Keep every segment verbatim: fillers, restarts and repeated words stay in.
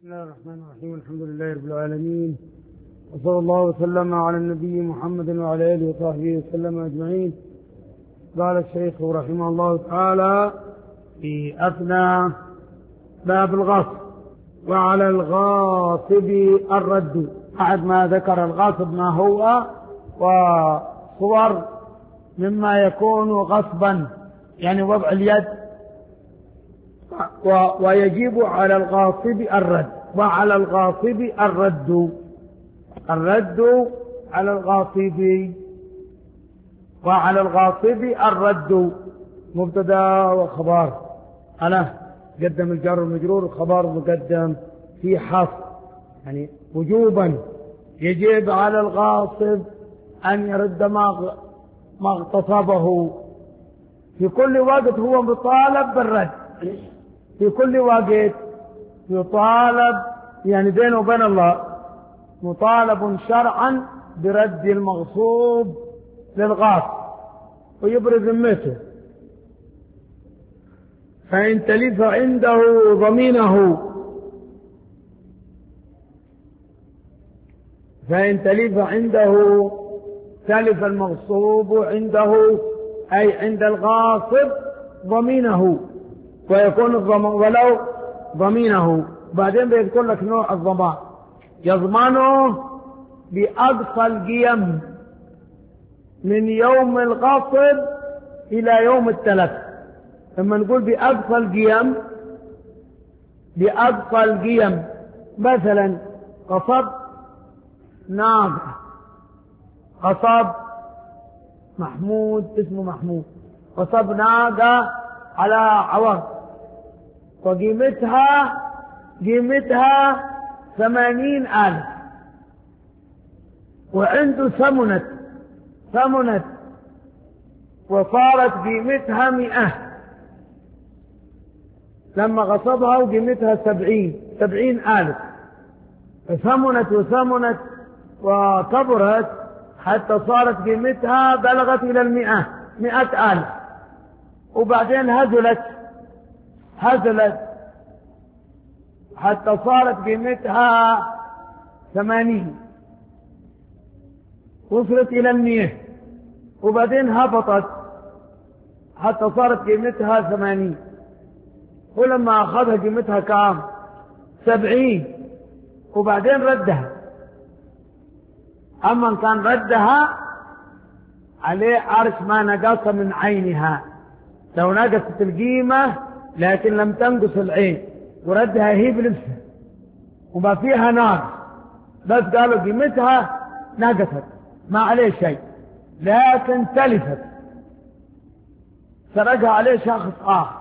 بسم الله الرحمن الرحيم. الحمد لله رب العالمين، وصلى الله وسلم على النبي محمد وعلى آله وصحبه وسلم أجمعين. قال الشيخ رحمه الله تعالى في أثناء باب الغاصب: وعلى الغاصب الرد. بعد ما ذكر الغاصب ما هو وصور مما يكون غصبا، يعني وضع اليد، ويجب على الغاصب الرد. وعلى الغاصب الرد، الرد على الغاصب. وعلى الغاصب الرد مبتدا وخبر. أنا قدم الجار والمجرور، الخبر مقدم في حصر، يعني وجوبا يجب على الغاصب أن يرد ما ما اغتصبه. في كل وقت هو مطالب بالرد، في كل وقت يطالب، يعني بينه وبين الله مطالب شرعا برد المغصوب للغاصب ويبرز ذمته. فإن تلف عنده ضمينه فإن تلف عنده تلف المغصوب عنده، أي عند الغاصب، ضمينه، ويكون الضمان ولو ضمينه. بعدين بيذكر لك نوع الضمان: يضمنه بأقصى القيم من يوم الغصب إلى يوم التلف. لما نقول بأقصى القيم، بأقصى القيم مثلا غصب ناقة، غصب محمود، اسمه محمود، غصب ناقة على عوض، وقيمتها قيمتها ثمانين ألف، وعنده ثمنت ثمنت وصارت قيمتها مئة. لما غصبها وقيمتها سبعين سبعين ألف، ثمنت وثمنت وكبرت حتى صارت قيمتها بلغت إلى المئة مئة ألف، وبعدين هزلت هزلت حتى صارت قيمتها ثمانين، وصلت إلى المئة، وبعدين هبطت حتى صارت قيمتها ثمانين، ولما أخذها قيمتها كام؟ سبعين، وبعدين ردها. أما إن كان ردها عليه عرش ما نقص من عينها، لو نقصت القيمة لكن لم تنقص العين وردها هي بنفسها وما فيها ناقص، بس قالوا قيمتها نقصت، ما عليه شيء، لكن تلفت، سرقها عليه شخص آخر.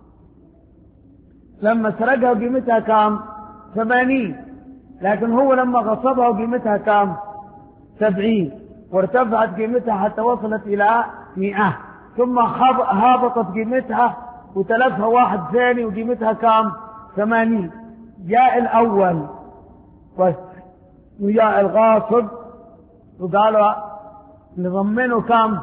لما سرقها قيمتها كام؟ ثمانين، لكن هو لما غصبها وقيمتها كام؟ سبعين، وارتفعت قيمتها حتى وصلت إلى مئة، ثم هابطت قيمتها وتلفها واحد ثاني وقيمتها كام؟ ثمانين. جاء الأول وجاء الغاصب وقالوا نضمنه كام؟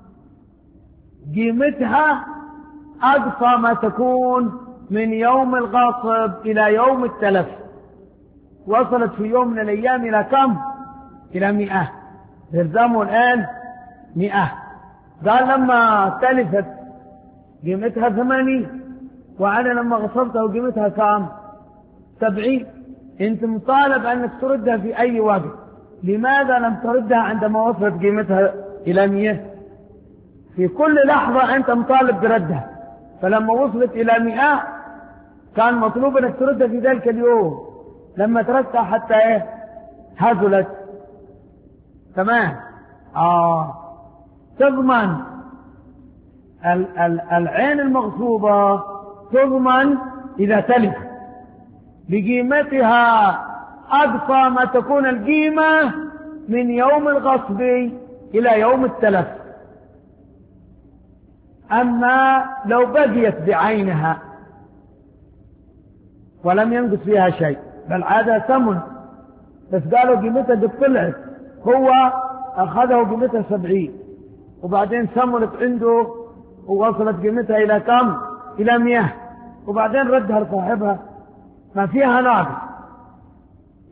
قيمتها أقصى ما تكون من يوم الغاصب إلى يوم التلف، وصلت في يوم من الأيام إلى كم؟ إلى مئة. الزامه الآن مئة. قال لما تلفت قيمتها ثمانين، وأنا لما غصبتها وقيمتها كام؟ سبعين. أنت مطالب أنك تردها في أي وقت. لماذا لم تردها عندما وصلت قيمتها إلى مئة؟ في كل لحظة أنت مطالب بردها، فلما وصلت إلى مئة كان مطلوب أنك تردها في ذلك اليوم. لما تركتها حتى إيه؟ هزلت. تمام. آه تضمن ال ال العين المغصوبة، تضمن إذا تلف بقيمتها أقصى ما تكون القيمة من يوم الغصب إلى يوم التلف. أما لو بقيت بعينها ولم ينقص فيها شيء، بل عادها ثمن، بس قالوا قيمتها قد طلعت، هو أخذها وقيمتها سبعين، وبعدين ثمنت عنده ووصلت قيمتها إلى كم؟ إلى مئة، وبعدين ردها لصاحبها، ما فيها ناقص،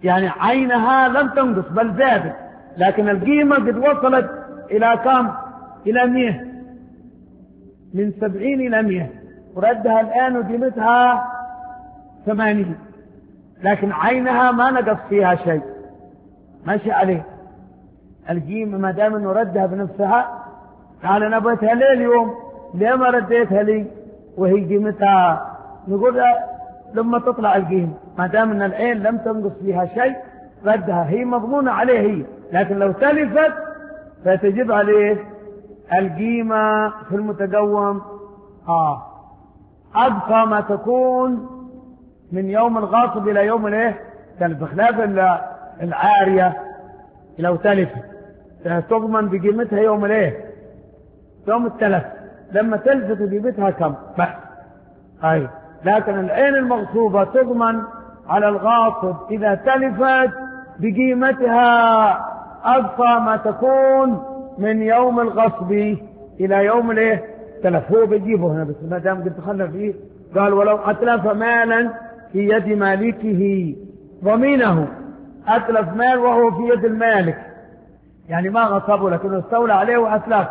يعني عينها لم تنقص بل زادت، لكن القيمة قد وصلت إلى كم؟ إلى مئة، من سبعين إلى مئة، وردها الآن وقيمتها ثمانين، لكن عينها ما نقص فيها شيء، ماشي عليه. القيمة ما دام انه ردها بنفسها، قال انا بيتها ليه اليوم؟ ليه ما رديتها لي وهي قيمتها؟ نقول لما تطلع القيمة، ما دام ان العين لم تنقص فيها شيء ردها، هي مضمونة عليه هي، لكن لو تلفت فتجب عليه القيمة في المتقوم اه ابقى ما تكون من يوم الغاصب الى يوم الايه تلف، بخلاف العارية لو تلفت تضمن بقيمتها يوم الايه يوم التلف، لما تلفت قيمتها كم بس. اي لكن العين المغصوبة تضمن على الغاصب اذا تلفت بقيمتها ابقى ما تكون من يوم الغصب الى يوم الايه تلف. هو بيجيبه هنا بس ما دام قلت خلنا فيه، قال ولو اتلف مالا في يد مالكه ضمينه، اتلف مال وهو في يد المالك، يعني ما غصبه لكنه استولى عليه واتلف،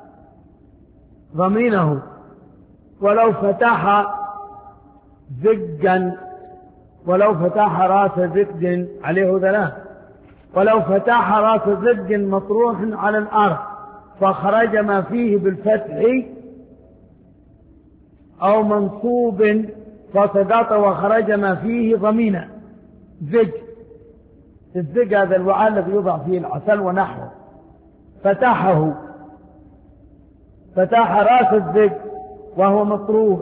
ضمينه. ولو فتح زجا، ولو فتح راس زج عليه ذلك، ولو فتح راس زج مطروح على الارض فخرج ما فيه بالفتح او منصوب فسقط وخرج ما فيه ضمينا. زج، الزج هذا الوعاء الذي يوضع فيه العسل ونحوه، فتحه، فتح راس الزج وهو مطروح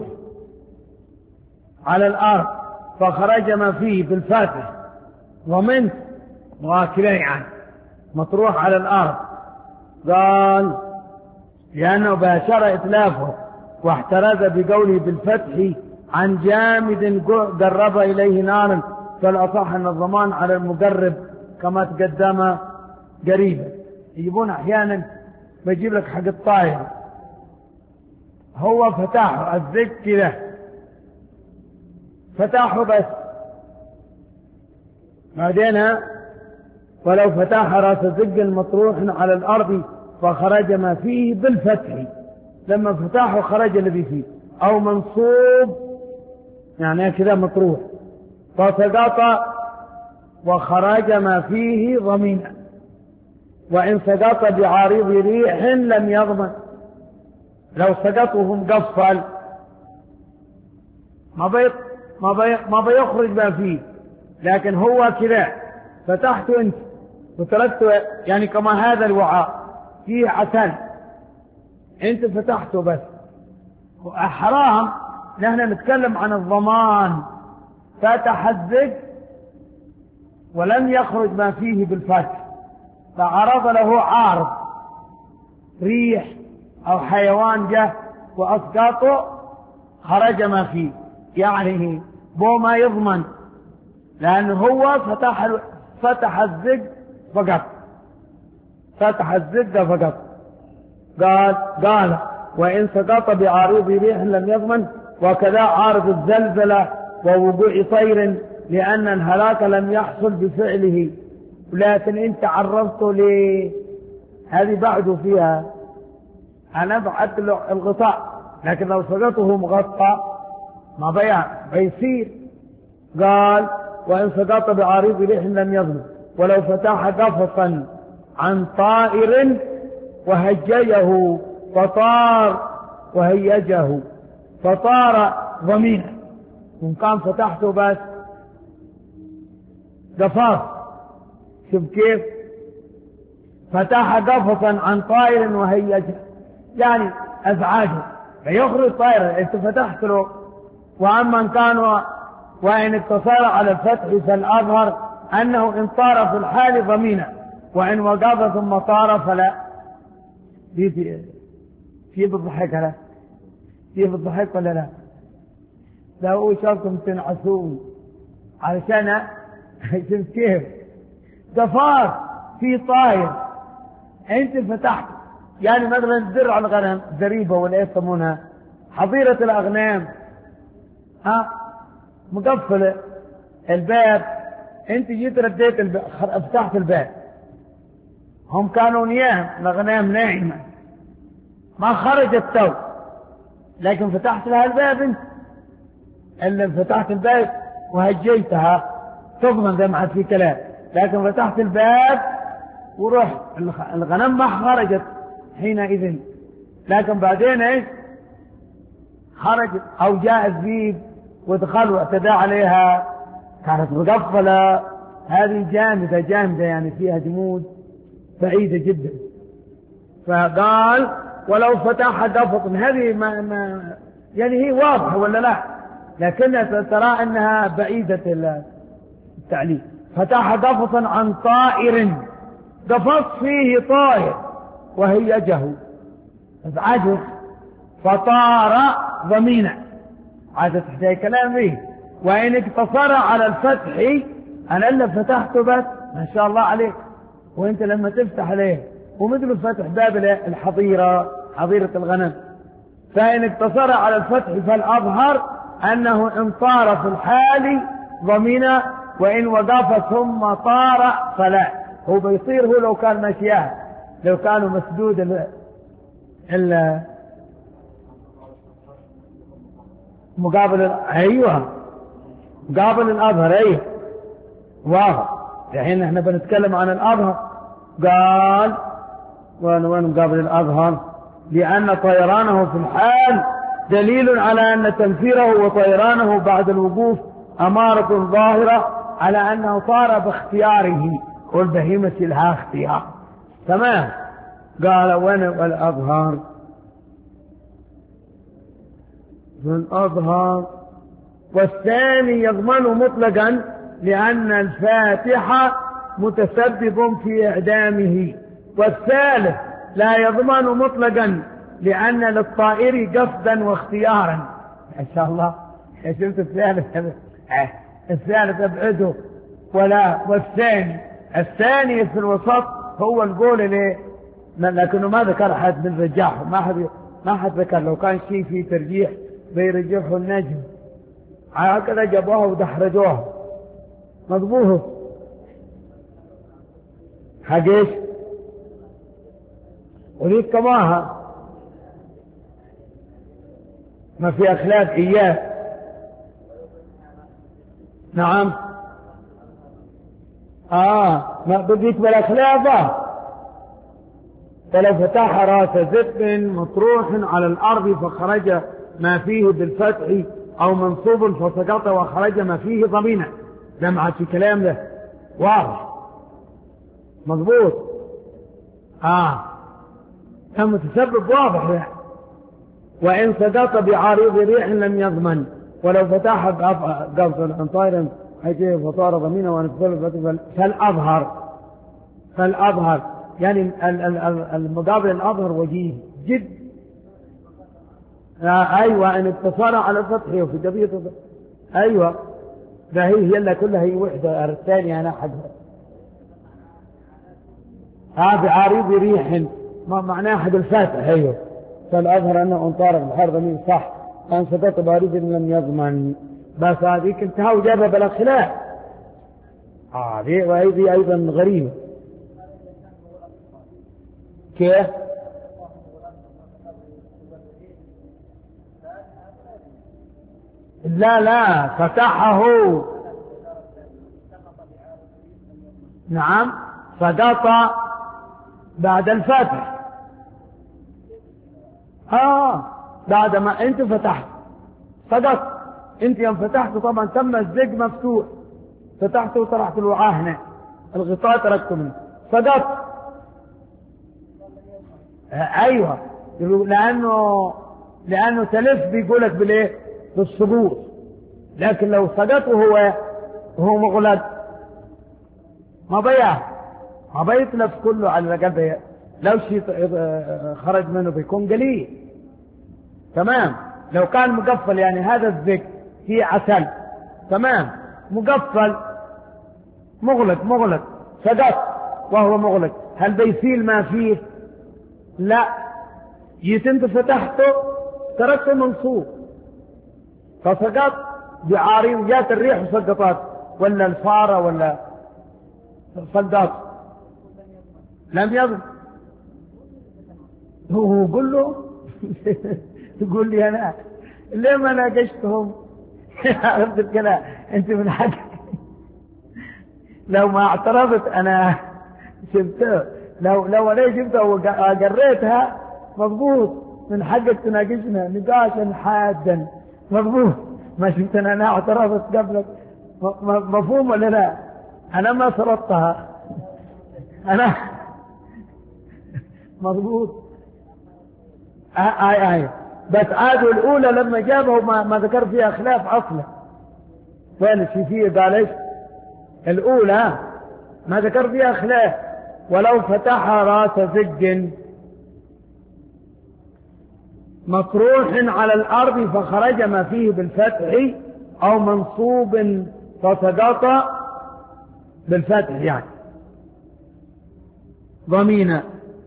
على الارض فخرج ما فيه بالفتح ضمنت واكلين عنه، مطروح على الارض، قال لانه باشر اتلافه واحترز بقوله بالفتح عن جامد قرب اليه نارا، فالاصح ان الضمان على المقرب كما تقدم قريبا. يجيبون احيانا بيجيب لك حق الطائر، هو فتحه الزج كده، فتحه بس، بعدين ولو فتح راس زج مطروح على الارض فخرج ما فيه بالفتح، لما فتحه خرج الذي فيه، او منصوب يعني كذا مطروح فسقط وخرج ما فيه ضمينا، وإن سقط بعارض ريح لم يضمن. لو سقطه مقفل ما بي ما بي ما بيخرج ما فيه، لكن هو كذا فتحته انت وتركته، يعني كما هذا الوعاء فيه عسل انت فتحته بس، وحرام نحن نتكلم عن الضمان. فتح الزج ولم يخرج ما فيه بالفتح، فعرض له عارض ريح او حيوان جه واسقطه خرج ما فيه، يعني بو ما يضمن، لانه هو فتح فتح الزج فقط، فتح الزج فقط. قال قال وان سقط بعارض ريح لم يضمن، وكذا عارض الزلزلة ووقوع طير، لأن الهلاك لم يحصل بفعله، لكن انت عرضته ليه؟ هذه بعده فيها، أنا بعت له الغطاء، لكن لو سقطه مغطى ما بيع بيصير. قال وإن سقط بعارض ريح لم يضمن، ولو فتح قفصا عن طائر وهجيه فطار وهيجه فطار ضمينا، وإن كان فتحته بس قفاص، شوف كيف فتح قفصا عن طائر وهيجه، يعني أزعاجه فيخرج طائر انت فتحت له. وأما إن كان وإن اقتصر على الفتح فالأظهر أنه إن طار في الحال ضمينا، وإن وقف ثم طار فلا. في في بالضحك لا في بالضحك ولا لا؟ لو شرطم تنعسون علشان شوف كيف قفار في طائر انت فتحت، يعني مثلا درع الغنم زريبة ولا يسمونها حظيرة الأغنام، ها مقفل الباب انت جيت رديت الب... فتحت الباب، هم كانوا نيام الغنام ناعمة ما خرجت تو، لكن فتحت لها الباب انت اللي فتحت الباب وهجيتها تضمن زي ما عاد في كلام، لكن فتحت الباب ورحت الغنم ما خرجت حينئذ، لكن بعدين ايش خرجت او جاء الذئب ودخل واعتدى عليها، كانت مقفلة. هذه جامدة جامدة يعني فيها جمود بعيدة جدا. فقال ولو فتح دفط، هذه ما ما يعني هي واضحة ولا لا، لكنها ترى انها بعيدة التعليق. فتح دفطا عن طائر دفط فيه طائر وهيجه ازعجه فطار ضمينا، عادة تحتاج كلام به. وإن اقتصر على الفتح، أنا اللي فتحته بس ما شاء الله عليك، وإنت لما تفتح عليه ومثل فتح باب الحظيرة حظيرة الغنم. فإن اقتصر على الفتح فالأظهر أنه إن طار في الحال ضمينا، وإن وقف ثم طار فلا. هو بيصير هو لو كان ماشياه، لو كانوا مسدود ال ال مقابل ايوه مقابل الأظهر. ايوه واضح. الحين احنا بنتكلم عن الأظهر. قال وين وين مقابل الأظهر؟ لأن طيرانه في الحال دليل على أن تنفيره وطيرانه بعد الوقوف أمارة ظاهرة على أنه طار باختياره، والبهيمة لها اختيار. تمام. قال وين الأظهر؟ الأظهر والثاني يضمن مطلقا لأن الفاتحة متسبب في إعدامه، والثالث لا يضمن مطلقا لأن للطائر قصدا واختيارا. ما شاء الله. شفت الثالث؟ الثالث أبعده ولا. والثاني الثاني في الوسط هو القول ليه، لكنه ما ذكر أحد من رجاحه، ما حد ما حد ذكر. لو كان شيء في ترجيح بيرجحه النجم، هكذا جابوها ودحرجوها مضبوه حقيش وليك كماها ما في أخلاق إياه. نعم. آه ما بديك بالأخلاق. فلو فتح راس ذئب مطروح على الأرض فخرج ما فيه بالفتح، أو منصوب فسقط وخرج ما فيه ضمينا. ده مع في كلام ده واضح مضبوط. آه كان متسبب واضح يعني. وإن سقط بعارض ريح لم يضمن، ولو فتح قبضا عن طائر حيث فطار ضمينا ونفسه فالأظهر فالأظهر يعني المقابل الأظهر وجيه جد. آه أيوة إن اتصال على سطحه وفي جبية. أيوة ده هي هي كلها هي وحدة. الثانية أنا أحد هذا بعارض ريح ما معناه أحد الفاتح. أيوة فالأظهر أنه انطارق بحر ضمين صح. أن سقط بعارض لم يضمن، بس هذيك انتهى وجابها بلا خلاف. هذه آه وهذه أيضا غريبة. كيف؟ لا لا فتحه. نعم سقط بعد الفتح. آه بعد ما أنت فتحت سقط. أنت يوم فتحت طبعا تم الزق مفتوح، فتحته وطرحت الوعاء هنا، الغطاء تركته منه سقط. ايوه لانه لانه تلف بيقولك بالايه بالسقوط، لكن لو سقط وهو هو مغلق ما بيع ما بيتلف كله على الاقل. لو شيء خرج منه بيكون قليل. تمام. لو كان مقفل يعني هذا الزق فيه عسل تمام مقفل مغلق مغلق سقط وهو مغلق، هل بيسيل ما فيه؟ لا. جيت انت فتحته تركته منصوب فسقط بعارض، جات الريح وسقطت ولا الفارة ولا صداق لم يضمن. هو قل له تقول لي أنا ليه ما ناقشتهم؟ عرفت الكلام؟ أنت من حقك لو ما اعترضت أنا شفته، لو لو أنا شفتها وقريتها مضبوط، من حقك تناقشنا نقاشا حادا مضبوط. ما شفت أنا اعترضت قبلك، مفهوم ولا لا؟ أنا ما سرطتها أنا مضبوط. آي آي بس عادوا الأولى لما جابه ما, ما ذكر فيها خلاف أصلا. وين الشيفية قال إيش؟ الأولى ما ذكر فيها خلاف. ولو فتح راس فج مطروح على الأرض فخرج ما فيه بالفتح أو منصوب فسقط بالفتح يعني ضمينا،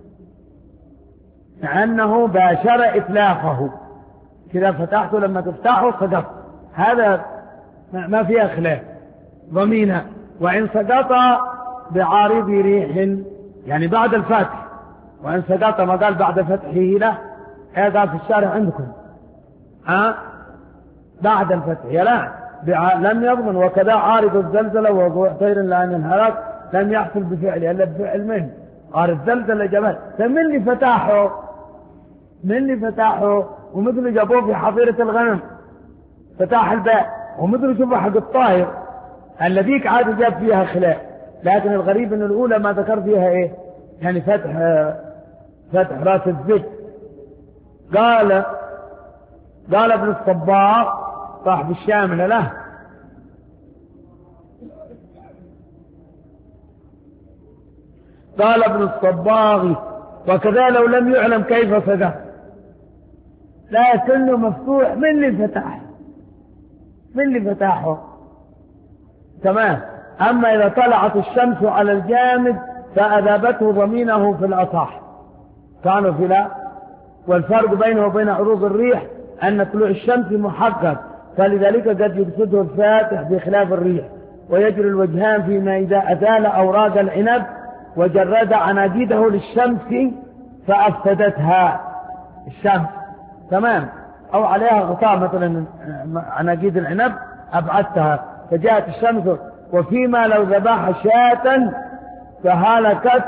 لأنه باشر إتلافه كذا، فتحته لما تفتحه سقط، هذا ما فيها خلاف ضمينا. وإن سقط بعارض ريح يعني بعد الفتح، وإن سقط ما قال بعد فتحه له، هذا في الشارع عندكم ها بعد الفتح يا لا لم يضمن. وكذا عارض الزلزلة ووضوع طير لأن انهرت لم يحصل بفعله إلا بفعل من عارض زلزلة جبل. فمن اللي فتحه من اللي فتحه ومثل جابوه في حظيرة الغنم فتح الباب، ومثل شوفوا حق الطائر الذيك عاد جاب فيها خلاف. لكن الغريب ان الاولى ما ذكر فيها ايه يعني فتح فتح راس الزج. قال قال ابن الصباغ صاحب الشاملة له قال ابن الصباغ وكذا لو لم يعلم كيف سقط لكنه مفتوح من اللي فتح من اللي فتحه تمام. أما إذا طلعت الشمس على الجامد فأذابته ضمينه في الأصح كانوا في لا. والفرق بينه وبين عروض الريح أن طلوع الشمس محقق، فلذلك قد يقصده الفاتح بخلاف الريح. ويجري الوجهان فيما إذا أزال أوراق العنب وجرد عناقيده للشمس فأفسدتها الشمس تمام، أو عليها غطاء مثلا عناقيد العنب أبعدتها فجاءت الشمس. وفيما لو ذبح شاة فهلكت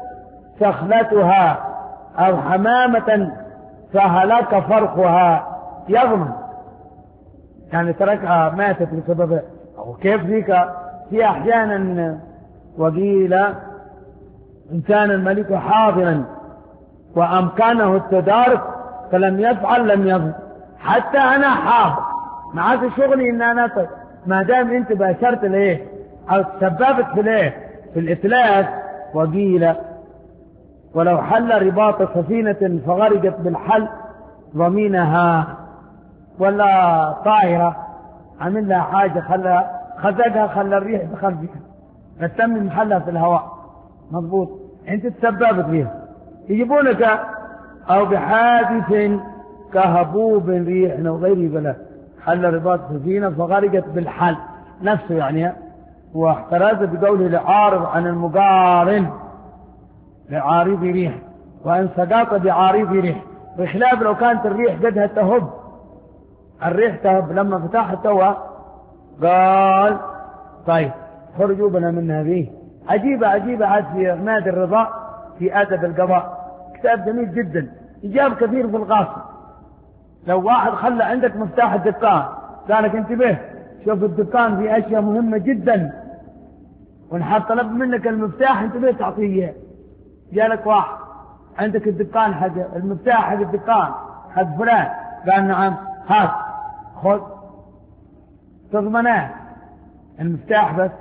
سخلتها أو حمامة فهلك فرخها يضمن، يعني تركها ماتت بسبب. أو كيف ذيك في أحيانا وقيل إن كان الملك حاضرا وأمكانه التدارك فلم يفعل لم يضمن. حتى أنا حاضر معاك شغلي إن أنا طيب ما دام أنت باشرت ليه أو تسببت في ليه في الإتلاف. وقيل ولو حل رباط سفينة فغرقت بالحل ضمينها، ولا طائرة عمل لها حاجة خلى خزقها خلى الريح دخل فيها فتم محلها في الهواء مضبوط أنت تسببت فيها يجيبونك. أو بحادث كهبوب ريح أو غيره بلا حل رباط سفينة فغرقت بالحل نفسه يعني. واحتراز بقوله لعارض عن المقارن لعارض ريح. وأن سقط بعارض ريح بخلاف لو كانت الريح قدها تهب. الريح تهب لما فتحت توا قال طيب خرجوا بنا من هذه. عجيبة عجيبة عاد في عماد الرضا في أدب القضاء كتاب جميل جدا إجاب كثير في الغاصب. لو واحد خلى عندك مفتاح الدكان قالك انتبه شوف الدكان في أشياء مهمة جدا ونحط طلب منك المفتاح انتبه تعطيه. جالك واحد عندك الدكان حق المفتاح حق الدكان حق فلان قال نعم هات خذ تضمنه المفتاح بس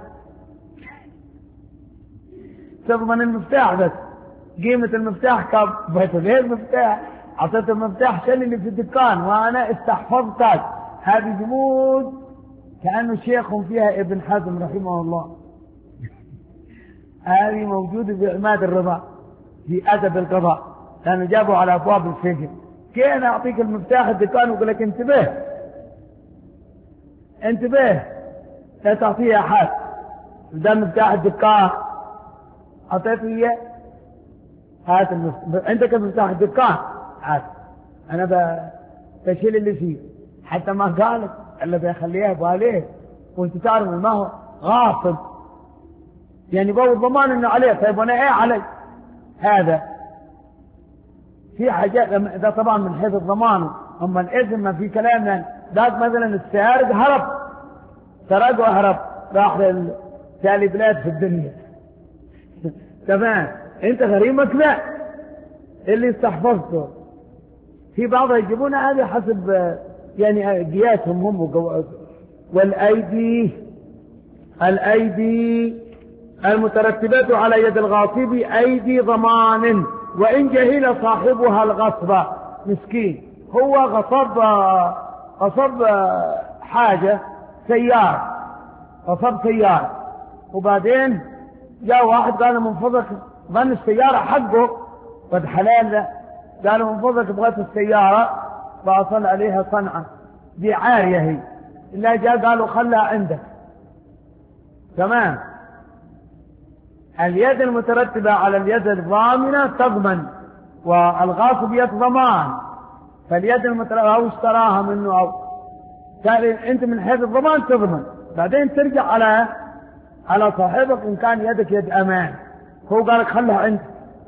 تضمن المفتاح بس قيمة المفتاح كم بيته ليه المفتاح أعطيت المفتاح شل اللي في الدكان وأنا استحفظتك. هذه جمود كأنه شيخ فيها ابن حزم رحمه الله. هذه موجودة في عماد الرضا في أدب القضاء لأنه جابوا على أبواب السجن. كيف أعطيك المفتاح الدكان ويقول لك انتبه انتبه لا تعطيه أحد. ده مفتاح الدكان، أعطيته إياه، هات المف... عندك مفتاح الدكان، هات، أنا ب... بشيل اللي فيه. حتى ما قالت إلا بيخليها باليه، وأنت تعرف ما هو غاصب، يعني بو الضمان إنه عليه. طيب وأنا إيه علي؟ هذا في حاجات ده طبعا من حيث الضمان. أما الإثم ما في كلام. ذاك مثلا السارق هرب، سرق وهرب، راح لثاني بلاد في الدنيا تمام، أنت غريمك لا، اللي استحفظته. في بعض يجيبون هذه حسب يعني جياتهم هم. والأيدي الأيدي المترتبات على يد الغاصب أيدي ضمان، وإن جهل صاحبها الغصب. مسكين هو غصب غصب حاجة، سيارة، غصب سيارة، وبعدين جاء واحد قال من فضلك، ظن السيارة حقه قد حلال له، قال من فضلك بغيت السيارة، فأصل عليها صنعة دي عارية هي، إلا جاء قالوا خلها عندك. تمام. اليد المترتبة على اليد الضامنة تضمن، والغاصب يد ضمان. فاليد المترتبة أو اشتراها منه أو قال أنت من حيث الضمان تضمن، بعدين ترجع على على صاحبك إن كان يدك يد أمان. هو قالك خلها عندك،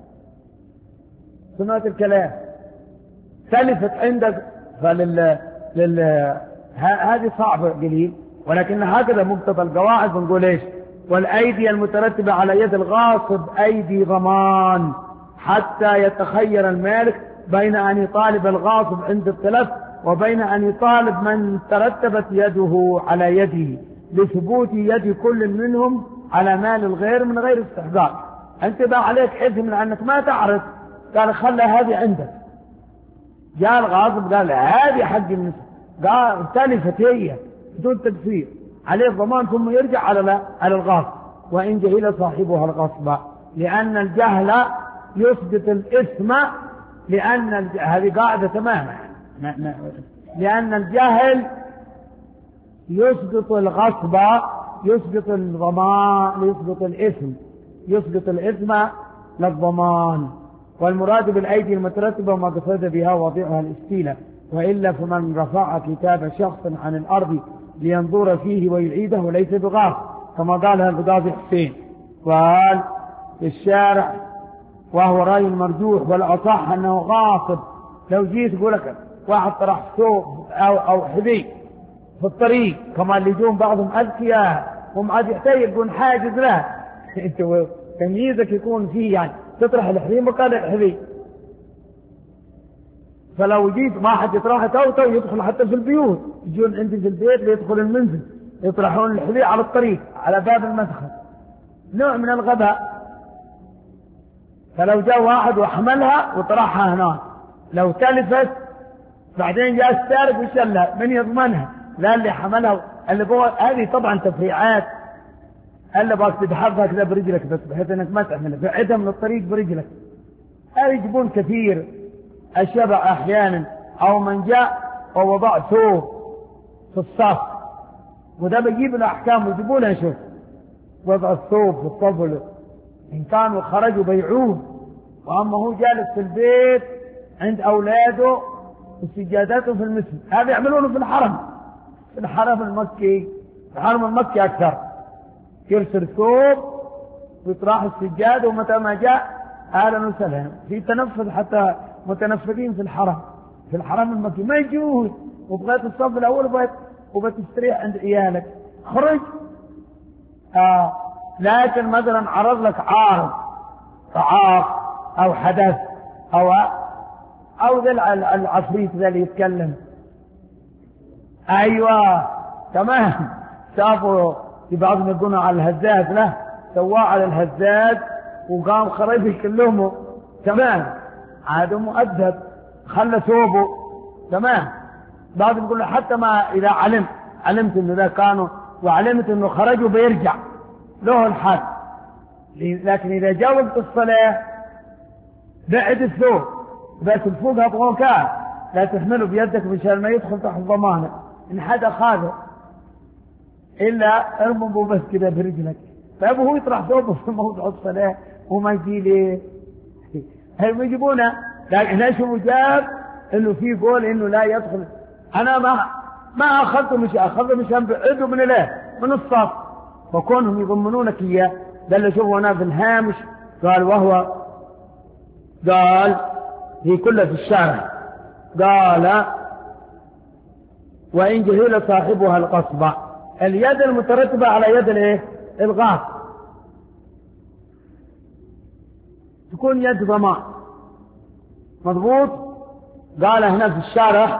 سمعت الكلام، تلفت عندك، فلل لل... هذه صعبة قليل، ولكن هكذا مقتضى القواعد. بنقول ايش؟ والأيدي المترتبة على يد الغاصب أيدي ضمان، حتى يتخير المالك بين أن يطالب الغاصب عند التلف وبين أن يطالب من ترتبت يده على يده، لثبوت يد كل منهم على مال الغير من غير استحقاق. أنت بقى عليك إثم لأنك ما تعرف، قال خلى هذه عندك. جاء الغاصب قال هذه حق النساء، قال تلفت هي بدون تكفير، عليه الضمان، ثم يرجع على على الغاصب وإن جهل صاحبها الغصب، لأن الجهل يثبت الإثم، لأن الج... هذه قاعدة تماما، لأن الجهل يثبت الغصب، يثبت الضمان، يثبت الإثم، يثبت الإثم للضمان. والمراد بالأيدي المترتبة ما قصد بها وضعها الاستيلاء، وإلا فمن رفع كتاب شخص عن الأرض لينظر فيه ويعيده ليس بغاصب، كما قالها القاضي حسين. وقال في الشارع وهو رأي المرجوح والأصح أنه غاصب. لو جيت يقول لك واحد طرح ثوب أو أو حذي في الطريق، كما اللي يجون بعضهم أذكياء هم عاد يحتاج يكون حاجز له أنت تمييزك يكون فيه، يعني تطرح الحذي مكان الحذي. فلو جيت ما حد يطرح تو تو يدخل حتى في البيوت، يجون عندي في البيت ليدخل المنزل يطرحون الحذي على الطريق على باب المدخل، نوع من الغباء. فلو جاء واحد وحملها وطرحها هناك، لو تلفت بعدين جاء السارق وشلها، من يضمنها؟ لا اللي حملها اللي بو... هذه طبعا تفريعات، الا باك تدحرها كذا برجلك بس بحيث انك ما تحملها، بعدها من الطريق برجلك. هذا يجيبون كثير الشبع احيانا، او من جاء ووضع ثوب في الصف، وده بيجيب له احكام ويجيبونها. شوف وضع الثوب في الصف، ان كانوا خرجوا بيعوه، واما هو جالس في البيت عند اولاده وسجادته في المسجد، هذا يعملونه في الحرم، في الحرم المكي، الحرم المكي اكثر، يرسل ثوب ويطرح السجاده، ومتى ما جاء اهلا وسهلا. في تنفذ حتى متنفذين في الحرم، في الحرم المكي ما يجوز، وبغيت الصف الاول وبغيت وبتستريح عند عيالك خرج. آه لكن مثلا عرض لك عارض طعاف او حدث او او ذا العفريت ذا اللي يتكلم، ايوه تمام، شافوا في بعضهم يقولون على الهزاز، له سواه على الهزاز وقام خرج كلهم تمام، عاد مؤدب خلى ثوبه تمام. بعضهم يقول حتى ما اذا علمت علمت انه ذا كانوا وعلمت انه خرجوا بيرجع له الحد، لكن اذا جاء وقت الصلاه بعد الثوب بس الفوق ابغوكاه، لا تحمله بيدك مشان ما يدخل تحت ضمانك، ان حدا خاذه إلا ارموا بس كده برجلك. فأبوه يطرح ثوبه في موضع الصلاة وما يجي ليه هم يجيبونه. لكن ليش مجاب إنه في قول إنه لا يدخل. أنا ما ما أخذته مش أخذته مش بعده من الله من الصف. فكونهم يضمنونك إياه ده اللي شوفوا هنا في الهامش قال وهو قال هي كلها في الشارع قال وإن جهل صاحبها القصبة اليد المترتبة على يد الايه الغاص تكون يد ضمان مضبوط. قال هنا في الشارع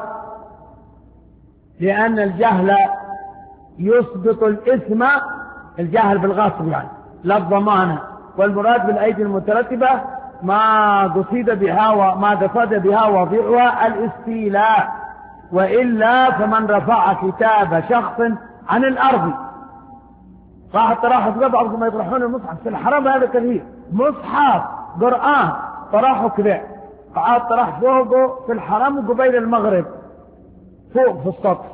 لأن الجهل يثبت الإثم الجهل بالغصب يعني لا الضمانة. والمراد بالأيدي المترتبة ما قصد بها وما قصد بها وضعها الاستيلاء. وإلا فمن رفع كتاب شخص عن الأرض راح راح قبل ما يطرحون المصحف في الحرم هذا كثير مصحف قرآن طرحوا كذا قعد طرح فوقه في الحرم قبيل المغرب فوق في السطح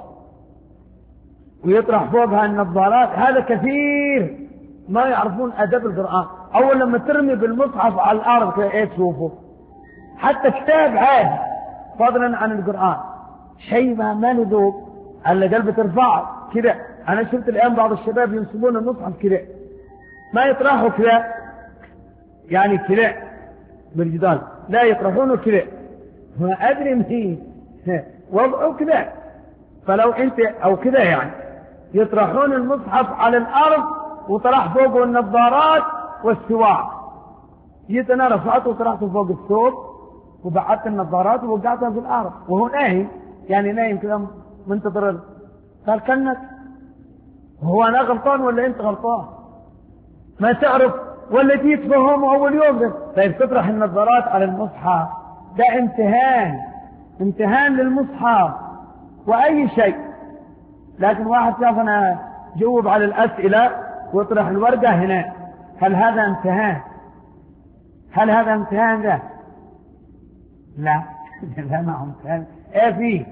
ويطرح فوقها النظارات. هذا كثير ما يعرفون أدب القرآن. أول لما ترمي بالمصحف على الأرض ايه تشوفه حتى كتاب عادي فضلا عن القرآن شيء ما ما له على قلب ترفعه كذا. أنا شفت الآن بعض الشباب ينصبون المصحف كذا ما يطرحوا كذا يعني كذا بالجدال لا يطرحونه كذا ما أدري مين وضعه كذا. فلو أنت أو كذا يعني يطرحون المصحف على الأرض وطرح فوقه النظارات والسواع. جيت أنا رفعته وطرحته فوق الثوب وبعدت النظارات ووقعتها في الأرض وهو نايم يعني نايم كذا منتظر. قال كنك هو أنا غلطان ولا أنت غلطان ما تعرف ولا جيت فهمه أول يوم ده. طيب تطرح النظارات على المصحف ده امتهان امتهان للمصحف وأي شيء. لكن واحد شاف أنا جاوب على الأسئلة واطرح الورقة هنا هل هذا امتهان؟ هل هذا امتهان ده؟ لا لا ما هو امتهان. ايه فيه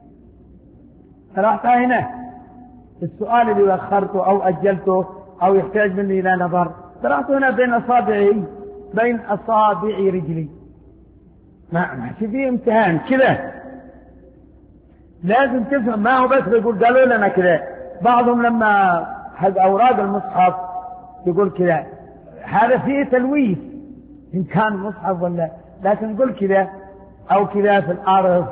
طرحتها هنا السؤال اللي أخرته أو أجلته أو يحتاج مني إلى نظر طرحته هنا بين أصابعي بين أصابع رجلي ما ما فيه امتهان كذا. لازم تفهم ما هو بس بيقول قالوا لنا كذا. بعضهم لما حق أوراق المصحف يقول كذا هذا فيه تلويث إن كان مصحف ولا. لكن يقول كذا أو كذا في الأرض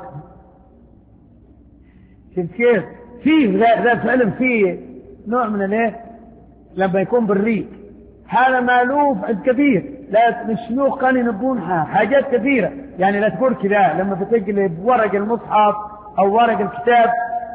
شوف كيف فيه ذا فعلا فيه نوع من الايه لما يكون بالريق هذا مالوف عند كثير. لا الشيوخ كانوا ينبونها حاجات كثيرة يعني لا تقول كذا لما بتقلب ورق المصحف أو ورق الكتاب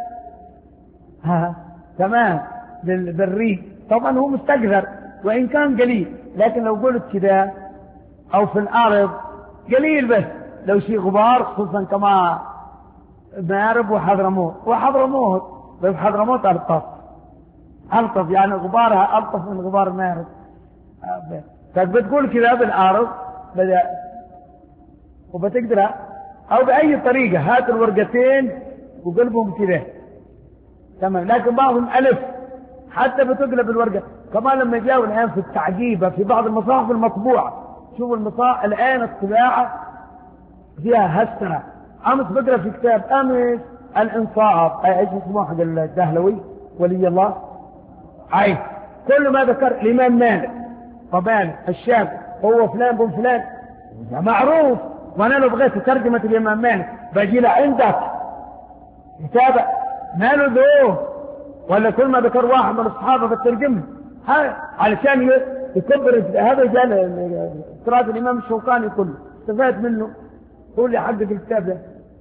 ها تمام بالريق طبعا هو مستقذر وإن كان قليل. لكن لو قلت كذا أو في الأرض قليل بس لو شيء غبار خصوصا كما مارب وحضرموت وحضرموت بس حضرموت ألطف ألطف يعني غبارها ألطف من غبار مارب. فبتقول كذا بالأرض بدأ وبتقدر أو بأي طريقة هات الورقتين وقلبهم كذا تمام. لكن بعضهم ألف حتى بتقلب الورقة كمان لما جاءوا الآن في التعجيبة في بعض المصاحف المطبوعة شوفوا المصاحف الآن الطباعة فيها هسرة. أمس بقرأ في كتاب أمس الإنصاف أي إيش اسمه حق الدهلوي ولي الله أي كل ما ذكر الإمام مالك طبعا الشافعي هو فلان بن فلان معروف. وأنا لو بغيت ترجمة الإمام مالك بجي له عندك كتابة ماله ذو ولا كل ما ذكر واحد من الصحابة بترجمه هذا علشان يكبر. هذا جاء تراث الإمام الشوكاني كله استفاد منه هو اللي حقق الكتاب ده.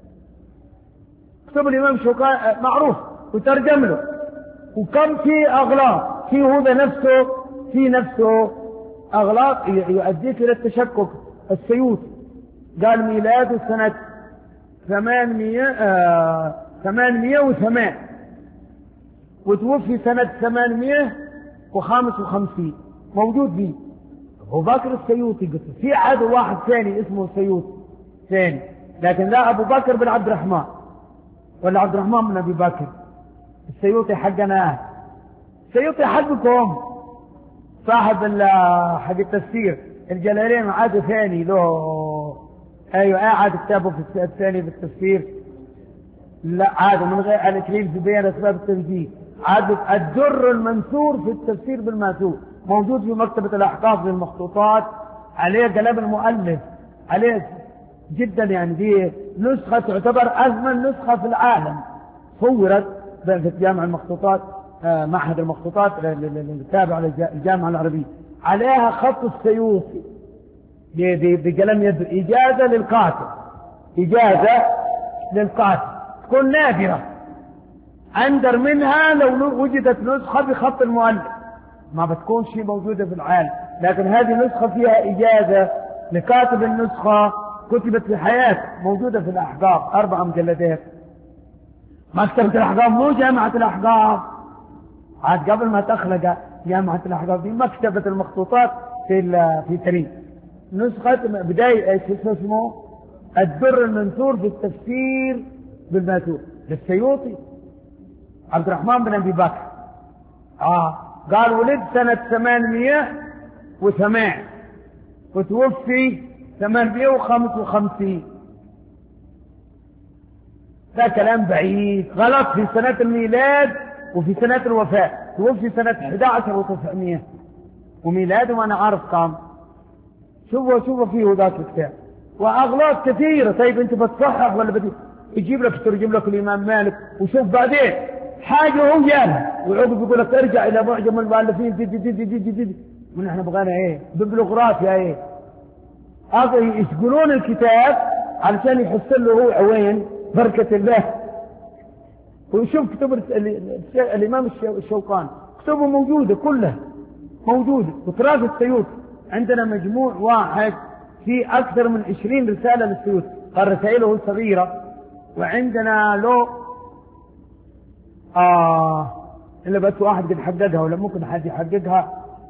كتب الإمام الشوكاني معروف وترجم له وكم في أغلاط في هذا نفسه في نفسه أغلاط يؤديك إلى التشكك. السيوطي قال ميلاده سنة ثمانمائة آه ثمانمائة وثمانية وتوفي سنة ثمانمائة وخمسة وخمسين موجود فيه أبو بكر السيوطي. قلت في عاد واحد ثاني اسمه السيوطي ثاني لكن لا أبو بكر بن عبد الرحمن ولا عبد الرحمن بن أبي بكر. السيوطي حقنا السيوطي حقكم صاحب حق التفسير الجلالين عاد ثاني له. ايوه قاعد كتابه في الثاني في التفسير. لا عاد من غير الإكليل في بيان اسباب التنزيل. عاد الدر المنثور في التفسير بالماثور موجود في مكتبة الأحقاف للمخطوطات، عليه كلام المؤلف عليه جدا، يعني دي نسخة تعتبر أثمن نسخة في العالم، صورت في جامع المخطوطات معهد المخطوطات التابع للجامعة العربية، عليها خط السيوطي بقلم يد، إجازة للقاتل، إجازة للقاتل تكون نادرة، أندر منها لو وجدت نسخة بخط المؤلف ما بتكون شيء موجودة في العالم، لكن هذه نسخة فيها إجازة لكاتب النسخة كتبت في حياته، موجودة في الأحقاف أربع مجلدات. مكتبة الأحقاف مو جامعة الأحقاف، عاد قبل ما تخلق جامعة الأحقاف دي مكتبة المخطوطات في في ترين. نسخة بداية ايش اسمه الدر المنثور في التفسير بالماثور للسيوطي عبد الرحمن بن أبي بكر. آه قال ولد سنة ثمانمائة وثمانية وتوفي ثمانمائة وخمسة وخمسين. ده كلام بعيد، غلط في سنة الميلاد وفي سنة الوفاة، توفي سنة أحد عشر وتسعمائة وميلاده وأنا عارف كم. شوفوا شوفوا فيه ذاك الكتاب وأغلاط كثيرة. طيب أنت بتصحح ولا بدي يجيب لك ترجم لك الإمام مالك وشوف بعدين حاجة هو جالها ويعقب يقول لك ارجع إلى معجم المؤلفين دي دي دي دي دي دي من احنا بغانا ايه ببلغرافيا ايه هذا يشغلون الكتاب علشان يحصل له هو عوين بركة الله. ويشوف كتب الإمام الشوقاني كتبه موجودة كلها موجودة، وتراث السيوطي عندنا مجموع واحد في أكثر من عشرين رسالة للسيوطي، قال رسائله صغيرة، وعندنا له آه إلا بس واحد قد حققها ولا ممكن حد يحققها.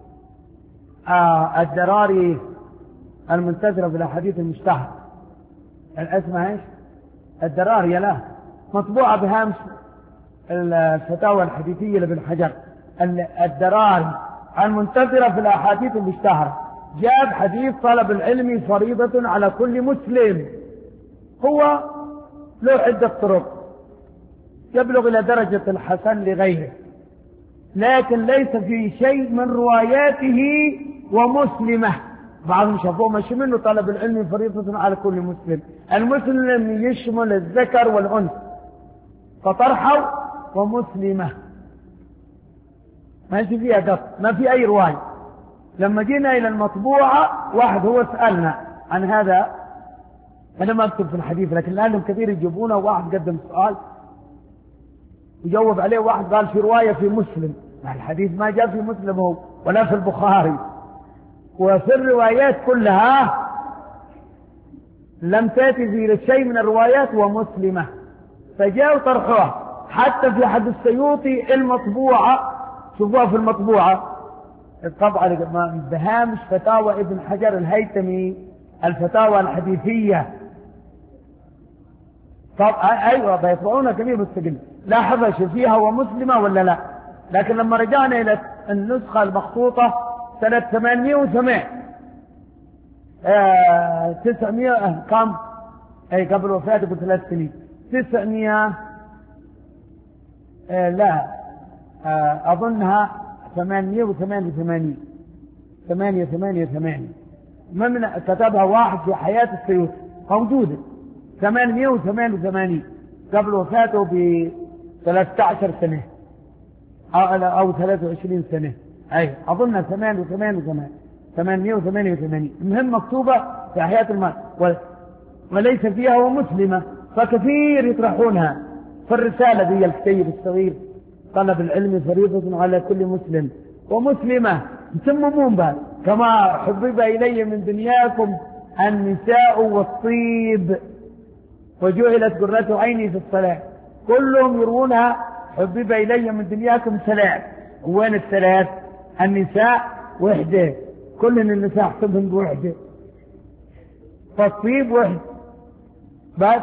آه الدراري المنتشرة في الأحاديث المشتهرة الاسمها ايش؟ الدراري لا مطبوعة بهامش الفتاوى الحديثية لابن حجر. الدراري المنتشرة في الأحاديث المشتهرة جاب حديث طلب العلم فريضة على كل مسلم، هو له عدة طرق يبلغ إلى درجة الحسن لغيره، لكن ليس في شيء من رواياته ومسلمة. بعضهم شافوه ماشي منه طلب العلم فريضة على كل مسلم، المسلم يشمل الذكر والأنثى فطرحوا ومسلمة ماشي فيها دق، ما في أي رواية. لما جينا إلى المطبوعة واحد هو سألنا عن هذا، أنا ما أكتب في الحديث لكن لأنهم كثير يجيبونه، واحد قدم سؤال يجاوب عليه واحد قال في رواية في مسلم، الحديث ما جاء في مسلم هو ولا في البخاري، وفي الروايات كلها لم تأتي في شيء من الروايات ومسلمة، فجاءوا طرحوها. حتى في حد السيوطي المطبوعة شوفوها في المطبوعة طبعا بهامش فتاوى ابن حجر الهيثمي الفتاوى الحديثية. طب ايوه بيطبعونها كبير مستقل، لا حبش فيها ومسلمة ولا لا. لكن لما رجعنا الى النسخة المخطوطة سنة ثمانمائة وثمانية آه تسعمائة كم اي قبل وفاته بثلاث سنين تسعمائة آه لا آه اظنها ثمانمائة وثمانية وثمانين ثمانية ثمانية ثمانية من كتبها واحد في حياة السيوطي موجودة ثمانمائة وثمانية وثمانين قبل وفاته ب ثلاثة عشر سنة أو ثلاثة وعشرين سنة، أي أظن ثمانية وثمانية وثمانية ثمانمائة وثمانية وثمانين. المهم مكتوبة في حياة المال وليس فيها ومسلمة، فكثير يطرحونها في الرسالة دي الكتيب الصغير طلب العلم فريضة على كل مسلم ومسلمة يسممون بها كما حبب إلي من دنياكم النساء والطيب وجعلت قرة عيني في الصلاة. كلهم يروونها حبب إلي من دنياكم ثلاث، وين الثلاث؟ النساء وحدة، كل النساء احسبهم بوحدة، فالطيب وحدة بس.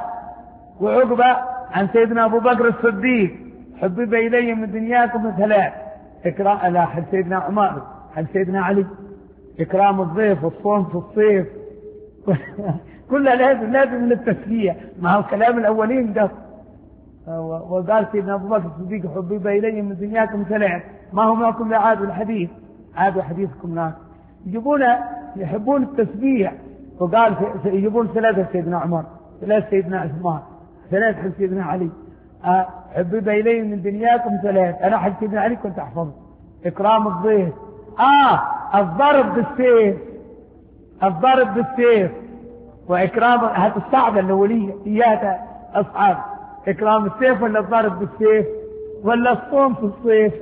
وعقبة عن سيدنا أبو بكر الصديق حبب إلي من دنياكم ثلاث، إكرام لا حد سيدنا عمر، حد سيدنا علي، إكرام الضيف والصوم في الصيف كلها لازم لازم من التسلية. ما هو كلام الأولين ده. وقال سيدنا أبو بكر الصديق حبيب إلي من دنياكم ثلاث، ما هو معكم لا عاد الحديث، عاد حديثكم ناس يجيبون يحبون التسبيح. وقال يجيبون ثلاثة سيدنا عمر، ثلاثة سيدنا عثمان، ثلاثة سيدنا علي. حبيب إلي من دنياكم ثلاث، أنا حد سيدنا علي كنت أحفظ. إكرام الضيف، آه الضرب بالسيف، الضرب بالسيف وإكرام هذا الصعبة الأولية إياها أصعب، إكرام السيف ولا الضرب بالسيف ولا الصوم في الصيف؟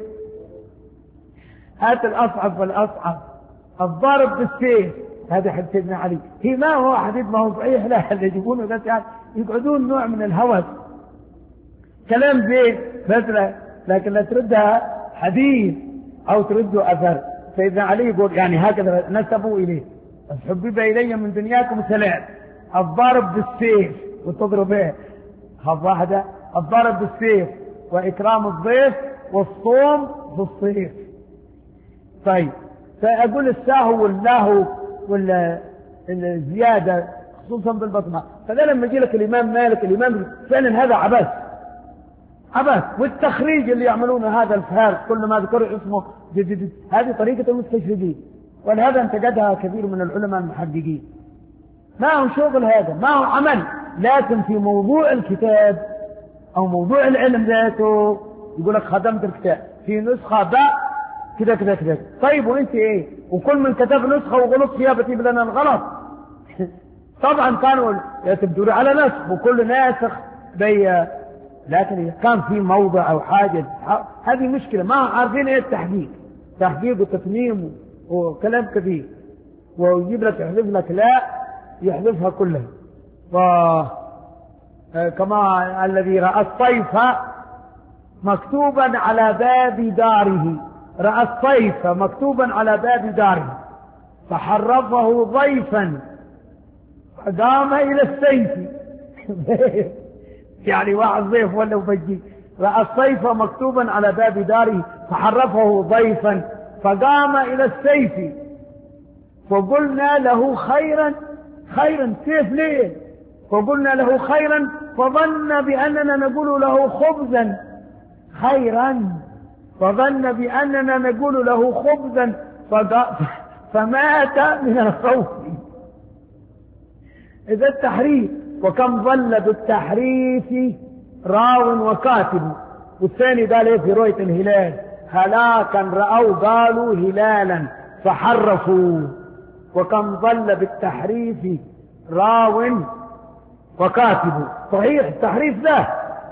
هذا الأصعب والأصعب، الضرب بالسيف. هذا حديث سيدنا علي. هي ما هو حديث ما هو صحيح، لا اللي يجيبونه بس يعني يقعدون نوع من الهوس، كلام زين مثلا، لكن لا تردها حديث أو ترده أثر. سيدنا علي يقول يعني هكذا نسبوا إليه، حبب إلي من دنياكم ثلاث، الضرب بالسيف وتضرب ايه واحدة، الضرب بالسيف وإكرام الضيف والصوم في الصيف. طيب فأقول الساهو واللاهو والزيادة خصوصا بالبطنة. فده لما يجي لك الإمام مالك الإمام فعلا هذا عبث عبث، والتخريج اللي يعملونه هذا الفارق كل ما ذكر اسمه جديد، هذه طريقة المستشرقين، ولهذا انتقدها كثير من العلماء المحققين. ما هو شغل هذا، ما هو عمل، لكن في موضوع الكتاب أو موضوع العلم ذاته يقول لك خدمت الكتاب في نسخة باء كذا كذا كذا. طيب وانت ايه؟ وكل من كتب نسخة وغلط فيها بتجيب لنا الغلط. طبعا كانوا يتبدون على نسخ وكل ناسخ بي، لكن كان في موضع او حاجة هذه مشكلة، ما عارفين ايه التحقيق، تحقيق وتتميم وكلام كثير، ويجيب لك يحذف لك لا يحذفها كلها. وكما الذي رأى الصيف مكتوبا على باب داره، رأى الصيف مكتوبا على باب داره فحرفه ضيفا فقام إلى السيف يعني واحد ضيف ولا مفجي. رأى الصيف مكتوبا على باب داره فحرفه ضيفا فقام إلى السيف فقلنا له خيرا، خيرا سيف ليه؟ فقلنا له خيرا فظن بأننا نقول له خبزا، خيرا فظن بأننا نقول له خبزا فمات من الخوف. إذا التحريف، وكم ظل بالتحريف راو وكاتب. والثاني قال ايه في رؤية الهلال؟ هلاكا رأوا قالوا هلالا فحرفوا. وكم ظل بالتحريف راو وكاتب. صحيح التحريف ذا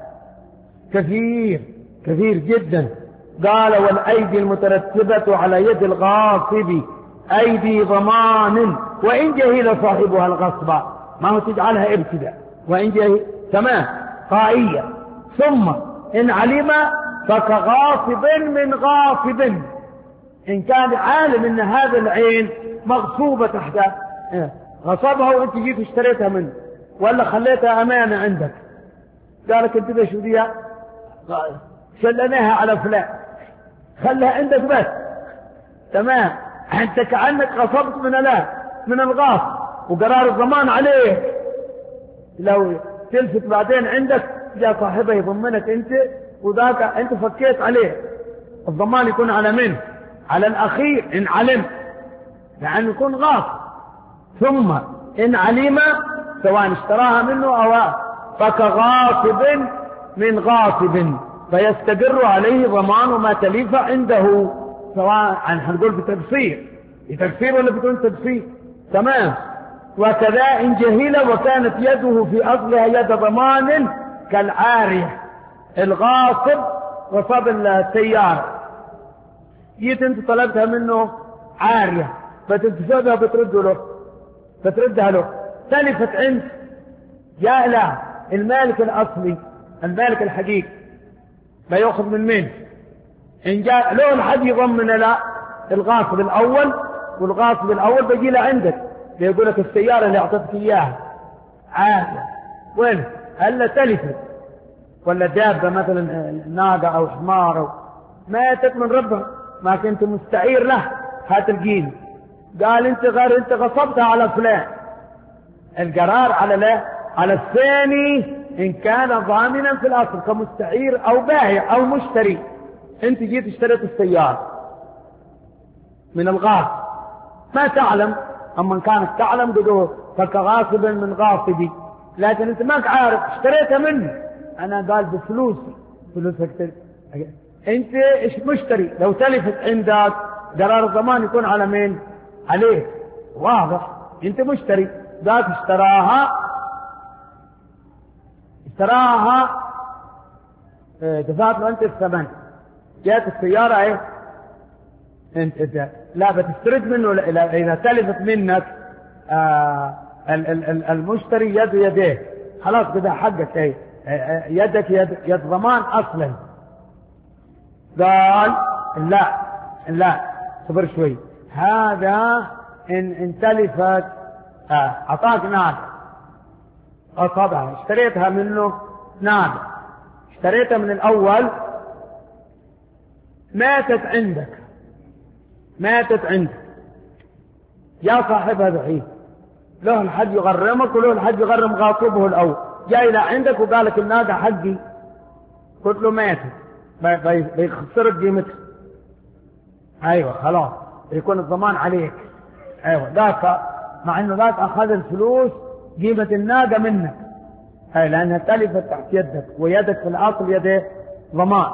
كثير كثير جدا. قال والأيدي المترتبة على يد الغاصب أيدي ضمان وإن جهل صاحبها الغصب، ما هو تجعلها ابتداء وإن جهل تمام طائية، ثم إن علم فكغاصب من غاصب، إن كان عالم إن هذا العين مغصوبة تحت غصبها وإنت جيت اشتريتها منه ولا خليتها أمانة عندك، قالك انت ذا شو ديها شلناها على فلان خلها عندك بس تمام، انت كأنك غصبت من لا من الغاصب وقرار الضمان عليك. لو تلفت بعدين عندك جاء صاحبه يضمنك انت وذاك انت فكيت عليه، الضمان يكون على من؟ على الأخير إن علم، لأنه يكون غاصب. ثم إن علم سواء اشتراها منه أو فكغاصب من غاصب فيستقر عليه ضمان ما تلف عنده، سواء هنقول بتبصير بتبصير ولا بدون تبصير تمام. وكذا إن جهل وكانت يده في أصلها يد ضمان كالعارية، الغاصب غصب السيارة جيت انت طلبتها منه عارية فتنتفادها بترده له فتردها له، تلفت عند جاء لا المالك الأصلي المالك الحقيقي ما يأخذ من منه، إن جاء له الحد يضمن لا الغاصب الأول، والغاصب الأول بيجي له عندك بيقول لك السيارة اللي أعطتك إياها عارية وين هلا تلفت، ولا دابة مثلا ناقة أو حمار أو ماتت من ربها ما كنت مستعير له هات القيمة. قال انت غير انت غصبتها على فلان. القرار على لا على الثاني ان كان ضامنا في الاصل كمستعير او بائع او مشتري. انت جيت اشتريت السيارة من الغاصب ما تعلم، اما ان كانت تعلم قدوه فكغاصب من غاصبي، لكن انت ماك عارف اشتريتها منه. انا قال بفلوسي فلوسك انت ايش مشتري. لو تلفت عندك قرار الضمان يكون على مين؟ عليك. واضح انت مشتري. ذاك اشتراها اشتراها اه دفعت له انت الثمن. جاءت السيارة ايه انت, انت لا بتسترد منه. اذا تلفت منك اه المشتري يد يديه خلاص كده حقك ايه يدك يد, يد ضمان اصلا. قال لا لا صبر شوي. هذا ان ان تلفت اعطاك نادى اه طبعا اشتريتها منه نادى اشتريتها من الاول ماتت عندك ماتت عندك يا صاحبها دحين له الحد يغرمك وله الحد يغرم غاصبه الاول. جاي لعندك وقال لك النادى حقي قلت له ماتت بيخسرك قيمتها. ايوه خلاص يكون الضمان عليك. ايوه ذاك مع انه ذاك اخذ الفلوس قيمة الناقة منك اي لانها تلفت تحت يدك ويدك في الاصل يده ضمان.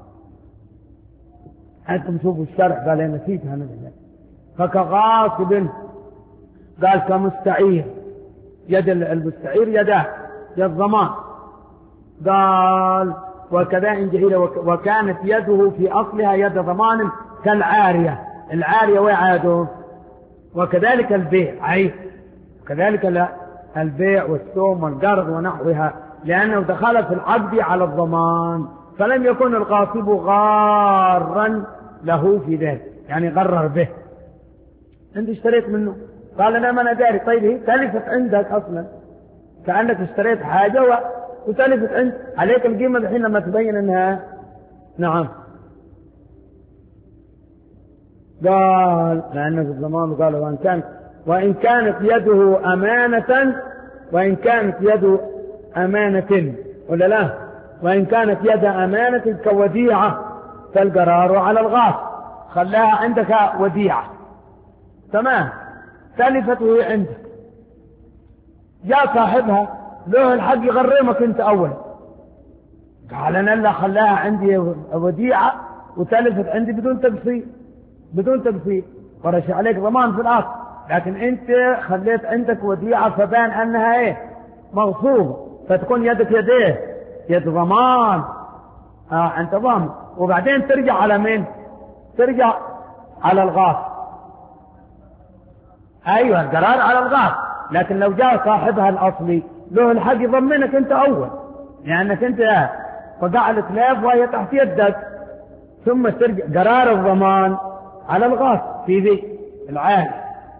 انتم شوفوا الشرح قال انا نسيتها انا فكغاصب قال كمستعير يد المستعير يده يد ضمان. قال وكذا إن جهل وكانت يده في أصلها يد ضمان كالعارية. العارية وعاده وكذلك البيع أي كذلك البيع والسوم والقرض ونحوها لأنه دخل في العقد على الضمان فلم يكن الغاصب غارا له في ذلك يعني غرر به. انت اشتريت منه قال انا ما انا داري. طيب هي تلفت عندك اصلا كأنك اشتريت حاجة و... وتلفت عند عليك القيمة الحين لما تبين انها نعم. قال لأنه في الضمان قال وإن كانت وإن كانت يده أمانة وإن كانت يده أمانة ولا لا وإن كانت يد أمانة كوديعة فالقرار على الغاص. خلاها عندك وديعة تمام تلفت وهي عندك جاء صاحبها له الحق يغرمك انت اول. قال انا لا خلاها عندي وديعة وتلفت عندي بدون تقسيط بدون تقسيط ورش عليك ضمان في الاصل لكن انت خليت عندك وديعة فبان انها ايه مغصوبة فتكون يدك يديه يد ضمان. اه انت ضامن وبعدين ترجع على مين؟ ترجع على الغاص. ايوه القرار على الغاص لكن لو جاء صاحبها الاصلي له الحق يضمنك انت اول لانك انت وقع الاتلاف وهي تحت يدك ثم ترجع قرار الضمان على الغاص في ذي العالي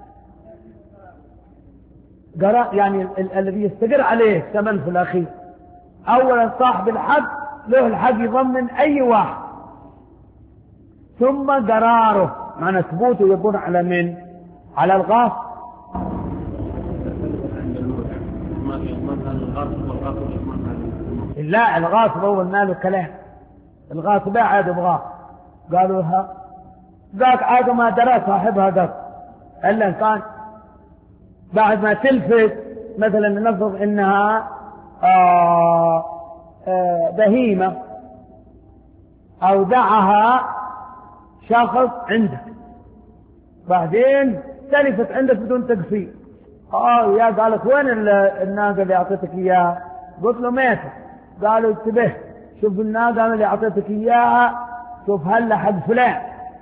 قرار يعني ال الذي يستقر عليه ثمن في الاخير. اولا صاحب الحق له الحق يضمن اي واحد ثم قراره معنى ثبوته يكون على من؟ على الغاص. لا الغاصب اول ماله كلام الغاصب عاد بغاص قالوا ها ذاك عاد ما درى صاحبها ذاك الا كان بعد ما تلفت مثلا نفرض انها آآ آآ بهيمة اودعها شخص عندك بعدين تلفت عندك بدون تقسيط. اه يا قالت وين الناقة اللي اعطيتك اياها؟ قلت له ماتت. قالوا انتبه شوف الناقة اللي اعطيتك اياها شوف هلا حق فلان.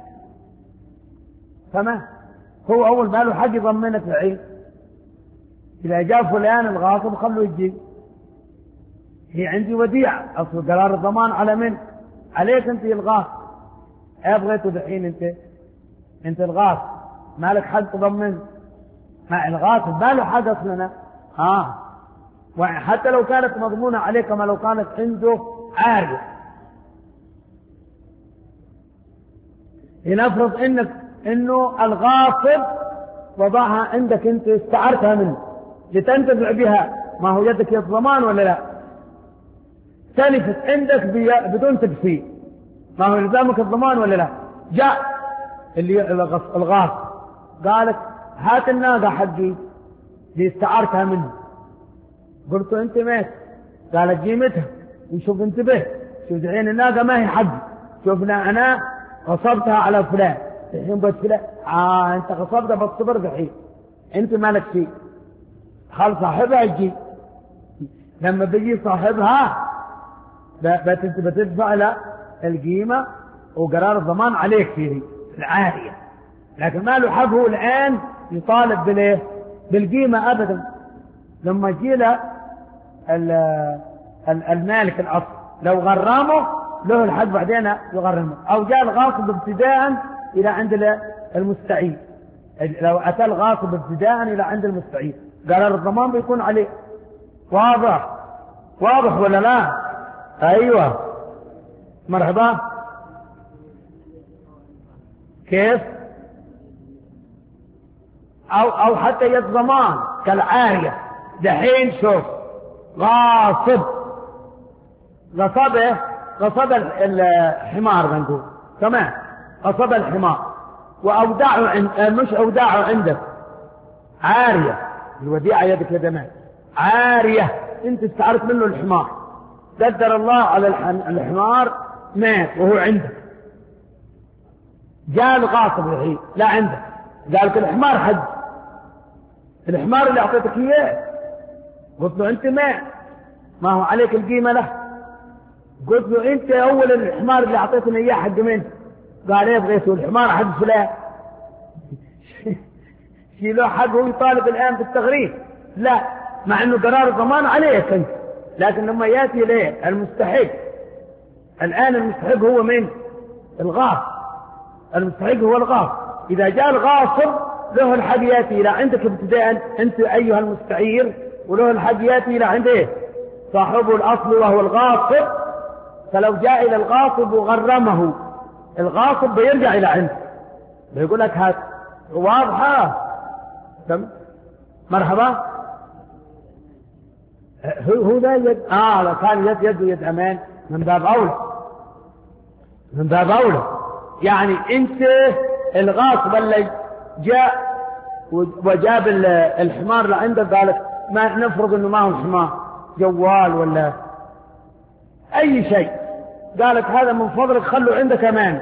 تمام هو اول ما له حق يضمنك العين. اذا جاء فلان الغاصب خلوه يجي هي عندي وديعة اصل قرار الضمان على من؟ عليك انت الغاصب. ابغيته دحين انت انت الغاصب مالك حق تضمن مع الغاصب ما له حق اصلا. اه وحتى لو كانت مضمونة عليه كما لو كانت عنده عارية. لنفرض انك انه الغاصب وضعها عندك انت، استعرتها منه لتنتفع بها، ما هو يدك يد ضمان ولا لا؟ تلفت عندك بدون تكفير، ما هو يلزمك الضمان ولا لا؟ جاء اللي الغاصب قالك هات الناقة حقي اللي استعرتها منه. قلت له انت مات، قالت قيمتها وشوف انتبه، شوف الحين الناقة ما هي حقي، شوفنا انا غصبتها على فلان، الحين بس فلان آه انت غصبتها بالصبر الحين انت مالك شيء، خل صاحبها يجي، لما بيجي صاحبها بتدفع له القيمة وقرار الضمان عليك فيه العارية، لكن ما له حقه الآن يطالب بالايه؟ بالقيمة أبدا. لما يجي له المالك الأصل لو غرمه له الحق بعدين يغرمه، أو جاء الغاصب ابتداء إلى عند المستعير، لو أتى الغاصب ابتداء إلى عند المستعير قرار الضمان بيكون عليه. واضح واضح ولا لا؟ أيوة مرحبا. كيف؟ أو أو حتى يد ضمان كالعارية. دحين شوف غاصب غصبه غصب الحمار بنقول تمام، غصب الحمار وأودعه عند مش أودعه عندك عارية، الوديعة يدك لدمان عارية، أنت استعرت منه الحمار، قدر الله على الحمار مات وهو عندك، جاء الغاصب الحين لا عندك، قالك الحمار حج، الحمار اللي أعطيتك إياه، قلت له أنت مات ما هو عليك القيمة له، قلت له أنت أول الحمار اللي أعطيتني إياه حق مين؟ قال إيه بغيته الحمار حق فلان. شيلوه حقه يطالب الآن بالتغريب، لا مع أنه قرار الضمان عليك أنت، لكن لما يأتي ليه المستحق، الآن المستحق هو من الغاصب، المستحق هو الغاصب، إذا جاء الغاصب له الحق يأتي إلى عندك ابتداء أنت أيها المستعير، وله الحق يأتي إلى عنده صاحبه الأصل وهو الغاصب، فلو جاء إلى الغاصب وغرمه الغاصب بيرجع إلى عنده بيقول لك هات. واضحة؟ مرحبا. هو ذا يد آه لو كان يد يد يد أمان من باب أولى، من باب أولى، يعني أنت الغاصب اللي جاء وجاب الحمار لعندك قالك ما نفرض إنه ما هو حمار، جوال ولا أي شيء، قالك هذا من فضلك خلوا عندك أمان،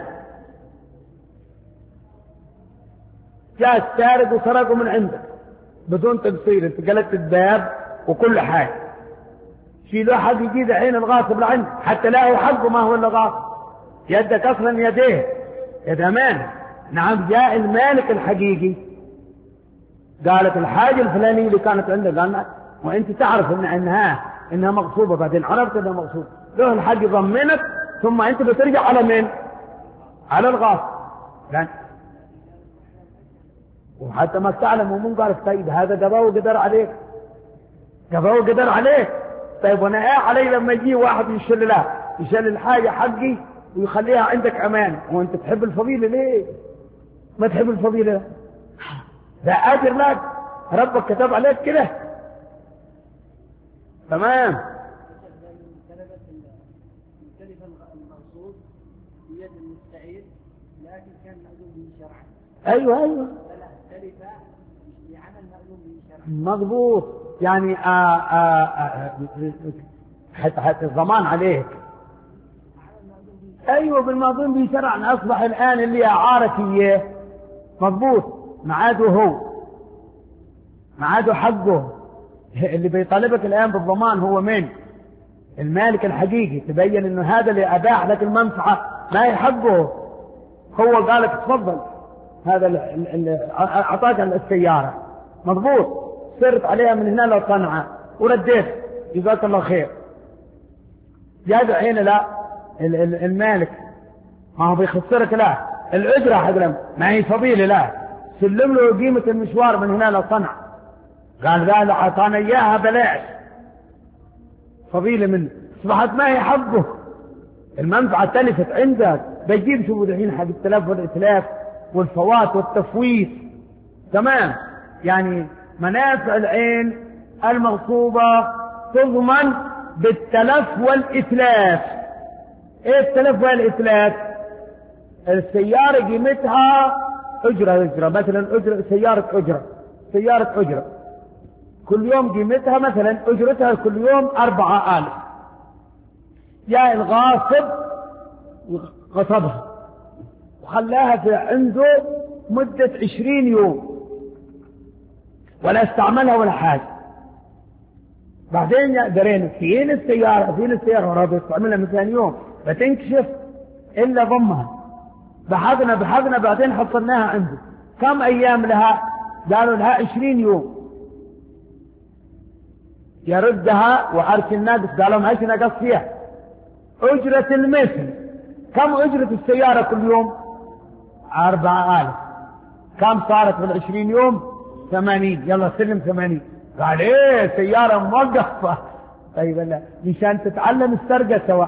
جاء السارق وسرقه من عندك بدون تقصير، انت قلت الباب وكل حاجة، شيلوا حق يجي الحين الغاصب لعندك حتى لا هو حقه ما هو اللي غاصب، يدك أصلا يديه يد أمان. نعم جاء المالك الحقيقي قالت الحاجة الفلانية اللي كانت عندك، قالنا وانت تعرف إن انها انها مغصوبة، بعدين عرفت انها مغصوبة، له الحق يضمنك، ثم انت بترجع على مين؟ على الغاصب. يعني وحتى ما تعلم ومن قالك طيب هذا قضاء وقدر عليك، قضاء وقدر عليك، طيب وانا ايه علي لما يجي واحد يشل له يشل الحاجة حقي ويخليها عندك امان، وانت تحب الفضيلة ليه؟ ما تحب الفضيلة؟ ده اجر لك، ربك كتب عليك كده. تمام. بيد المستعير لكن كان مأذون به شرعا. ايوه ايوه تلف بعمل مأذون به شرعا. مضبوط، يعني آآ آآ حتى حتى الضمان عليك. ايوه بالمأذون به شرعا، اصبح الان اللي اعارك اياه مضبوط، معاده هو معاده حقه، اللي بيطالبك الان بالضمان هو من المالك الحقيقي، تبين انه هذا اللي اباح لك المنفعه ما يحقه، هو قالك تفضل هذا اللي اعطاك السياره مضبوط، صرت عليها من هنا لو صنعه ورديت جزاك الله خير، جاء الحين لا المالك ما هو بيخسرك، لا الاجره حق ما هي فضيله، لا سلم له قيمه المشوار من هنا لو صنع، قال لا لا اعطانا اياها بلاش فضيله منه، اصبحت ما هي حقه، المنفعة تلفت عندك، بجيب شوفوا الحين حق التلف والإتلاف والفوات والتفويت. تمام. يعني منافع العين المغصوبة تضمن بالتلف والإتلاف. ايه التلف والإتلاف؟ السيارة قيمتها أجرة أجرة مثلا أجرة سيارة أجرة سيارة أجرة كل يوم قيمتها مثلا أجرتها كل يوم أربعة آلاف. جاء الغاصب غصبها وخلاها في عنده مدة عشرين يوم ولا استعملها ولا حاجة. بعدين درينا فين السيارة فين السيارة ورابط استعملها من ثاني يوم فتنكشف إلا ضمها. بحثنا بحثنا بعدين حصلناها عنده. كم أيام لها؟ قالوا لها عشرين يوم. يردها وعرش الناقص قالوا ما عرش ناقص فيها. أجرة المثل كم أجرة السيارة كل يوم؟ أربعة آلاف. كم صارت في العشرين يوم؟ ثمانين. يلا سلم ثمانين. قال ايه سيارة موقفة. طيب لا مشان تتعلم السرقة سواء.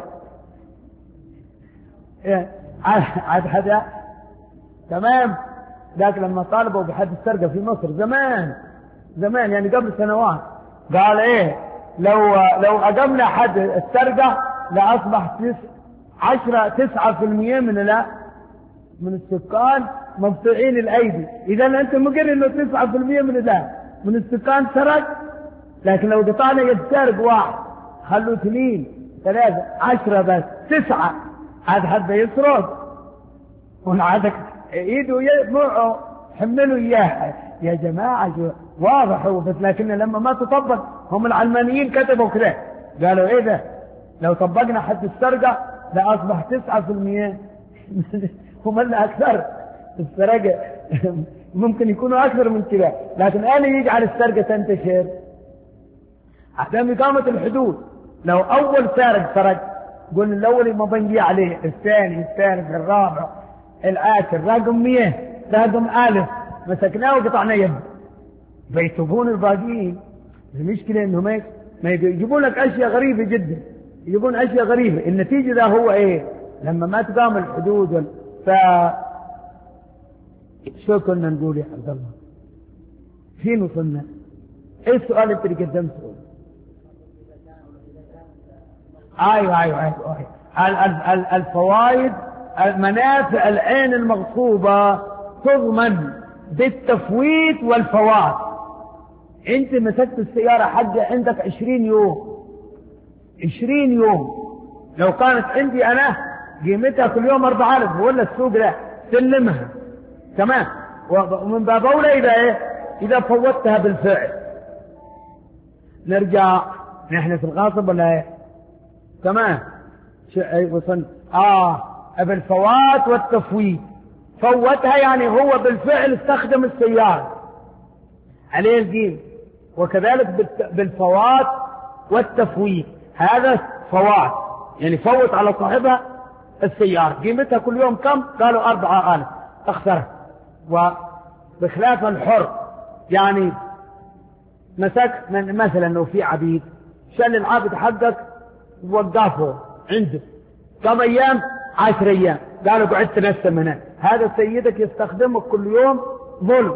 إيه؟ عاد هذا تمام. ذاك لما طالبوا بحد السرقة في مصر زمان زمان يعني قبل سنوات قال ايه لو لو أقمنا حد السرقة لأصبح تس عشرة تسعة في المية من لا من السكان مقطوعين الأيدي. إذا أنت مقر إنه تسعة في المية من ذا من السكان سرق. لكن لو قطعنا يد سارق واحد خلوا اثنين ثلاثة عشرة بس تسعة عاد حد يسرق ونعادك ايده معه حملوا اياه يا جماعة واضح هو بس. لكن لما ما تطبق هم العلمانيين كتبوا كده قالوا ايه ده لو طبقنا حد السرقة لأصبح تسعة في المية هم اللي أكثر السرقة ممكن يكونوا أكثر من كده. لكن أنا يجعل السرقة تنتشر عدم إقامة الحدود. لو أول سارق سرق قلنا الأول ما بنجي عليه الثاني الثالث الرابع العاشر رقم مية رقم ألف مسكناه وقطعنا يده بيتوبون الباقيين. المشكلة إنه ما ما يجيبون لك أشياء غريبة جدا يجيبون أشياء غريبة. النتيجة ده هو إيه لما ما تقام الحدود وال... ف شو كنا نقول يا عبد الله فين وصلنا؟ ايه السؤال اللي انت قدمته؟ ايوه ايوه ايوه, أيوة. الفوائد منافع العين المغصوبة تضمن بالتفويت والفوات. انت مسكت السيارة حقة عندك عشرين يوم عشرين يوم. لو كانت عندي انا قيمتها كل يوم أربعة آلاف ولا السوق لا سلمها تمام. ومن باب أولى إذا إيه إذا فوتها بالفعل نرجع نحن في الغاصب ولا إيه تمام. وصل آه بالفوات والتفويت. فوتها يعني هو بالفعل استخدم السيارة عليه القيمة. وكذلك بالفوات والتفويت هذا فوات يعني فوت على صاحبها السيارة قيمتها كل يوم كم؟ قالوا أربعة آلاف أخسرها. وبخلاف الحر يعني مسك من مثلا لو في عبيد شل العبد حقك ووقفه عنده كم أيام؟ عشر أيام. قالوا قعدت نفسه هناك هذا سيدك يستخدمك كل يوم ظلم.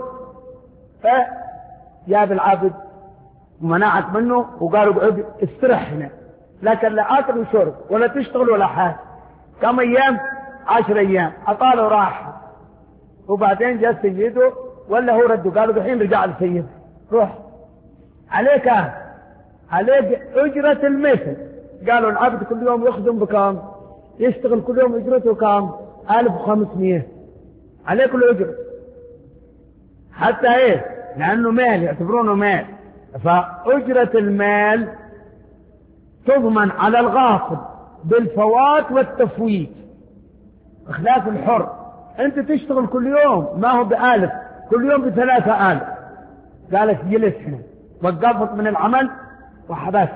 فجاب العبد ومنعت منه وقالوا قعد استرح هنا لكن لا أكل وشرب ولا تشتغل ولا حاجة. كم أيام؟ عشر أيام. أطالوا راح وبعدين جاء سيده ولا هو رده قالوا الحين رجع لسيده روح عليك عليك أجرة المثل. قالوا العبد كل يوم يخدم بكام؟ يشتغل كل يوم أجرته كام؟ ألف وخمسمية عليك الأجرة حتى إيه لأنه مال يعتبرونه مال. فأجرة المال تضمن على الغاصب بالفوات والتفويت بخلاف الحر. أنت تشتغل كل يوم ما هو بألف كل يوم بثلاثة آلاف. قالك جلس هنا وقفت من العمل وحبست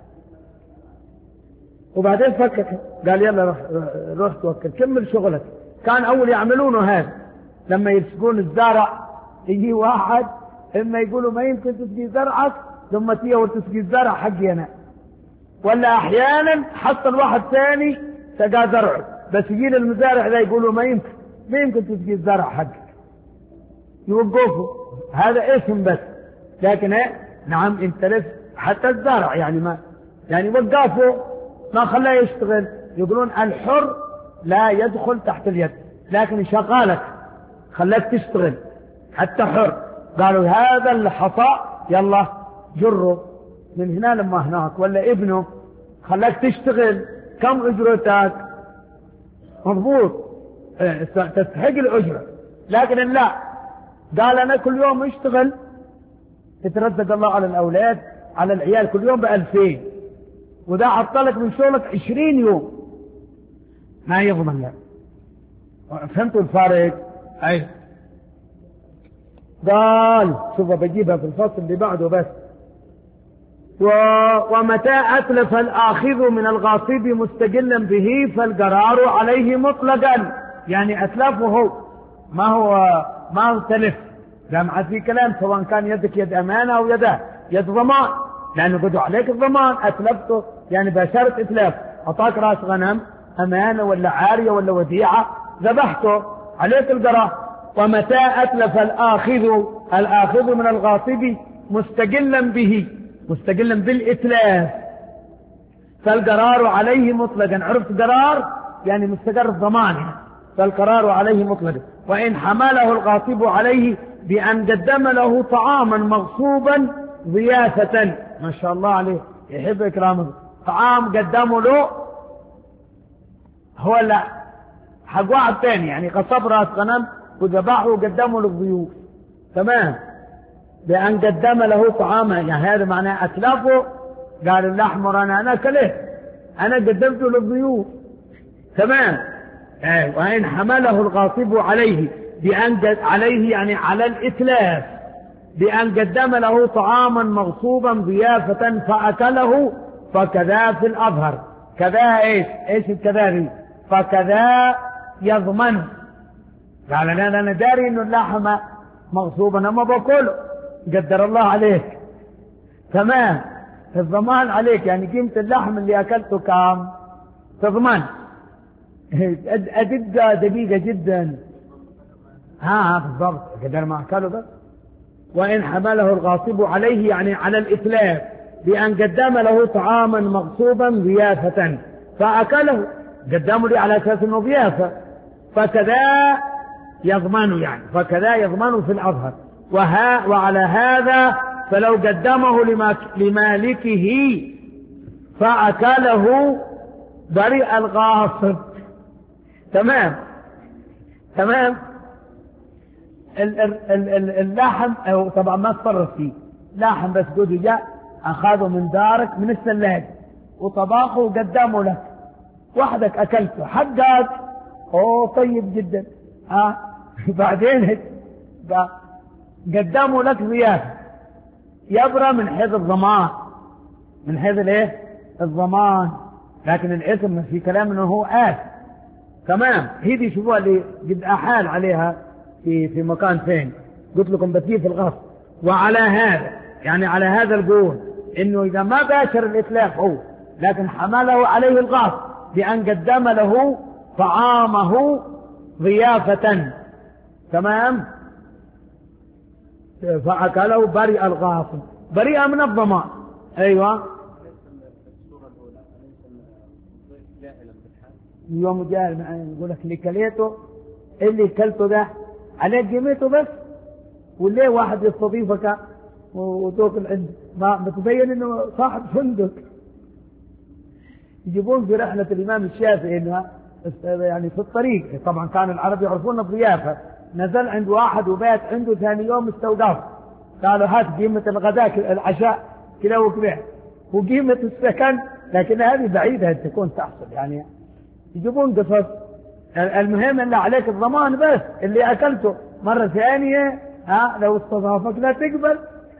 وبعدين فكك قال يلا روح, روح توكل كمل شغلك. كان أول يعملونه هذا لما يسقون الزرع يجي واحد إما يقولوا ما يمكن تسقي زرعك ثم تيه وتسقي الزرع حقي أنا ولا أحيانا حصل واحد ثاني سقى زرعه بس يجي المزارع ذا يقولوا ما يمكن ما يمكن تسقي الزرع حقك، يوقفوا، هذا اسم بس. لكن ايه نعم انت لف حتى الزرع يعني ما يعني وقفوا ما خلاه يشتغل. يقولون الحر لا يدخل تحت اليد، لكن شغالك خلاك تشتغل حتى حر. قالوا هذا الحصى يلا جره من هنا لما هناك، ولا ابنه خلاك تشتغل كم اجرتك؟ مضبوط تستحق الاجره. لكن لا، قال انا كل يوم اشتغل، تترزق الله على الاولاد على العيال كل يوم بألفين، وده عطلك من شغلك عشرين يوم، ما يضمن لك. فهمتوا الفارق؟ اي قال شوف بجيبها في الفصل اللي بعده بس. و... ومتى أتلف الآخذ من الغاصب مستقلا به فالقرار عليه مطلقا. يعني أتلفه هو ما هو ما هو تلف، جامعة في كلام سواء كان يدك يد أمانة أو يده يد ضمان، لأنه قدوا عليك الضمان. أتلفته يعني بشرط إتلاف، أعطاك رأس غنم أمانة ولا عارية ولا وديعة، ذبحته عليك القرار. ومتى أتلف الآخذ الآخذ من الغاصب مستقلا به مستقلا بالإتلاف فالقرار عليه مطلقا. عرفت قرار يعني مستقر الضمان، فالقرار عليه مطلقا. وإن حمله الغاصب عليه بأن قدم له طعاما مغصوبا ضيافة، ما شاء الله عليه يحب إكرامه، طعام قدمه له هو لا حق واحد ثاني، يعني غصب راس غنم وذبحه وقدمه للضيوف، تمام، بأن قدم له طعاما، يعني هذا معناه أتلفه. قال الأحمر أنا أنا كله أنا قدمته للضيوف، تمام. آه. وإن حمله الغاصب عليه بأن قد عليه يعني على الإتلاف بأن قدم له طعاما مغصوبا ضيافة فأكله فكذا في الأظهر. كذا إيش إيش الكذا دي؟ فكذا يضمن. قال أنا أنا داري إنه اللحم مغصوبا أنا ما باكله، قدر الله عليك، تمام، الضمان عليك، يعني قيمة اللحم اللي أكلته كام تضمن. أدقة دقيقة جدا، ها بالضبط قدر ما أكله بس. وإن حمله الغاصب عليه يعني على الإتلاف بأن قدم له طعاما مغصوبا ضيافة فأكله، قدمه لي على أساس إنه ضيافة، فكذا يضمن، يعني فكذا يضمن في الأظهر. وها وعلى هذا فلو قدمه لمالكه فأكله برئ الغاصب، تمام تمام. اللحم طبعا ما تصرف فيه، لحم بس قد جاء أخذه من دارك من الثلاجة وطباخه وقدمه لك، وحدك أكلته حقك، أوه طيب جدا، ها بعدين قدموا لك ضيافة، يبرى من حيث الضمان، من حيث الايه الضمان، لكن الاسم في كلام انه هو آت، تمام. هي دي شوفوها اللي قد أحال عليها في في مكان ثاني، قلت لكم بتجي في الغصب. وعلى هذا يعني على هذا القول انه اذا ما باشر الاتلاف هو لكن حمله عليه الغصب بأن قدم له طعامه ضيافة، تمام، فأكله برئ الغاصب، بريئة من الضمان. أيوة يوم جاهل يقول لك اللي كليته اللي كلته ده عليك قيمته بس، واللي واحد يستضيفك وتاكل عنده ما بتبين انه صاحب فندق. يجيبون في رحلة الإمام الشافعي إنها يعني في الطريق، طبعا كان العرب يعرفون الضيافة، نزل عند واحد وبات عنده ثاني يوم استوقف، قالوا هات قيمة الغداء العشاء كذا وكذا وقيمة السكن، لكن هذه بعيدة أن تكون تحصل، يعني يجيبون قصص. المهم اللي عليك الضمان بس، اللي أكلته مرة ثانية ها لو استضافك لا تقبل،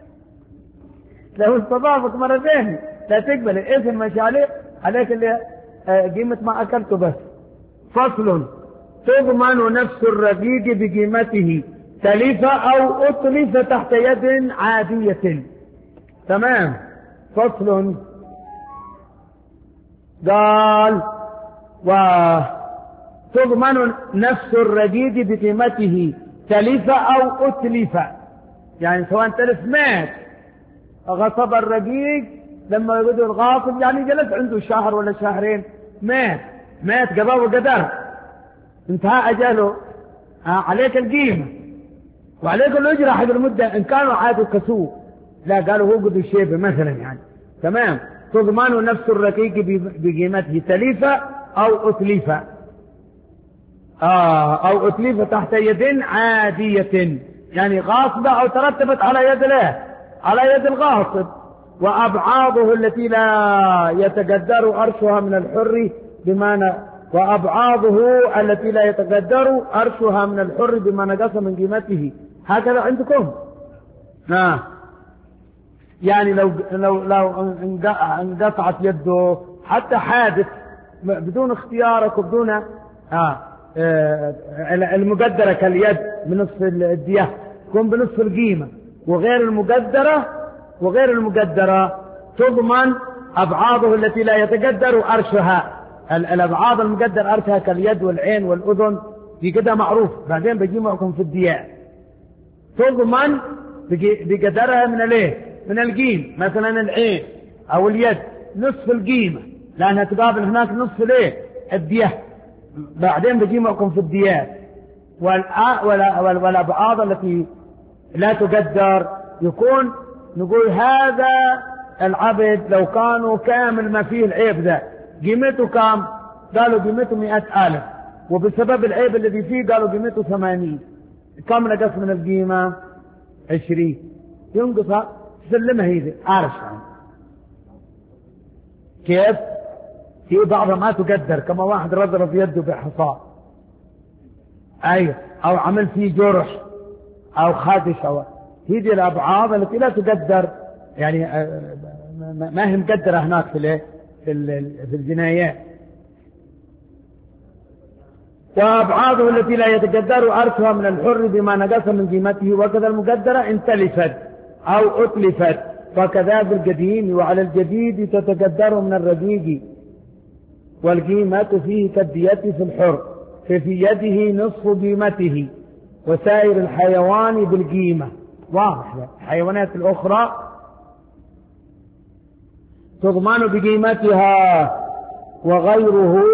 لو استضافك مرة ثانية لا تقبل، الاسم ماشي عليك، عليك اللي قيمة ما أكلته بس. فصل: تضمن نفس الرقيق بقيمته تلف أو أطلف تحت يد عادية، تمام. فصل: قال و تضمن نفس الرقيق بقيمته تلف أو أتلف، يعني سواء تلف مات، غصب الرقيق لما يقول الغاصب يعني جلس عنده شهر ولا شهرين، مات مات قضاء وقدر، انتهى أجله، عليك القيمة وعليك الأجرة حق المدة إن كانوا عادوا كسوه، لا قالوا هو قد الشيبة مثلا يعني، تمام. تضمن نفس الرقيق بقيمته تلف أو أتلف، آه أو أتلف تحت يد عادية، يعني غاصبة أو ترتبت على يد له، على يد الغاصب. وأبعاضه التي لا يتقدر أرشها من الحر بما وأبعاضه التي لا يتقدر أرشها من الحر بما نقص من قيمته، هكذا عندكم. آه. يعني لو لو لو انقطعت يده حتى حادث بدون اختيارك وبدون آه المقدرة كاليد بنصف الدية تكون بنصف القيمة، وغير المقدرة وغير المقدرة تضمن أبعاضه التي لا يتقدر أرشها. الأبعاض المقدر أرشها كاليد والعين والأذن دي كده معروف، بعدين بيجي معكم في الدياء. تضمن بقدرها من الايه؟ من القيم، مثلا العين أو اليد نصف القيمة لأنها تقابل هناك نصف الايه؟ الدية، بعدين بيجي معكم في الدياء. والأبعاض التي لا تقدر يكون نقول هذا العبد لو كانوا كامل ما فيه العيب ذا قيمته كام؟ قالوا قيمته مئة ألف، وبسبب العيب الذي فيه قالوا قيمته ثمانين، كم نقص من القيمة؟ عشرين، ينقص سلمها هيدي عارف كيف؟ في بعضها ما تقدر، كما واحد رضرب يده بحصاء، أيوة، أو عمل فيه جرح أو خادش، أو هذه الأبعاض التي لا تقدر، يعني ما هي مقدرة هناك في في الجنايات. وأبعاضه التي لا يتقدر أرشها من الحر بما نقص من قيمته، وكذا المقدرة إن تلفت أو أتلفت، وكذا بالقديم. وعلى الجديد تتقدر من الرقيق، والقيمة فيه كالدية في الحر، ففي يده نصف قيمته، وسائر الحيوان بالقيمة. واضح. الحيوانات الأخرى تضمن بقيمتها، وغيره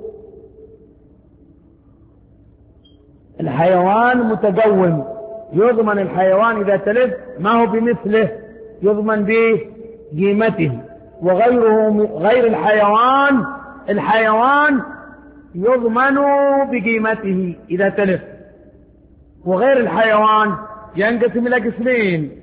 الحيوان متقوم، يضمن الحيوان إذا تلف ما هو بمثله، يضمن بقيمته. وغيره غير الحيوان الحيوان يضمن بقيمته إذا تلف. وغير الحيوان ينقسم إلى قسمين،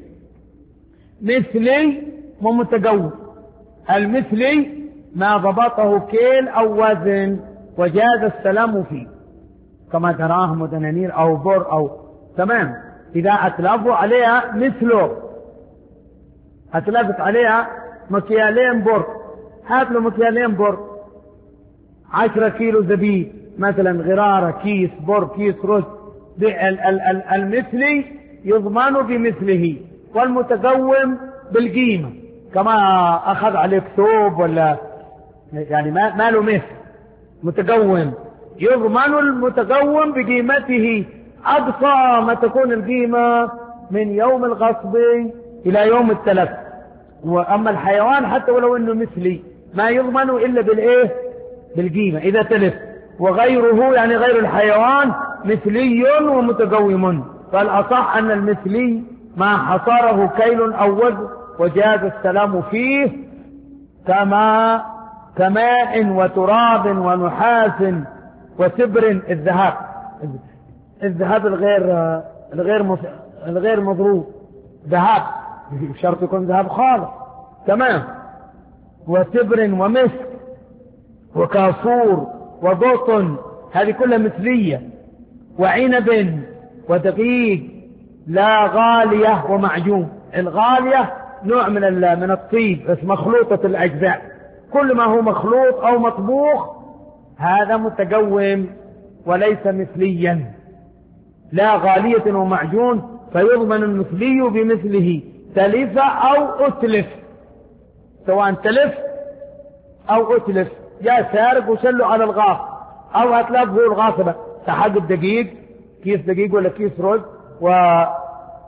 مثلي ومتقوم. المثلي ما ضبطه كيل أو وزن وجاز السلام فيه، كما تراهم ودنانير أو بر أو تمام. إذا أتلفوا عليها مثله، أتلفت عليها مكيالين بر، هات له مكيالين بر، عشرة كيلو زبيب مثلا، غرارة، كيس بر، كيس رز. المثلي يضمن بمثله، والمتقوم بالقيمة، كما أخذ عليك ثوب ولا يعني ما, ما له مثل. متقوم يضمن المتقوم بقيمته أقصى ما تكون القيمة من يوم الغصب إلى يوم التلف. وأما الحيوان حتى ولو أنه مثلي ما يضمن إلا بالإيه؟ بالقيمة إذا تلف. وغيره يعني غير الحيوان مثلي ومتقوم، فالأصح أن المثلي ما حصره كيل أو وزن وجاز السلام فيه، كما كماء وتراب ونحاس وسبر. الذهب الذهب الغير الغير الغير مضروب ذهب، شرط يكون ذهب خالص، تمام. وسبر ومسك وكافور وقطن، هذه كلها مثلية. وعنب ودقيق، لا غالية ومعجون. الغالية نوع من من الطيب بس مخلوطة الأجزاء، كل ما هو مخلوط أو مطبوخ هذا متقوم وليس مثليا. لا غالية ومعجون، فيضمن المثلي بمثله تلف أو أتلف، سواء تلف أو أتلف. جاء سارق وشله على الغاف أو أتلاف هو الغاصبة تحق الدقيق، كيس دقيق ولا كيس رز وأكاله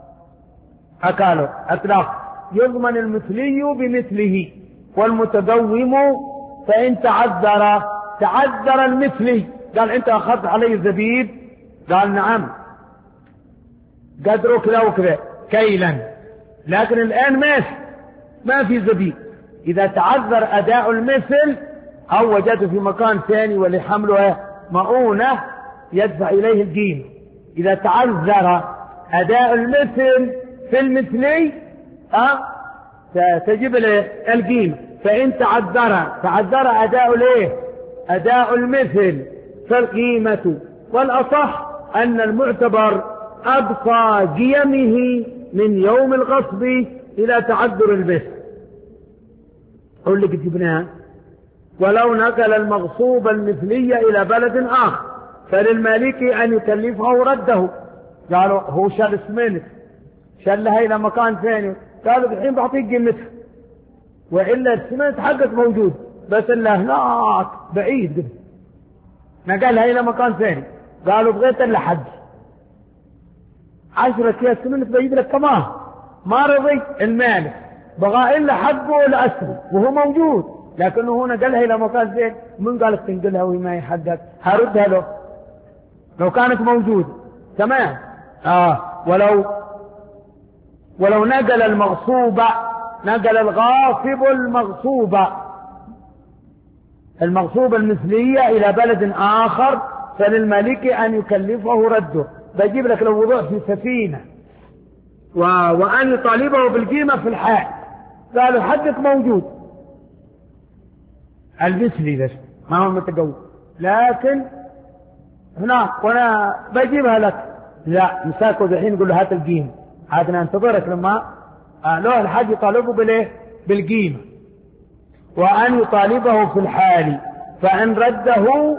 أتلاف، يضمن المثلي بمثله والمتدوم فإن تعذر تعذر المثلي. قال أنت أخذت علي الزبيب، قال نعم قدره كذا وكذا كيلا، لكن الآن ماشي ما في زبيب. إذا تعذر أداء المثل أو وجدته في مكان ثاني ولحمله مؤونة يدفع إليه القيمة. إذا تعذر أداء المثل في المثلي أه تجب القيمة. فإن تعذر تعذر أداء الايه أداء المثل فالقيمة. والأصح أن المعتبر أبقى قيمه من يوم الغصب إلى تعذر البث. أقول لك جبناها. ولو نقل المغصوب المثلية إلى بلد آخر فللمالك أن يكلفه رده. قالوا هو شال اسمنت شالها إلى مكان ثاني، قالوا الحين بعطيك قيمتها، وإلا السمنت حقك موجود بس إلا هناك بعيد قبل نقلها إلى مكان ثاني. قالوا بغيت إلا حد عشرة أكياس سمنت بجيب لك كمان، ما رضي المالك بغى إلا حقه لأسره وهو موجود، لكنه هنا نقلها إلى مكان ثاني. من قالك تنقلها وما يحقك؟ هردها له لو كانت موجودة تمام. آه ولو ولو نقل المغصوبة نقل الغاصب المغصوبة المغصوبة المثلية إلى بلد آخر فللمالك أن يكلفه رده. بجيب لك لو وضع في سفينة و... وأن يطالبه بالقيمة في الحال، قالوا حقك موجود المثلي بس ما هو متقوي، لكن هناك وأنا بجيبها لك، لا مساكوا الحين يقول له هات القيمة، عاد ننتظرك لما له الحاج يطالبه بالايه بالقيمة. وأن يطالبه في الحال فإن رده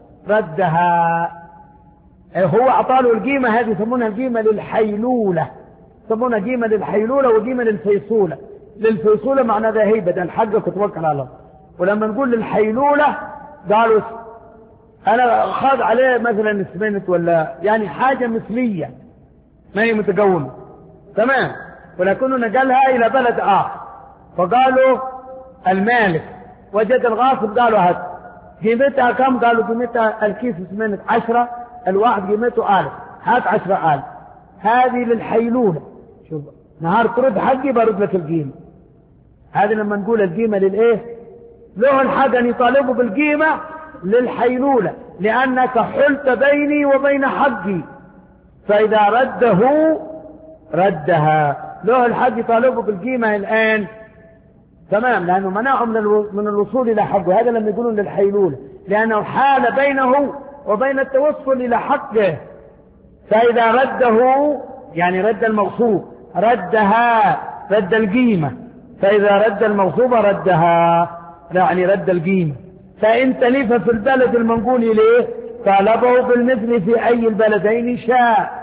ردها. هو أعطاله القيمة هذه يسمونها القيمة للحيلولة، يسمونها قيمة للحيلولة وقيمة للفيصولة. للفيصولة معنى ذا هي بدل حقك وتوكل على الله. ولما نقول للحيلولة قالوا أنا أخذ عليه مثلا السمنت ولا يعني حاجة مثلية ما هي متقومة تمام، ولكنه نقلها إلى بلد آخر فقالوا المالك وجد الغاصب قالوا هات قيمتها كم؟ قالوا قيمتها الكيس سمنت عشرة، الواحد قيمته ألف، هات عشرة ألف. هذه للحيلولة. شوف نهار ترد حقي برد لك القيمة. هذه لما نقول القيمة للإيه له الحق أن يطالبه بالقيمة للحيلولة، لأنك حلت بيني وبين حقي، فإذا رده ردها. له الحق يطالبه بالقيمة الآن تمام، لأنه منعه من الوصول إلى حقه. هذا لما يقولون للحيلولة لأنه حال بينه وبين التوصل إلى حقه. فإذا رده يعني رد المغصوب ردها رد القيمة، فإذا رد المغصوب ردها يعني رد القيمة. فإن تلف في البلد المنقول إليه طالبه بالمثل في أي البلدين شاء.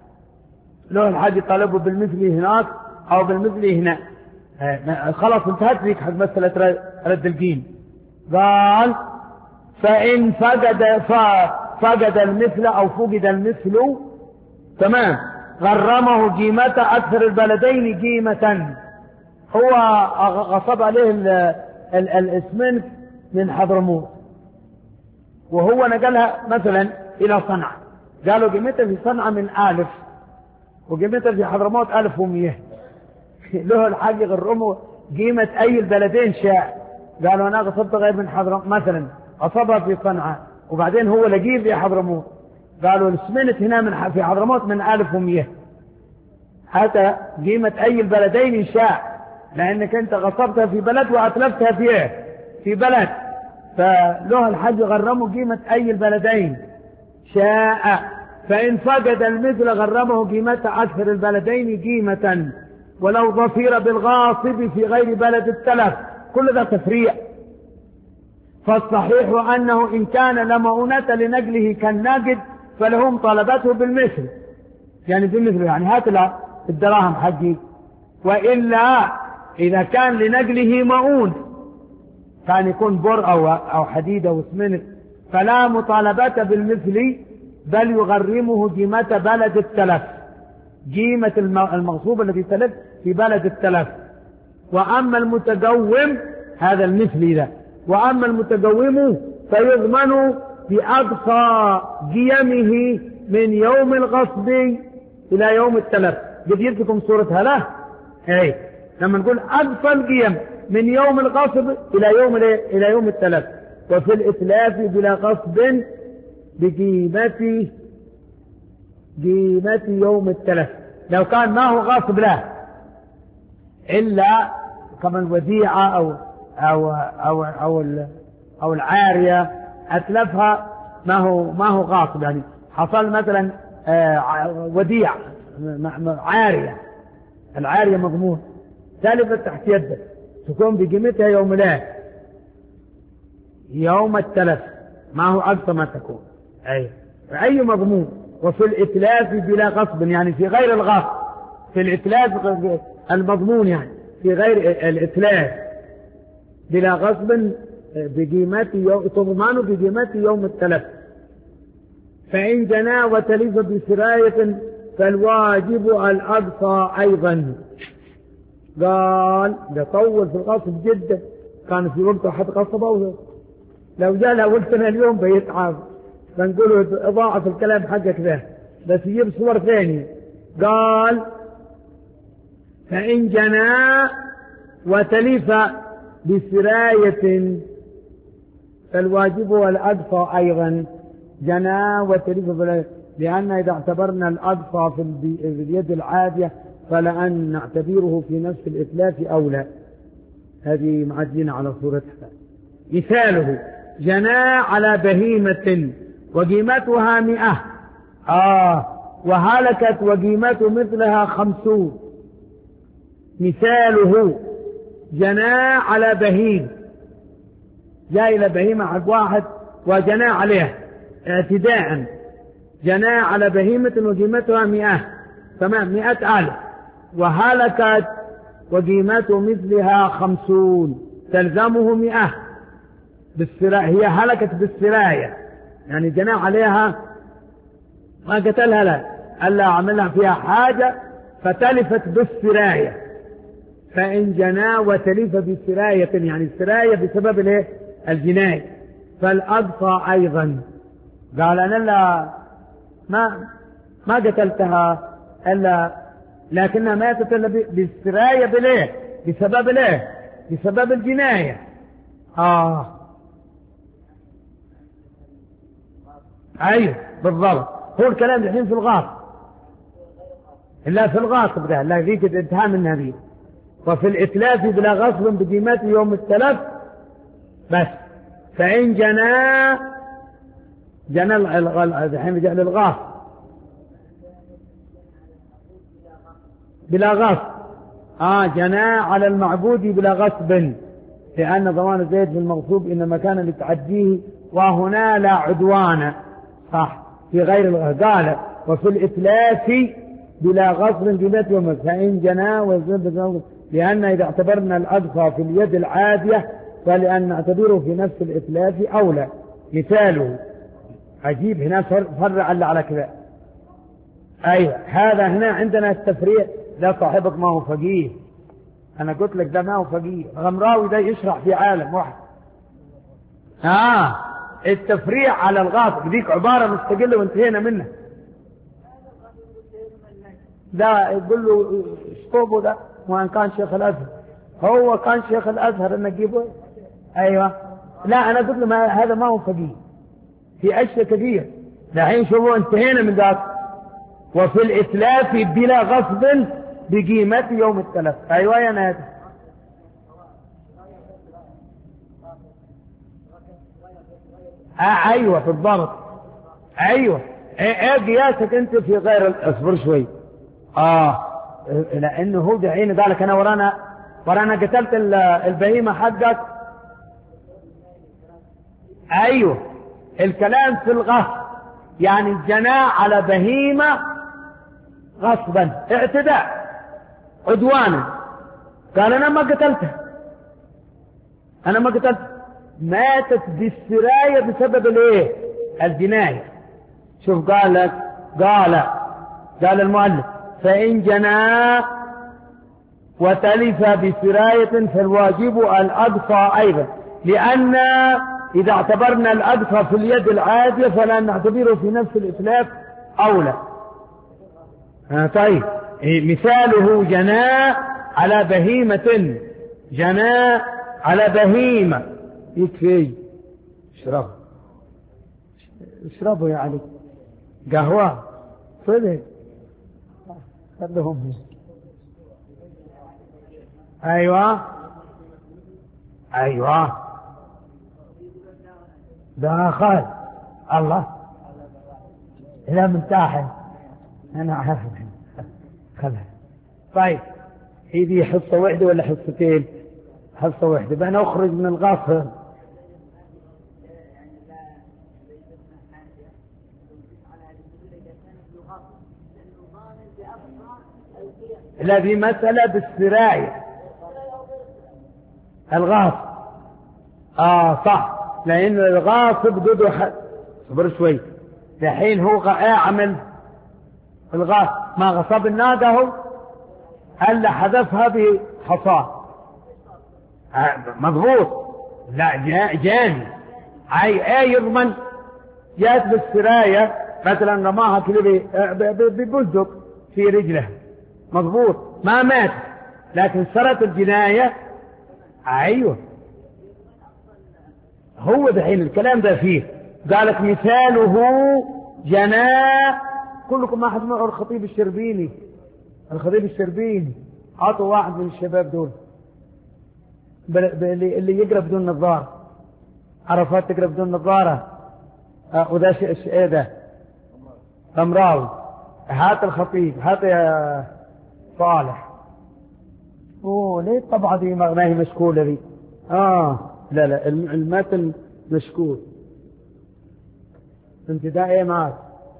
له الحاج طالبه بالمثل هناك أو بالمثل هنا. خلاص انتهت لك حق مسألة رد القيمة. قال فإن فقد فقد المثل أو فقد المثل تمام غرمه قيمة أكثر البلدين قيمة. هو غصب عليه الاسمنت من حضرموت وهو نقلها مثلا إلى صنعاء، قالوا قيمتها في صنعاء من ألف وقيمتها في حضرموت ألف ومية. له الحق يغرمه قيمة أي البلدين شاء. قالوا أنا غصبت غير من حضرموت مثلا غصبها في صنعاء وبعدين هو لقيه في حضرموت، قالوا الاسمنت هنا من في حضرموت من ألف ومية، حتى قيمة أي البلدين شاء، لأنك أنت غصبتها في بلد وأتلفتها في إيه؟ في بلد، فله الحج غرمه قيمة أي البلدين شاء. فإن فقد المثل غرمه قيمة أكثر البلدين قيمة ولو ظفير بالغاصب في غير بلد التلف. كل ذا تفريع. فالصحيح أنه إن كان لمؤونة لنقله كالناقد فلهم طلبته بالمثل، يعني بالمثل يعني هات له الدراهم حقي. وإلا إذا كان لنقله مؤون كان يكون بر أو, أو حديد أو اسمنت فلا مطالبة بالمثل بل يغرمه قيمة بلد التلف، قيمة المغصوب الذي تلف في بلد التلف. وأما المتقوم هذا المثل ذا، وأما المتقوم فيضمن بأقصى قيمه من يوم الغصب إلى يوم التلف. قد يجيكم صورة هذا؟ أي لما نقول أقصى القيم من يوم الغصب إلى يوم إلى يوم التلف. وفي الإتلاف بلا غصب بقيمة قيمة يوم التلف، لو كان ما هو غصب له إلا كما الوديعة أو أو أو أو, أو العارية أتلفها، ما هو ما هو غاصب، يعني حصل مثلا وديعة عارية، العارية مضمون تلفت تحت يده تكون بقيمتها يوم لا يوم التلف، ما هو أقصى ما تكون أي أي مضمون. وفي الإتلاف بلا غصب يعني في غير الغصب، في الإتلاف المضمون يعني في غير الإتلاف بلا غصب بقيمة يوم تضمن بقيمة يوم التلف. فإن جنى وتلف بسراية فالواجب الأقصى أيضا. قال ده طول في الغصب جدا، كان في وقته حد غصبه، لو جاء له وقتنا اليوم بيتعب، فنقول ضاعف الكلام حقك ذا، بس يجيب صور ثانية. قال فإن جنى وتلف بسراية فالواجب والأقصى أيضا. جنى وتلف لأن إذا اعتبرنا الأقصى في اليد العادية فلأن نعتبره في نفس الإتلاف أولى. هذه معدين على صورتها. مثاله جنى على بهيمة وقيمتها مئة آه وهلكت وقيمة مثلها خمسون. مثاله جنى على بهيم، جاء إلى بهيمة حق واحد وجنى عليها اعتداء، جنى على بهيمة وقيمتها مئة تمام مئة ألف، وهلكت وقيمة مثلها خمسون تلزمه مئة بالسراية. هي هلكت بالسراية يعني جنى عليها ما قتلها لا ألا عملها فيها حاجة فتلفت بالسراية. فإن جنى وتلف بسراية يعني السراية بسبب الايه الجناية فالأقصى أيضا. قال أنا لا ما ما قتلتها إلا لكنها ماتت إلا بالسراية بليه بسبب الايه بسبب الجناية. آه أيوه بالضبط، هو الكلام الحين في الغاصب إلا في الغاصب ده لا فيك انتهى من هذه. وفي الإتلاف بلا غصب بقيمة يوم التلف بس. فإن جنى جنى الحين جاء للغاصب بلا غصب آه جنى على المعبود بلا غصب، لأن ضمان الزيد في المغصوب إنما كان لتعديه وهنا لا عدوان صح في غير الغصب. قال وفي الإتلاف بلا غصب قيمة يوم. فإن جنى وزد لأن إذا اعتبرنا الأقصى في اليد العادية فلأن نعتبره في نفس الإتلاف أولى. مثاله عجيب هنا فرع الله على كذا. أي هذا هنا عندنا التفريع. لا صاحبك ما هو فقيه، أنا قلت لك ده ما هو فقيه، غمراوي ده يشرح في عالم واحد. آه التفريع على الغاصب ذيك عبارة مستقلة وانتهينا منها. ده يقول له اشطبه ده وان كان شيخ الازهر، هو كان شيخ الازهر ان نجيبه. ايوه لا انا قلت له ما هذا ما هو فقيه في اشياء كثير. الحين شوفوا انتهينا من ذاك. وفي الاتلاف بلا غصب بقيمة يوم التلف. ايوه يا نادي آه ايوه بالضبط ايوه ايه قياسك انت في غير اصبر شوي. اه لانه هو دحين قال لك انا ورانا ورانا قتلت البهيمه حقك. ايوه الكلام في الغصب يعني الجناح على بهيمه غصبا اعتداء عدوانا. قال انا ما قتلتها انا ما قتلت ماتت بالسراية بسبب الايه؟ الجناية. شوف قال لك قال قال المؤلف فإن جنى وتلف بسراية فالواجب الأقصى أيضا، لأن إذا اعتبرنا الأقصى في اليد العادية فلا نعتبره في نفس الإتلاف أولى. آه طيب إيه مثاله؟ جنى على بهيمة، جنى على بهيمة. يكفي اشرب اشربوا يا علي قهوة صدق خلهم. ايوه ايوه داخل الله لا من تحت انا عارف خلها. طيب هذه حصة واحدة ولا حصتين؟ حصة واحدة. بقى نخرج من الغصر. الذي مسألة بالسراية الغاصب. اه صح، لأن الغاصب ضده حد. صبر شوي، الحين هو اعمل الغاصب ما غصب الناقة هو هلا حذفها بحصاه. آه مضبوط. لا جاني اي اي يضمن جات بالسراية مثلا رماها كذا ببزق في رجله مضبوط ما مات، لكن صارت الجناية. ايوه هو دحين الكلام ده فيه. قالك مثاله جناء. كلكم ما حد معه الخطيب الشربيني؟ الخطيب الشربيني عطوا واحد من الشباب دول اللي يقرأ بدون نظارة. عرفات تقرأ بدون نظارة؟ آه وذا شيء ايه ده رمراوي. هات الخطيب، هات يا صالح. اوه ليه طبعا دي ما هي مشكولة دي؟ اه لا لا المتن مشكول. انت ده ايه معك؟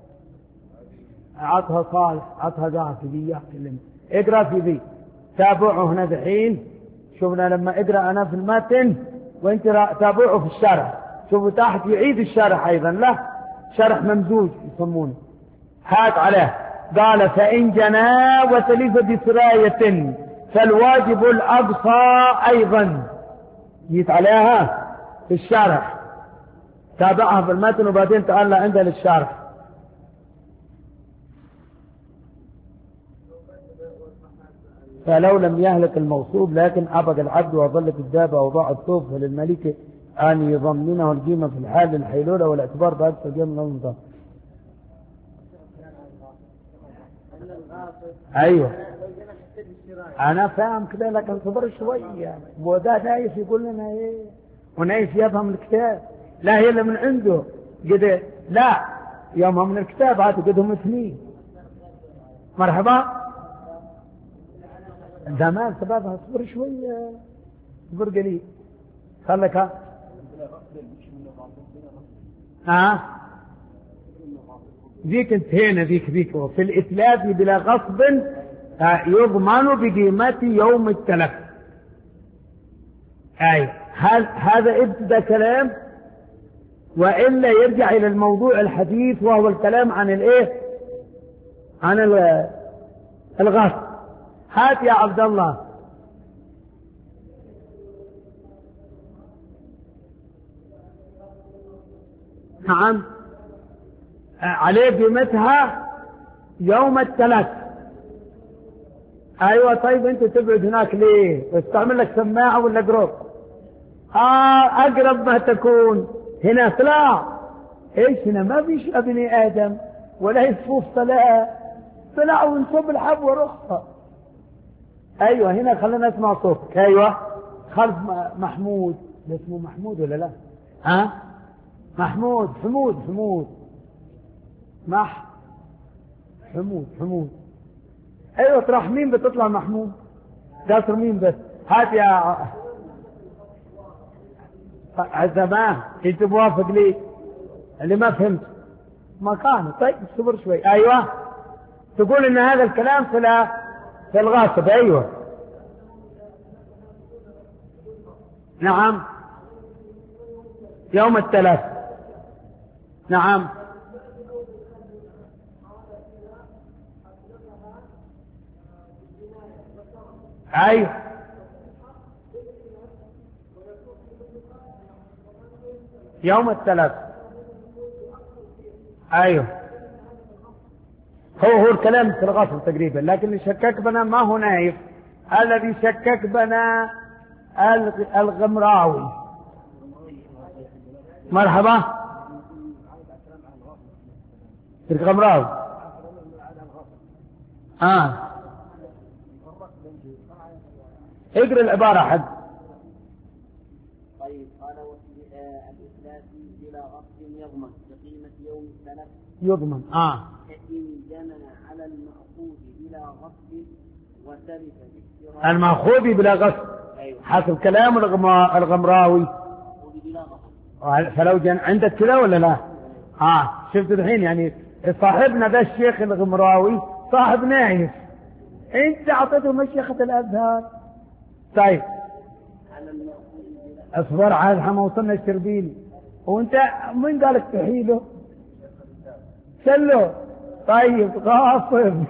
عطها صالح، عطها ذاك ذي يحكي. اقرا في ذي، تابعه هنا دحين. شوفنا لما اقرا انا في المتن وانت تابعه في الشرح. شوفوا تحت يعيد الشرح ايضا، لا شرح ممزوج يسمونه. هات عليه. قال فإن جنى وتلف بسراية فالواجب الأقصى أيضا. جيت عليها في الشرح، تابعها في المتن وبعدين تعال عندها للشرح. فلو لم يهلك الموصوب لكن أبقى العبد وظلت الدابة وضاع الثوب فللملك أن يضمنه القيمة في الحال للحيلولة والاعتبار بأكثر قيمة من المضاف. أيوه أنا فاهم كده، لكن صبر شوية. وده نايف يقول لنا إيه، ونايف يفهم الكتاب. لا هي اللي من عنده قد لا يومها من الكتاب هاتوا قدهم اثنين. مرحبا زمان سبابها. صبر شوية، صبر قليل. خلك ها ها ذيك انتهينا. ذيك ذيك في الإتلاف بلا غصب يضمن بقيمة يوم التلف. أي هذا ابتدى كلام، وإلا يرجع إلى الموضوع الحديث وهو الكلام عن الإيه؟ عن الغصب. هات يا عبد الله. نعم عليه قيمتها يوم التلف. ايوه طيب انت تبعد هناك ليه؟ استعمل لك سماعه ولا قرب؟ اه اقرب ما تكون. هنا طلع ايش؟ هنا ما فيش ابني ادم ولا يصفوف صلاه. طلع ونصب الحب ورخصه. ايوه هنا خلينا نسمع صوتك. ايوه خلف محمود. اسمه محمود ولا لا؟ ها أه؟ محمود حمود حمود مح حمود حمود. ايوه تروح مين بتطلع محمود؟ قصر مين بس؟ هات يا زمان انت موافق لي اللي ما فهمت مكانه. طيب صبر شوي. ايوه تقول ان هذا الكلام في في الغاصب. ايوه نعم يوم التلف. نعم. أيوه يوم التلف. أيوه هو هو الكلام في الغصب تقريبا، لكن اللي شكك بنا ما هو نايف، الذي شكك بنا الغمراوي. مرحبا. الغمراوي آه اقرأ العبارة حق. طيب قال وفي الإثلاث بلا غصب يضمن بقيمة يوم التلف يضمن آه كإن جنى على المأخوذ بلا غصب وتلف باستراحة. المأخوذ بلا غصب. أيوة. حسب كلام الغمراوي بلا غصب. فلو جن عندك كذا ولا لا؟ آه شفت الحين يعني صاحبنا ذا الشيخ الغمراوي صاحب نايف، انت اعطيته مشيخة الازهر. طيب اصبر عاد ما وصلنا الشربيني، وانت من قالك تحيله؟ سلو. طيب غاصب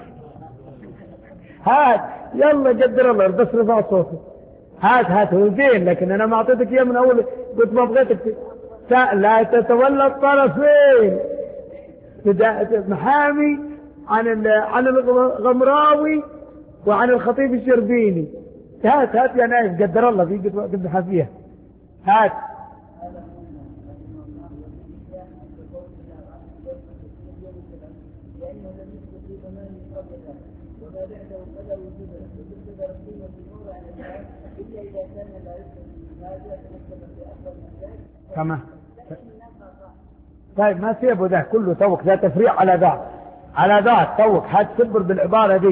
هات يلا قدر الله بس رفع صوتك. هات هات هو زين، لكن انا ما اعطيتك اياه من اول، قلت ما بغيتك لا تتولى الطرفين، محامي عن عن الغمراوي وعن الخطيب الشربيني. هات هات يا نايف قدر الله في قد حفيها. هات. كما طيب ما سيبوا ذا كله توك، ذا تفريع على ذا على ذا توك، حد تبر بالعبارة دي.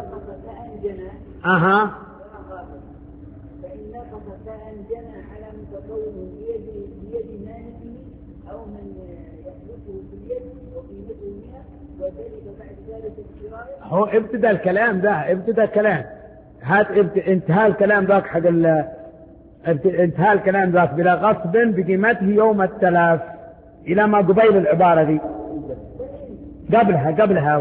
اها فإن نقص فأن جنى على متكون بيد بيد مالكه أو من يحدثه في اليد وقيمته مئة وذلك بعد ذلك الشراء. هو ابتدى الكلام ده، ابتدى الكلام. هات انتهى الكلام ذاك حق ال انتهى الكلام ذاك بلا غصب بقيمته يوم التلاف إلى ما قبيل العبارة دي. قبلها قبلها هو.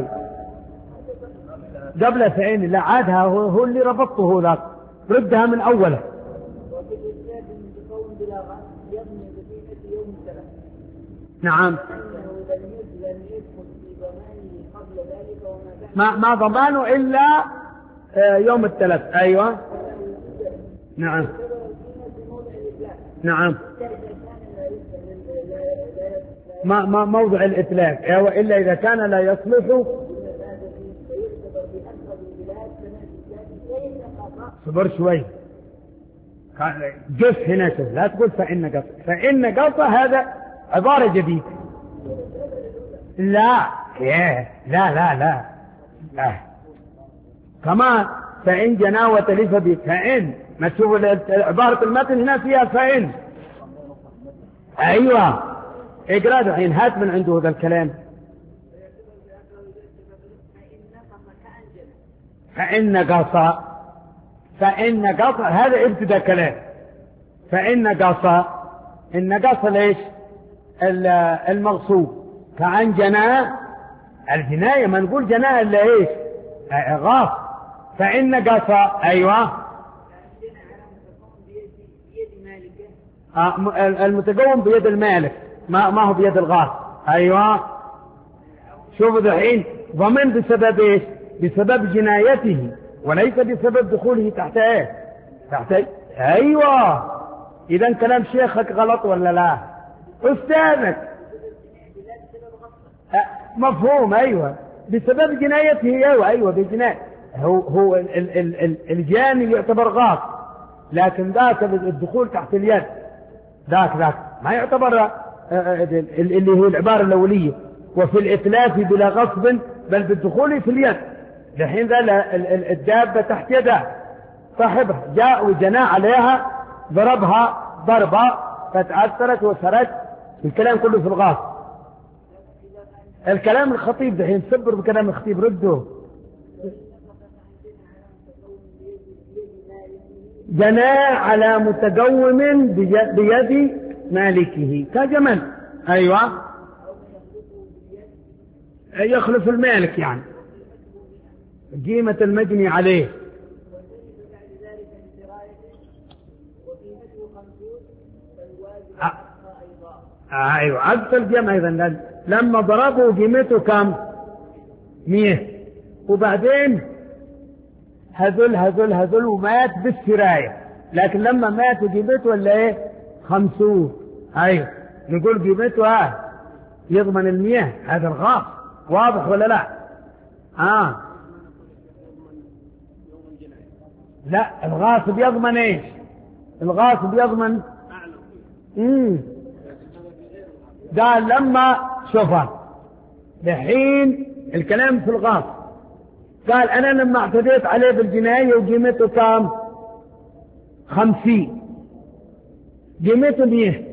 قبل فعين لا عادها هو, هو اللي ربطه ذاك، ردها من أوله. نعم. ما ما ضمانه إلا يوم التلف. أيوة نعم نعم. ما ما موضع الإتلاف أيوة إلا إذا كان لا يصلح. صبر شوي قف هنا شوف، لا تقول فإن قص، فإن قص هذا عبارة جديدة. لا لا لا لا لا كما فإن جنى وتلف به فإن ما تشوف عبارة المتن هنا فيها فإن. أيوة اقرأ الحين هات من عنده هذا الكلام. فإن قص فإن قص هذا ابتدى كلام. فإن قص إن قص ليش المغصوب كأن جنى الجناية، ما نقول جناية إلا إيش غاص. فإن قص أيوة المتقوم بيد المالك ما ما هو بيد الغاص. أيوة شوفوا الحين ضمن بسبب إيش؟ بسبب جنايته وليس بسبب دخوله تحت إيه؟ تحت إيه؟ أيوة. إذا كلام شيخك غلط ولا لا؟ أستاذك مفهوم. أيوة بسبب جنايته. أيوة أيوة بجناية. هو هو ال ال ال الجاني يعتبر غاص، لكن ذاك الدخول تحت اليد ذاك ذاك ما يعتبر اللي هو العبارة الأولية. وفي الإتلاف بلا غصب بل بالدخول في اليد. لحين ذا الدابة تحت يده صاحبها جاء وجنى عليها ضربها ضربة فتأثرت وسرت. الكلام كله في الغاص. الكلام الخطيب دحين صبر بكلام الخطيب رده. جنى على متقوم بيد مالكه كجمل. أيوة يخلف المالك يعني قيمة المجني عليه. أيوة عقد الجمع أيضا لما ضربوا قيمته كم؟ مية، وبعدين هذل هذل هذل ومات بالسراية، لكن لما مات قيمته ولا ايه؟ خمسون. ايوه نقول قيمته ها يضمن المياه، هذا الغاص. واضح ولا لا؟ اه لا، الغاصب يضمن ايش؟ الغاصب يضمن امم قال لما شوفها الحين الكلام في الغاصب، قال انا لما اعتديت عليه بالجناية وقيمته كام؟ خمسين، قيمته مية،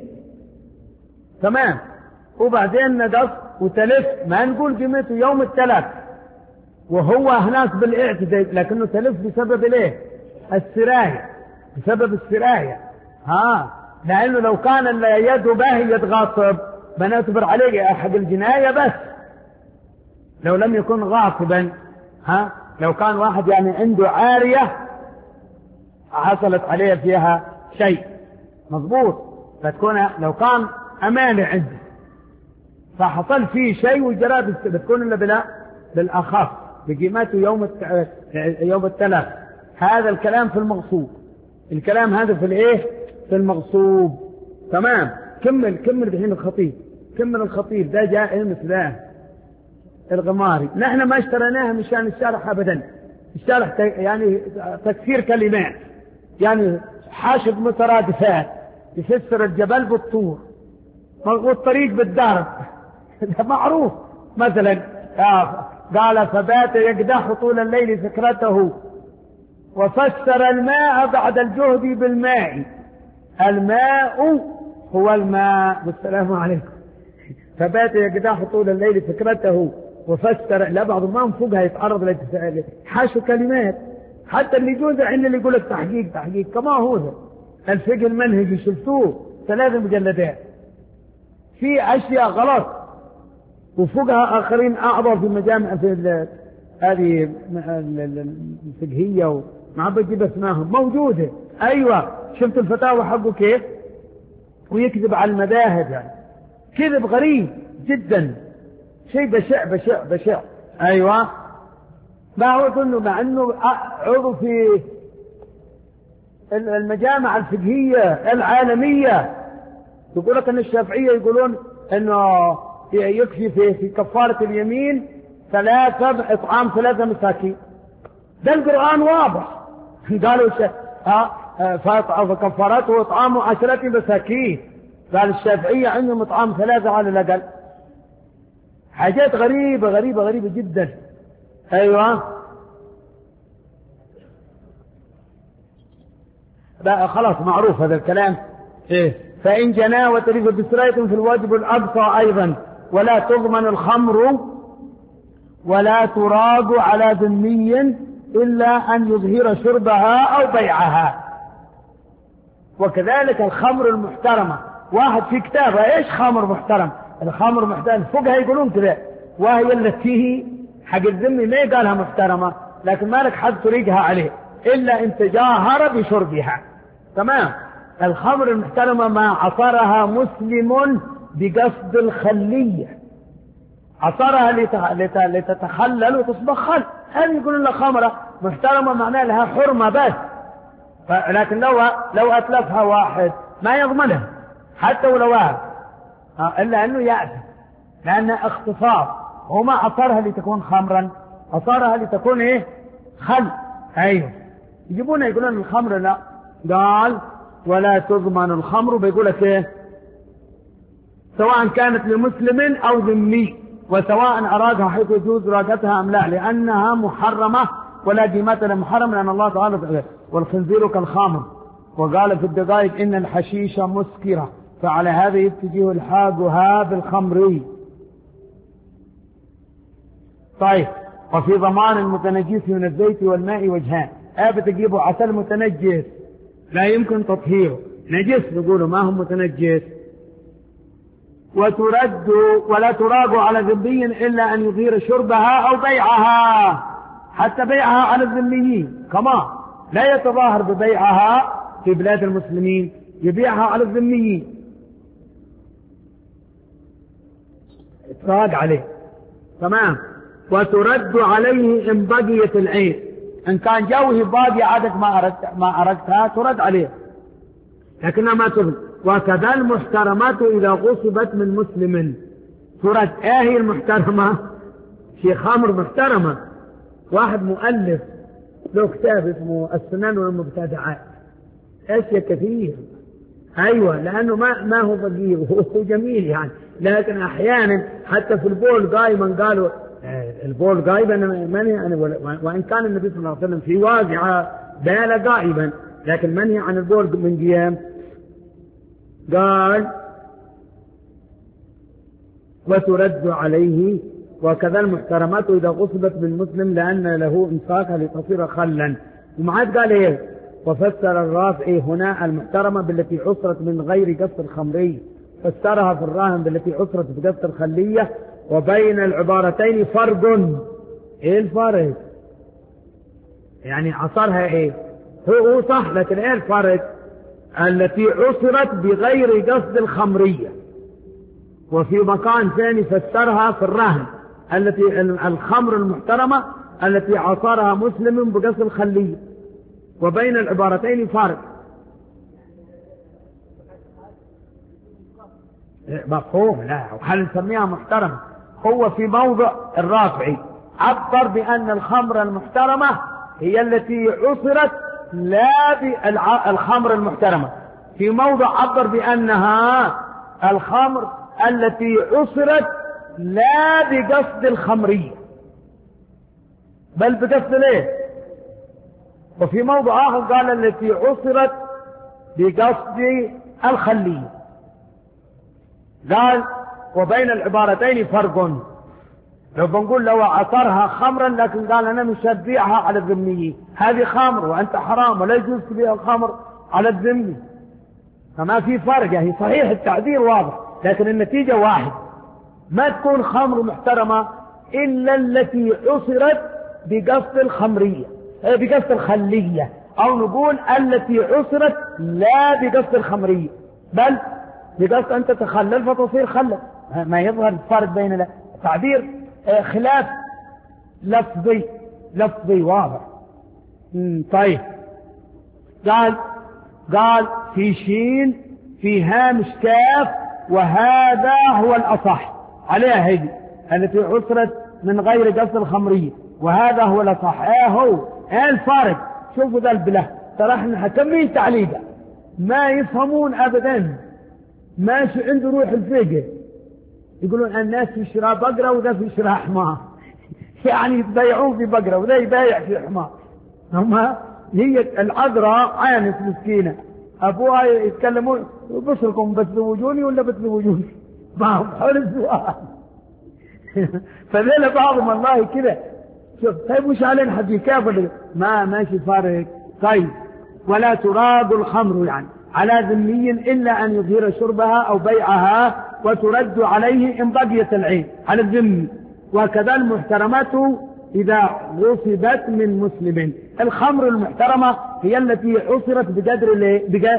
تمام، وبعدين ندف وتلف، ما نقول قيمته يوم التلف وهو هناك بالاعتداء، لكنه تلف بسبب الايه؟ السراية، بسبب السراية. ها لانه لو كان يده باهي يد غاصب بنعتبر عليه حق الجناية بس، لو لم يكن غاصبا. ها لو كان واحد يعني عنده عارية حصلت عليه فيها شيء مضبوط، فتكون لو كان أمانة عنده فحصل فيه شيء وجرى بتكون إلا بلا بالأخف بقيمته يوم يوم التلف. هذا الكلام في المغصوب، الكلام هذا في الايه؟ في المغصوب. تمام. كمل كمل بحين الخطيب، كمل الخطيب ده جاء مثل ذا الغماري. نحن ما اشتريناها مشان الشارح ابدا، الشارح يعني تكسير كلمات، يعني حاشد مترادفات، يفسر الجبل بالطور والطريق بالدرب معروف. مثلا قال فبات يقدح طول الليل فكرته، وفسر الماء بعد الجهد بالماء. الماء هو الماء. والسلام عليكم. فبات يقدح طول الليل فكرته وفسر. لا بعض ما فوقها يتعرض للتساؤل حاشوا كلمات، حتى اللي يجوز عند اللي يقول لك تحقيق تحقيق كما هو ذا الفقه المنهجي شفتوه ثلاث مجلدات في اشياء غلط، وفوقها اخرين اعضاء في مجامع في هذه الفقهيه وما بجيب اسمائهم موجوده. ايوه شفت الفتاوى حقه كيف؟ ويكذب على المذاهب، يعني كذب غريب جدا، شيء بشع بشع بشع. ايوه ما هو انه مع انه عضو في المجامع الفقهيه العالميه، يقول لك ان الشافعيه يقولون انه يكفي في في كفاره اليمين ثلاثه اطعام ثلاثه مساكين. ده القران واضح قالوا ها فكفارته اطعام عشره مساكين. قال الشافعيه عندهم اطعام ثلاثه على الاقل. حاجات غريبه غريبه غريبه جدا. ايوه لا خلاص معروف هذا الكلام. إيه؟ فإن جنى وتلف بسراية في الواجب الأقصى أيضا، ولا تضمن الخمر ولا تراج على ذمي إلا أن يظهر شربها أو بيعها. وكذلك الخمر المحترمة، واحد في كتابه إيش خمر محترم؟ الخمر محترم فوقها يقولون كذا، وهي التي حق الذمي ما قالها محترمة، لكن مالك حد طريقها عليه إلا إن تجاهر بشربها. تمام. الخمر المحترمة ما عصرها مسلم بقصد الخلية، عصرها لتتخلل وتصبح خل، هذه يقولون لها خمرة محترمة معناها لها حرمة بس. لكن لو لو أتلفها واحد ما يضمنها حتى ولو إلا أنه يأتي، لأن اختصاص وما عصرها لتكون خمرا، عصرها لتكون إيه؟ خل. أيوه يجيبون يقولون الخمر لا، قال ولا تضمن الخمر، بيقول لك ايه؟ سواء كانت لمسلم او ذمي، وسواء ارادها حيث يجوز راقتها ام لا، لانها محرمه ولا قيمه لها محرم، لان الله تعالى والخنزير كالخمر. وقال في الدقائق ان الحشيش مسكره، فعلى هذا يتجه الحاقها بالخمر. طيب وفي ضمان المتنجس من الزيت والماء وجهان. ابى تجيبوا عسل متنجس لا يمكن تطهيره، نجس نقوله ما هو متنجس، وترد ولا تراج على ذمي إلا أن يظهر شربها أو بيعها، حتى بيعها على الذميين كما لا يتظاهر ببيعها في بلاد المسلمين، يبيعها على الذميين اتراج عليه. تمام. وترد عليه إن بقيت العين، إن كان جوه باقي عادك ما أردت ما أردتها ترد عليه لكنها ما ترد. وكذا المحترمات إذا غصبت من مسلم ترد. إيه هي المحترمة؟ في خمر محترمة. واحد مؤلف له كتاب اسمه السنن والمبتدعات، أشياء كثير. أيوة، لأنه ما ما هو فقير، هو جميل يعني، لكن أحيانا حتى في البول قائما قالوا البول غائبا منهي عن، وإن كان النبي صلى الله عليه وسلم في واقعة بال غائبا لكن منهي عن البول من قيام. قال وترد عليه. وكذا المحترمات إذا غصبت من مسلم لأن له إمساكها لتصير خلا. ومعاد قال إيه؟ وفسر الرافعي هنا المحترمة بالتي عصرت من غير قصد الخمري، فسرها في الراهن بالتي عصرت بقصد الخلية. وبين العبارتين فرق. ايه الفرق؟ يعني عصرها ايه؟ هو صح، لكن ايه الفرق؟ التي عصرت بغير قصد الخمرية. وفي مكان ثاني فسرها في الرهن التي الخمر المحترمة التي عصرها مسلم بقصد الخلية. وبين العبارتين فرق. مفهوم؟ لا، وهل نسميها محترمة؟ هو في موضع الرافعي عبر بأن الخمر المحترمة هي التي عصرت لا بالخمر المحترمة. في موضع عبر بأنها الخمر التي عصرت لا بقصد الخمرية بل بقصد ليه. وفي موضع آخر قال التي عصرت بقصد الخلية. قال وبين العبارتين فرق. لو بنقول لو عصرها خمرا لكن قال أنا مش هبيعها على الذميين، هذه خمر وأنت حرام ولا يجوز تبيع الخمر على الذمي، فما في فرق. يعني صحيح التعبير واضح لكن النتيجة واحد. ما تكون خمر محترمة إلا التي عصرت بقصد الخمرية بقصد الخلية، أو نقول التي عصرت لا بقصد الخمرية بل بقصد أن تتخلل فتصير خلل. ما يظهر الفرق بين تعبير خلاف لفظي لفظي واضح. طيب قال قال في شين في هامش كاف وهذا هو الأصح عليها هذه التي عصرت من غير قصد الخمرية وهذا هو الأصح. ايه هو ايه الفارق؟ شوفوا ذا البله ترى احنا حكمين تعليقا ما يفهمون ابدا، ماشي عنده روح الفقه. يقولون الناس في شراء بقرة وذا في شراء حمار يعني يبيعون في بقرة وذا يبيع في حمار. هما هي العذراء عانس مسكينة أبوها يتكلمون بصركم بتزوجوني ولا بتزوجوني معهم حول السؤال فذيلا بعضهم الله كده. شوف طيب وش علينا حد يكافر ما ماشي فارق. طيب ولا تراد الخمر يعني على ذمي إلا أن يظهر شربها أو بيعها وترد عليه إن بقيت العين على الذمي. وكذا المحترمات إذا غصبت من مسلم. الخمر المحترمة هي التي عصرت بقدر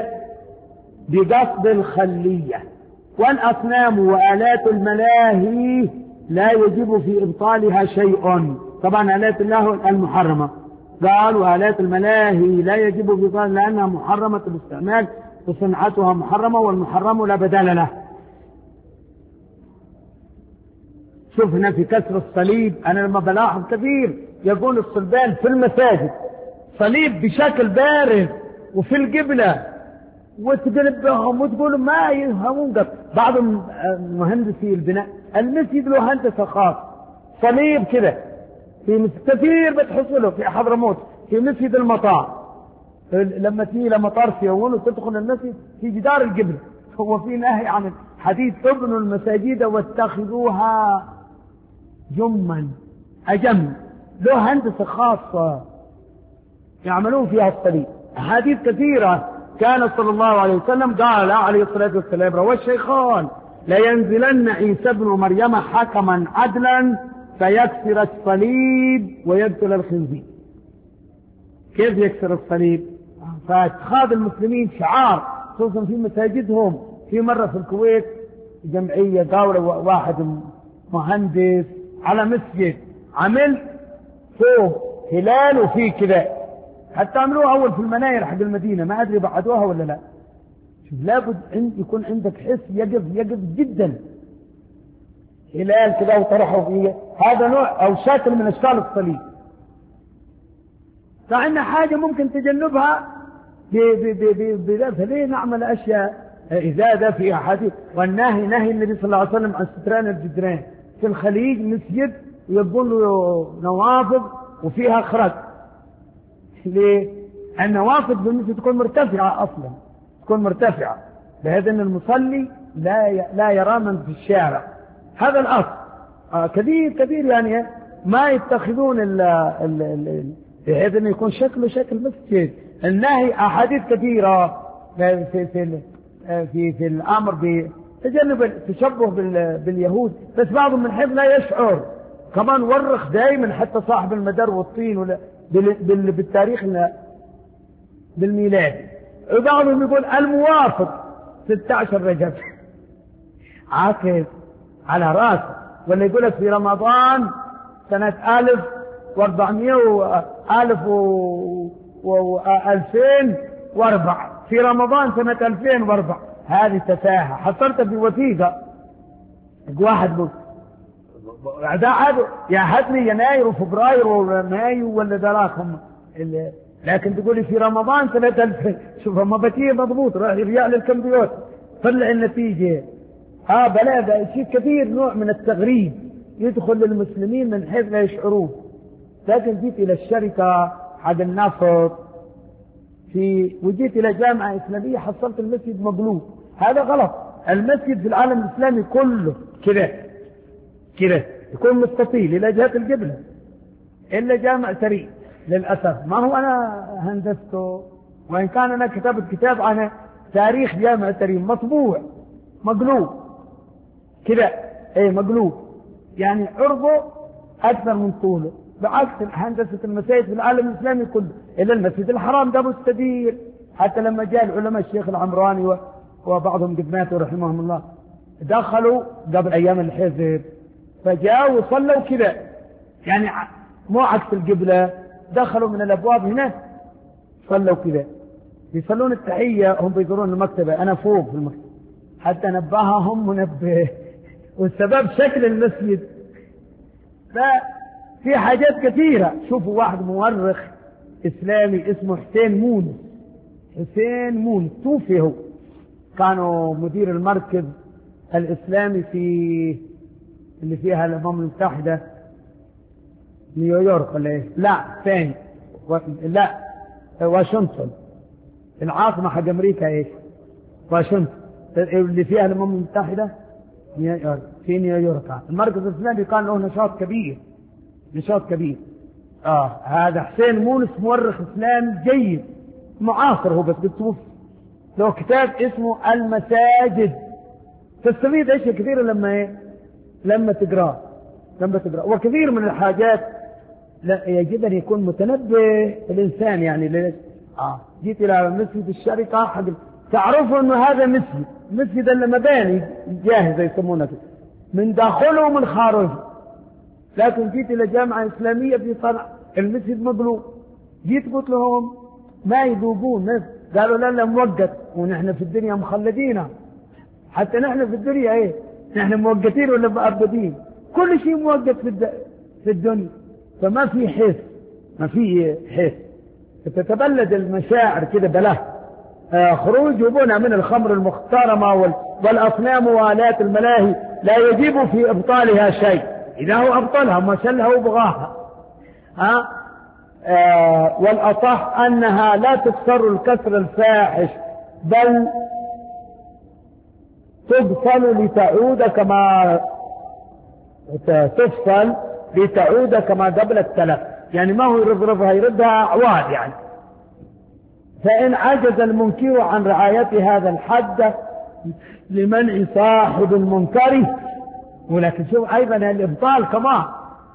بقصد الخلية. والأصنام وآلات الملاهي لا يجب في إبطالها شيء. طبعا آلات الله المحرمة قال وآلات الملاهي لا يجب في إبطالها لأنها محرمة الاستعمال وصنعتها محرمة والمحرم لا بدل له. شفنا في كسر الصليب أنا لما بلاحظ كثير يقول الصلبان في المساجد صليب بشكل بارز وفي القبلة وتقلبهم وتقول ما يفهمون. بعض مهندسي البناء المسجد له هندسة خاص صليب كده في كثير بتحصله في حضرموت في مسجد المطار. لما تيجي لمطار سيئون وتدخل المسجد في جدار القبلة هو في نهي عن حديث ابنوا المساجد واتخذوها جما أجم له هندسة خاصة يعملون فيها الصليب. أحاديث كثيرة كان صلى الله عليه وسلم قال عليه الصلاة والسلام رواه الشيخان لينزلن عيسى ابن مريم حكما عدلا فيكسر الصليب ويقتل الخنزير. كيف يكسر الصليب؟ فاتخاذ المسلمين شعار خصوصا في مساجدهم. في مرة في الكويت جمعية قاولة واحد مهندس على مسجد عمل فوق هلال وفيه كذا، حتى عملوها أول في المناير حق المدينة، ما أدري بعدوها ولا لا. شوف لابد يكون عندك حس يقف يقف جدا، هلال كذا وطرحوا فيه، هذا نوع أو شكل من أشكال الصليب. فعندنا حاجة ممكن تجنبها بذاتها. ليه نعمل أشياء إذا ده في أحاديث؟ والنهي نهي النبي صلى الله عليه وسلم عن ستران الجدران. في الخليج مسجد يقول له نوافذ وفيها خرق. ليه؟ النوافذ بالمسجد تكون مرتفعة أصلا، تكون مرتفعة بهذا أن المصلي لا لا يرى من في الشارع. هذا الأصل. آه كثير كثير يعني ما يتخذون ال ال ال بحيث أنه يكون شكله شكل مسجد. النهي أحاديث كثيرة في في في, في, في الأمر بتجنب التشبه باليهود، بس بعضهم من حيث لا يشعر كمان ورخ دائما حتى صاحب المدار والطين ولا بالتاريخ بالميلاد. وبعضهم يقول الموافق ستة عشر رجب عاكف على راسه، ولا يقول لك في رمضان سنة ألف واربعمائة وألف وألفين واربعة، في رمضان سنة ألفين واربعة. هذه تفاهة. حصلت في وثيقة واحد عاد يعهد لي يناير وفبراير ومايو ولا دراكم، لكن تقولي في رمضان سنة ألفين. شوف ما بتيه مضبوط، راح يرجع للكمبيوتر طلع النتيجة. ها بلا شيء كثير نوع من التغريب يدخل للمسلمين من حيث لا يشعرون. لكن جيت إلى الشركة حق النفط في وجيت إلى جامعة إسلامية حصلت المسجد مقلوب. هذا غلط. المسجد في العالم الإسلامي كله كذا كذا يكون مستطيل إلى جهة القبلة، إلا جامع سريع للأسف. ما هو أنا هندسته، وإن كان أنا كتبت كتاب عن تاريخ جامع سريع مطبوع مقلوب كذا، إيه مقلوب يعني عرضه أكثر من طوله، بعكس هندسة المساجد في العالم الإسلامي كله. إلا المسجد الحرام ده مستدير. حتى لما جاء العلماء الشيخ العمراني وبعضهم قد ماتوا رحمهم الله دخلوا قبل أيام الحزب فجاءوا وصلوا كذا، يعني مو عكس القبلة، دخلوا من الأبواب هنا صلوا كذا، يصلون التحية هم بيزورون المكتبة، أنا فوق في المكتبة حتى نبههم منبه. والسبب شكل المسجد. ففي حاجات كثيرة. شوفوا واحد مؤرخ إسلامي اسمه حسين مونس، حسين مونس توفي، هو كانوا مدير المركز الإسلامي في اللي فيها الأمم المتحدة نيويورك ولا إيه؟ لا ثاني و... لا واشنطن، العاصمة حق أمريكا إيش؟ واشنطن اللي فيها الأمم المتحدة نيويورك. في نيويورك المركز الإسلامي كان له نشاط كبير، نشاط كبير. آه هذا حسين مونس مؤرخ إسلامي جيد معاصر، هو بس بتوفي. له كتاب اسمه المساجد، تستفيد أشياء كثيرة لما إيه؟ لما تقرأ لما تقرأ وكثير من الحاجات لا يجب أن يكون متنبه الإنسان. يعني ليش؟ آه جيت إلى مسجد الشركة حق تعرفوا إنه هذا مسجد مسجد المباني جاهزة يسمونه كده من داخله ومن خارجه. لكن جيت إلى جامعة إسلامية في صنعاء المسجد مقلوب، جيت قلت لهم ما يذوبون، قالوا لا لا موقت، ونحن في الدنيا مخلدين، حتى نحن في الدنيا ايه نحن موقتين ولا مؤبدين، كل شيء موقت في في الدنيا. فما في حس، ما في حس، تتبلد المشاعر كده بلا آه خروج يبونها من الخمر المخترمة والأصنام وآلات الملاهي لا يجب في إبطالها شيء، إذا هو أبطلها ما شلها وبغاها. ها آه والأصح أنها لا تكسر الكسر الفاحش، بل تفصل لتعود كما تفصل لتعود كما قبل التلف، يعني ما هو يرفرفها يردها أعواد يعني. فإن عجز المنكر عن رعاية هذا الحد لمنع صاحب المنكر. ولكن شوف أيضا الإبطال كمان،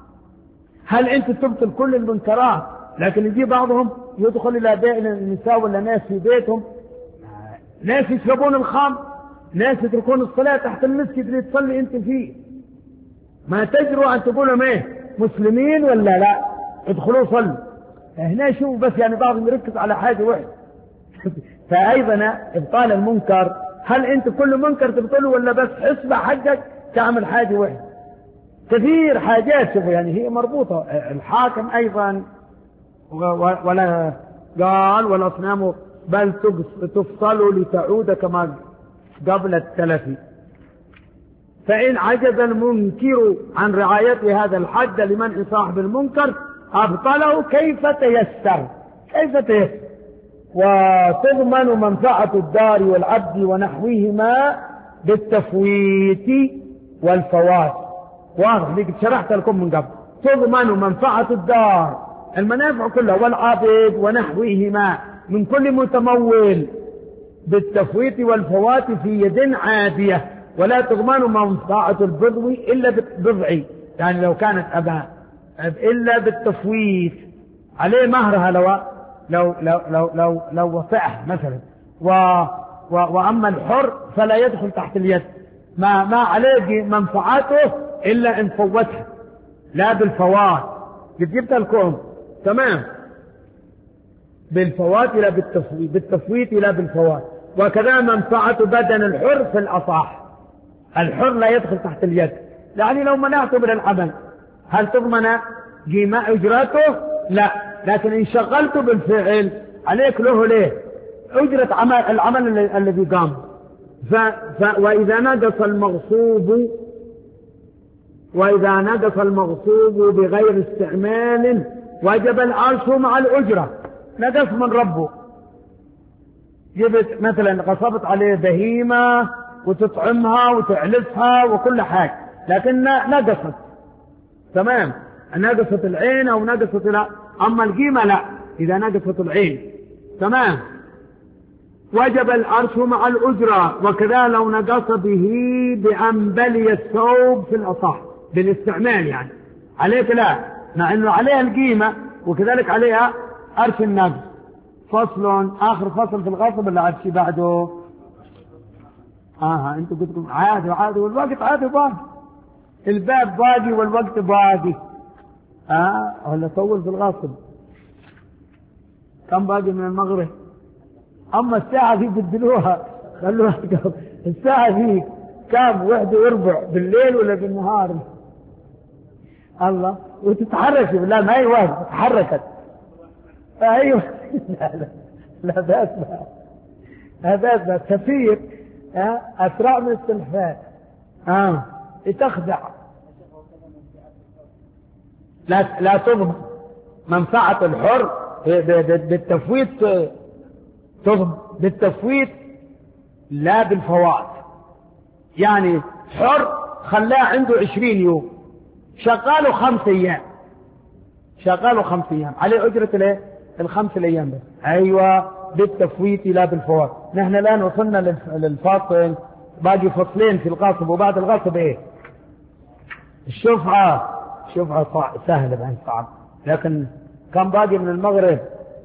هل أنت تبطل كل المنكرات لكن يجي بعضهم يدخل إلى بيع النساء ولا ناس في بيتهم، ناس يشربون الخمر، ناس يتركون الصلاة تحت المسجد اللي تصلي أنت فيه، ما تجرؤوا أن تقولوا ايه مسلمين ولا لا ادخلوا صلوا. هنا شوف بس يعني بعضهم يركز على حاجة واحدة. فأيضا إبطال المنكر، هل أنت كل منكر تبطله ولا بس حسبة حقك تعمل حاجة واحدة؟ كثير حاجات شوفوا يعني هي مربوطة. الحاكم أيضا ولا قال والأصنام بل تفصل لتعود كما قبل التلف. فإن عجز المنكر عن رعاية هذا الحد لمنع صاحب المنكر أبطله كيف تيسر كيف تيسر وتضمن منفعة الدار والعبد ونحوهما بالتفويت والفوات. واضح ليك شرحت لكم من قبل. تضمن منفعة الدار المنافع كلها والعبد ونحوهما من كل متمول بالتفويت والفوات في يد عادية، ولا تضمن منفعة البضع إلا بالبضع، يعني لو كانت أباء إلا بالتفويت عليه مهرها لو لو لو لو لو, لو وفعه مثلا و و وأما الحر فلا يدخل تحت اليد، ما ما عليه منفعته إلا إن فوتها لا بالفوات. قد جبت لكم تمام بالفوات لا بالتفويت، بالتفويت لا بالفوات. وكذا منفعة بدن الحر في الأصح، الحر لا يدخل تحت اليد، يعني لو منعته من العمل هل تضمن جماع أجرته؟ لا، لكن إن شغلته بالفعل عليك له ليه أجرة عمل العمل الذي قام. ف... ف... وإذا نقص المغصوب وإذا نقص المغصوب بغير استعمال وجب العرش مع الأجرة. نقص من ربه، جبت مثلا غصبت عليه بهيمة وتطعمها وتعلفها وكل حاجة، لكن نقصت تمام، نقصت العين أو نقصت لا، أما القيمة لا، إذا نقصت العين تمام وجب العرش مع الأجرة. وكذا لو نقص به بأن بلي الثوب في الأصح بالاستعمال، يعني عليك لا، مع أنه عليها القيمة وكذلك عليها عرش النقص. فصل آخر فصل في الغصب اللي عاد شي بعده. آه أنتوا قلتوا عادي عادي والوقت عادي باقي، الباب باقي والوقت باقي. آه ولا طول في الغصب كم باقي من المغرب؟ أما الساعة دي بدلوها خلوها الساعة دي كام؟ واحدة وربع بالليل ولا بالنهار؟ الله وتتحرك لا ما هي واحدة تحركت. أيوة لا لا لا بأس لا بأس كثير أسرع من السلفات آه تخدع. لا لا تضمن منفعة الحر بالتفويت، تضمن بالتفويت لا بالفوات. يعني حر خلاه عنده عشرين يوم شغاله خمس أيام شغاله خمس أيام عليه أجرة الايه الخمس الأيام بس. أيوة بالتفويت لا بالفوات. نحن الآن وصلنا للفاصل، باقي فصلين في الغصب، وبعد الغصب ايه الشفعة. الشفعة سهلة بعد صعب، لكن كم باقي من المغرب؟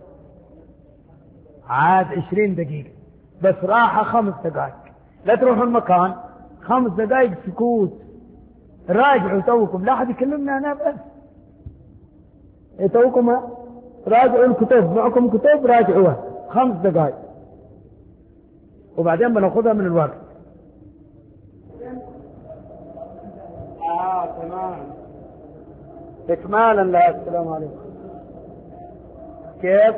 عاد عشرين دقيقة بس، راحة خمس دقائق. لا تروحوا المكان، خمس دقائق سكوت، راجعوا توكم، لا أحد يكلمنا أنا بس توكم راجعوا الكتب، معكم كتب راجعوها خمس دقائق وبعدين بناخذها من الوقت. آه تمام إكمالا لا. السلام عليكم. كيف؟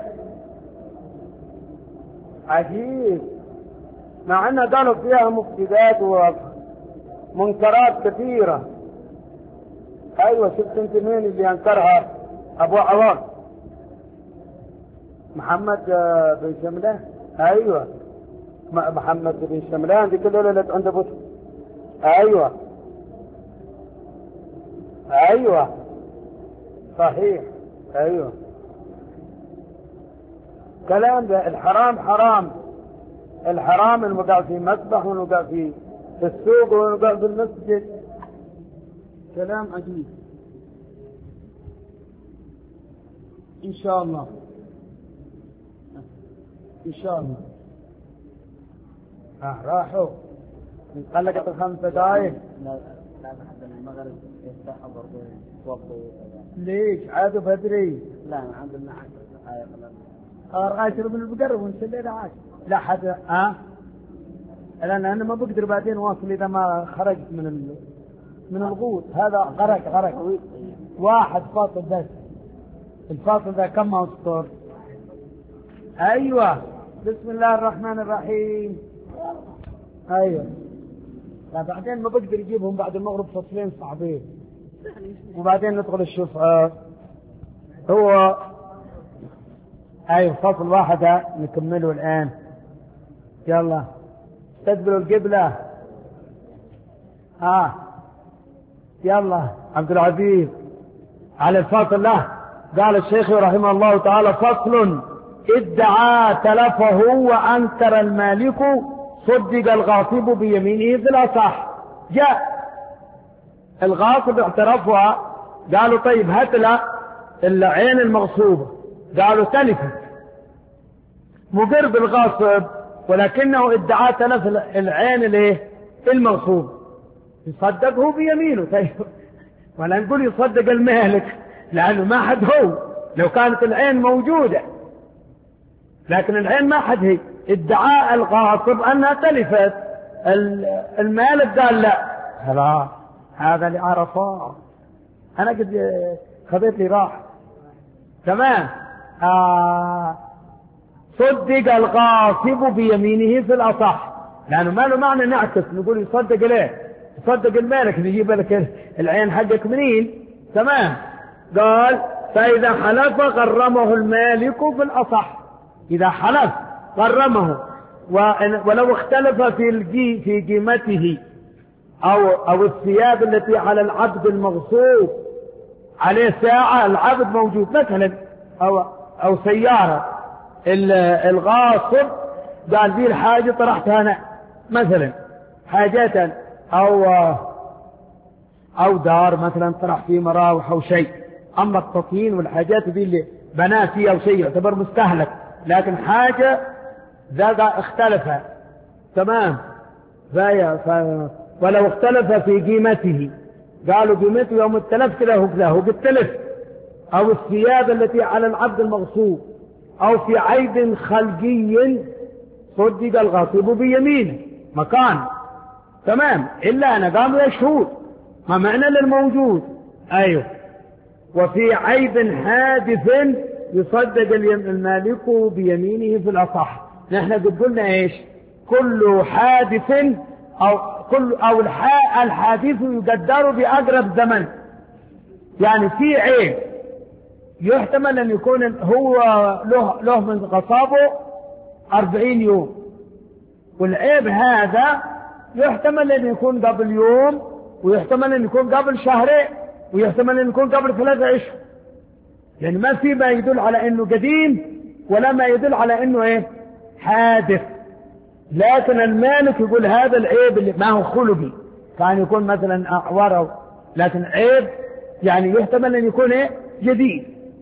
عجيب، مع أنها قالوا فيها مفسدات ومنكرات كثيرة. أيوة شفت أنت مين اللي أنكرها؟ أبو عوان محمد بن شملان. أيوة محمد بن شملان دي كده ليلة عند أبو. أيوة أيوة صحيح. أيوة كلام ده الحرام حرام، الحرام الوقع في مسبح والوقع في في السوق والوقع في المسجد. كلام عجيب. إن شاء الله إن شاء الله. آه راحوا انقلقت الخمس دقائق. لا لا لحد المغرب يفتحوا برضه يوضوا. ليش عادوا بدري؟ لا عندنا عشر دقائق. آه عشر من البقرب ونسلينا عشر. لا حد آه لأن أنا ما بقدر بعدين واصل إذا ما خرجت من ال... من الغوط. هذا غرق غرق واحد فاصل بس. الفاصل ذا كم أسطر؟ أيوة. بسم الله الرحمن الرحيم. أيوة. لا بعدين ما بقدر يجيبهم بعد المغرب فصلين صعبين وبعدين ندخل الشفعة. هو أيوة فصل واحد نكمله الآن. يلا استقبلوا القبلة. آه يلا عبد العزيز على الفصل. له قال الشيخ رحمه الله تعالى فصل ادعى تلفه وأنكر المالك صدق الغاصب بيمينه في الأصح. جاء الغاصب اعترفها قالوا طيب هات له العين المغصوبة قالوا تلفت. مقر بالغاصب ولكنه ادعى تلف العين الايه المغصوبة يصدقه بيمينه. طيب ولا نقول يصدق المالك لأنه ما حد هو. لو كانت العين موجودة لكن العين ما حد هي. ادعاء الغاصب أنها تلفت. المالك قال لا خلاص هذا اللي عرفه. أنا قد خذيت لي راح تمام. آه صدق الغاصب بيمينه في الأصح لأنه ما له معنى نعكس نقول يصدق ليه. يصدق المالك نجيب لك العين حقك منين. تمام. قال فإذا حلف غرمه المالك في الأصح. إذا حلف غرمه ولو اختلف في الجي في قيمته أو أو الثياب التي على العبد المغصوب عليه ساعة العبد موجود مثلا أو أو سيارة الغاصب قال ذي الحاجة طرحتها أنا مثلا حاجة أو أو دار مثلا طرح فيه مراوح أو شيء. أما التطين والحاجات ذي اللي بناه فيها أو شيء يعتبر مستهلك لكن حاجة ذا اختلف. تمام. ف... ولو اختلف في قيمته قالوا قيمته يوم التلف كذا هو كذا هو بالتلف أو الثياب التي على العبد المغصوب أو في عيب خلقي صدق الغاصب بيمينه مكان. تمام. إلا أنا قاموا يشهود ما معنى للموجود. أيوه. وفي عيب حادث يصدق المالك بيمينه في الأصح. نحن قد قلنا إيش كل حادث أو كل أو الحادث يقدر بأقرب زمن. يعني في عيب يحتمل أن يكون هو له, له من غصابه أربعين يوم والعيب هذا يحتمل أن يكون قبل يوم ويحتمل أن يكون قبل شهرين ويحتمل أن يكون قبل ثلاثة أشهر. يعني ما في ما يدل على أنه قديم ولا ما يدل على أنه إيه حادث. لكن المالك يقول هذا العيب اللي ما هو خلقي كان يكون مثلا أعور لكن عيب يعني يحتمل أن يكون إيه جديد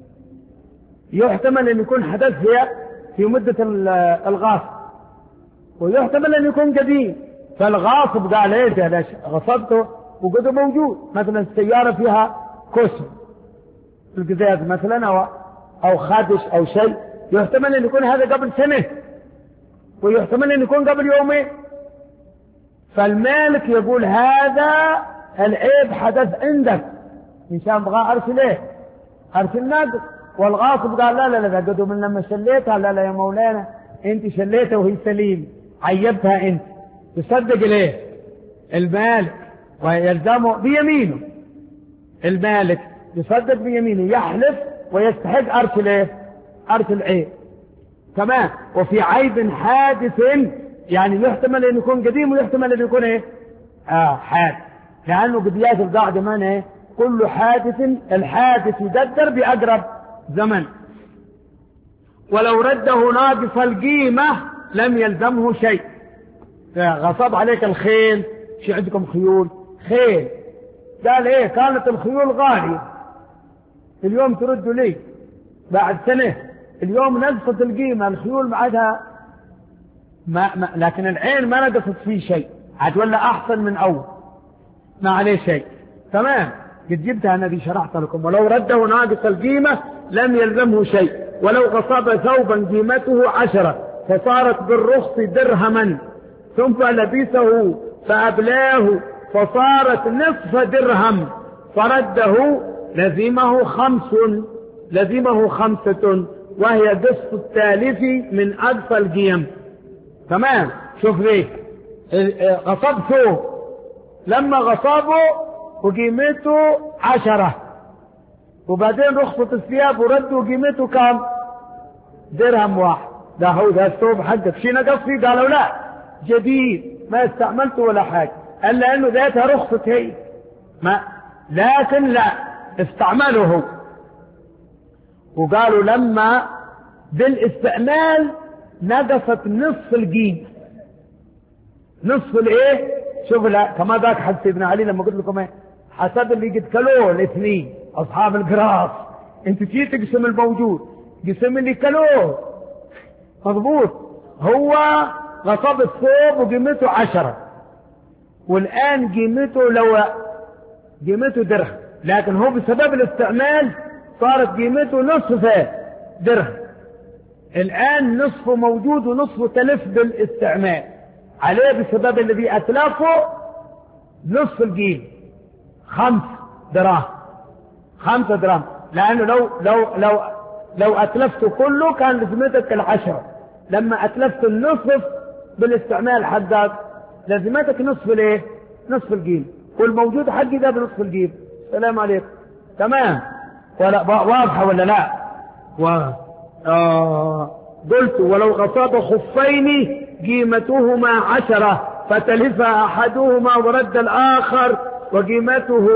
يحتمل أن يكون حدث فيها في مدة الغاصب ويحتمل أن يكون قديم. فالغاصب قال إيش هذا غصبته وقده موجود مثلا السيارة فيها كسر القذاز مثلا أو أو خادش أو شيء يحتمل أن يكون هذا قبل سنة ويحتمل أن يكون قبل يومين. فالمالك يقول هذا العيب حدث عندك إن شاء الله أرسله أرسل ناقص. والغاصب قال لا لا لا قدوا من لما شليتها لا لا يا مولانا أنت شليتها وهي سليم عيبتها أنت. تصدق ليه المالك ويلزمه بيمينه. المالك يصدق بيمينه يحلف ويستحق أرسل إيه أرسل عيب. تمام. وفي عيب حادث يعني يحتمل أن يكون قديم ويحتمل أن يكون إيه آه حادث لأنه قضيات القاعدة من إيه كل حادث الحادث يقدر بأقرب زمن. ولو رده ناقص القيمة لم يلزمه شيء. غصب عليك الخيل، شي عندكم خيول؟ خيل، قال ايه كانت الخيول غالية، اليوم تردوا لي بعد سنة، اليوم نقصت القيمة، الخيول بعدها ما, ما لكن العين ما نقصت فيه شيء، عاد ولا أحسن من أول، ما عليه شيء. تمام، قد جبتها أنا دي شرحت لكم. ولو رده ناقص القيمة لم يلزمه شيء، ولو غصب ثوبا قيمته عشرة فصارت بالرخص درهما ثم لبسه فأبلاه فصارت نصف درهم فرده لزمه خمس لزمه خمسة وهي قسط التالف من أقصى القيم. تمام. شوف ليه غصب ثوب، لما غصبه وقيمته عشرة وبعدين رخصة الثياب وردوا قيمته كم؟ درهم واحد. ده هو ده الثوب حقك، شي نقص فيه؟ قالوا لا جديد ما استعملته ولا حاجة، الا انه ذاتها رخصة هي ما، لكن لا استعمله. وقالوا لما بالاستعمال نقصت نصف القيمة، نصف الايه؟ شوف لا كما ذاك حد سيدنا علي لما قلت لكم ايه، حسب اللي قد كلوه الاثنين اصحاب القراص، انت تجي تقسم الموجود، قسم اللي كلوه مضبوط. هو غصب الثوب وقيمته عشرة، والآن قيمته لو قيمته درهم، لكن هو بسبب الاستعمال صارت قيمته نصف درهم. الآن نصفه موجود ونصفه تلف بالاستعمال عليه بسبب الذي أتلفه نصف القيمة، خمس دراهم خمسة دراهم، لأنه لو لو لو لو أتلفته كله كان لزمتك العشرة، لما أتلفت النصف بالاستعمال حقك لزمتك نصف الايه؟ نصف القيمة، والموجود حقي ده بنصف القيمة. السلام عليكم. تمام ولا واضحة ولا لا؟ و... آه... قلت ولو غصب خفين قيمتهما عشرة فتلف أحدهما ورد الآخر وقيمته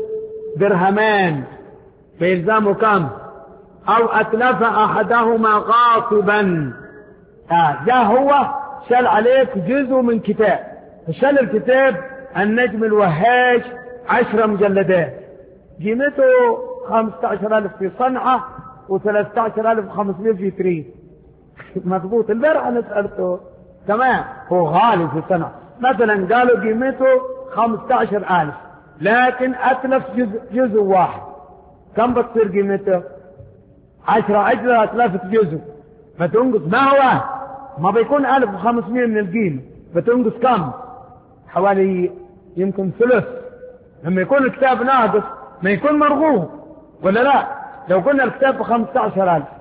درهمان فيلزامه كم؟ أو أتلف أحدهما غاصبا. آه جاء هو شال عليك جزء من كتاب، شال الكتاب النجم الوهاج عشر مجلدات، قيمته خمسة عشر ألف في صنعاء وثلاثة عشر ألف وخمسمائة في تريد. مضبوط. البارح أنا سألته تمام، هو غالي في صنعاء مثلا، قالوا قيمته خمسة عشر ألف لكن أتلف جزء, جزء واحد، كم بتصير قيمته؟ عشرة عشرة أتلفت جزء، فتنقص ما هو ما بيكون ألف وخمسمائة من القيمة، بتنقص كم؟ حوالي يمكن ثلث. لما يكون الكتاب ناقص ما يكون مرغوب ولا لا؟ لو قلنا الكتاب بخمسة عشر ألف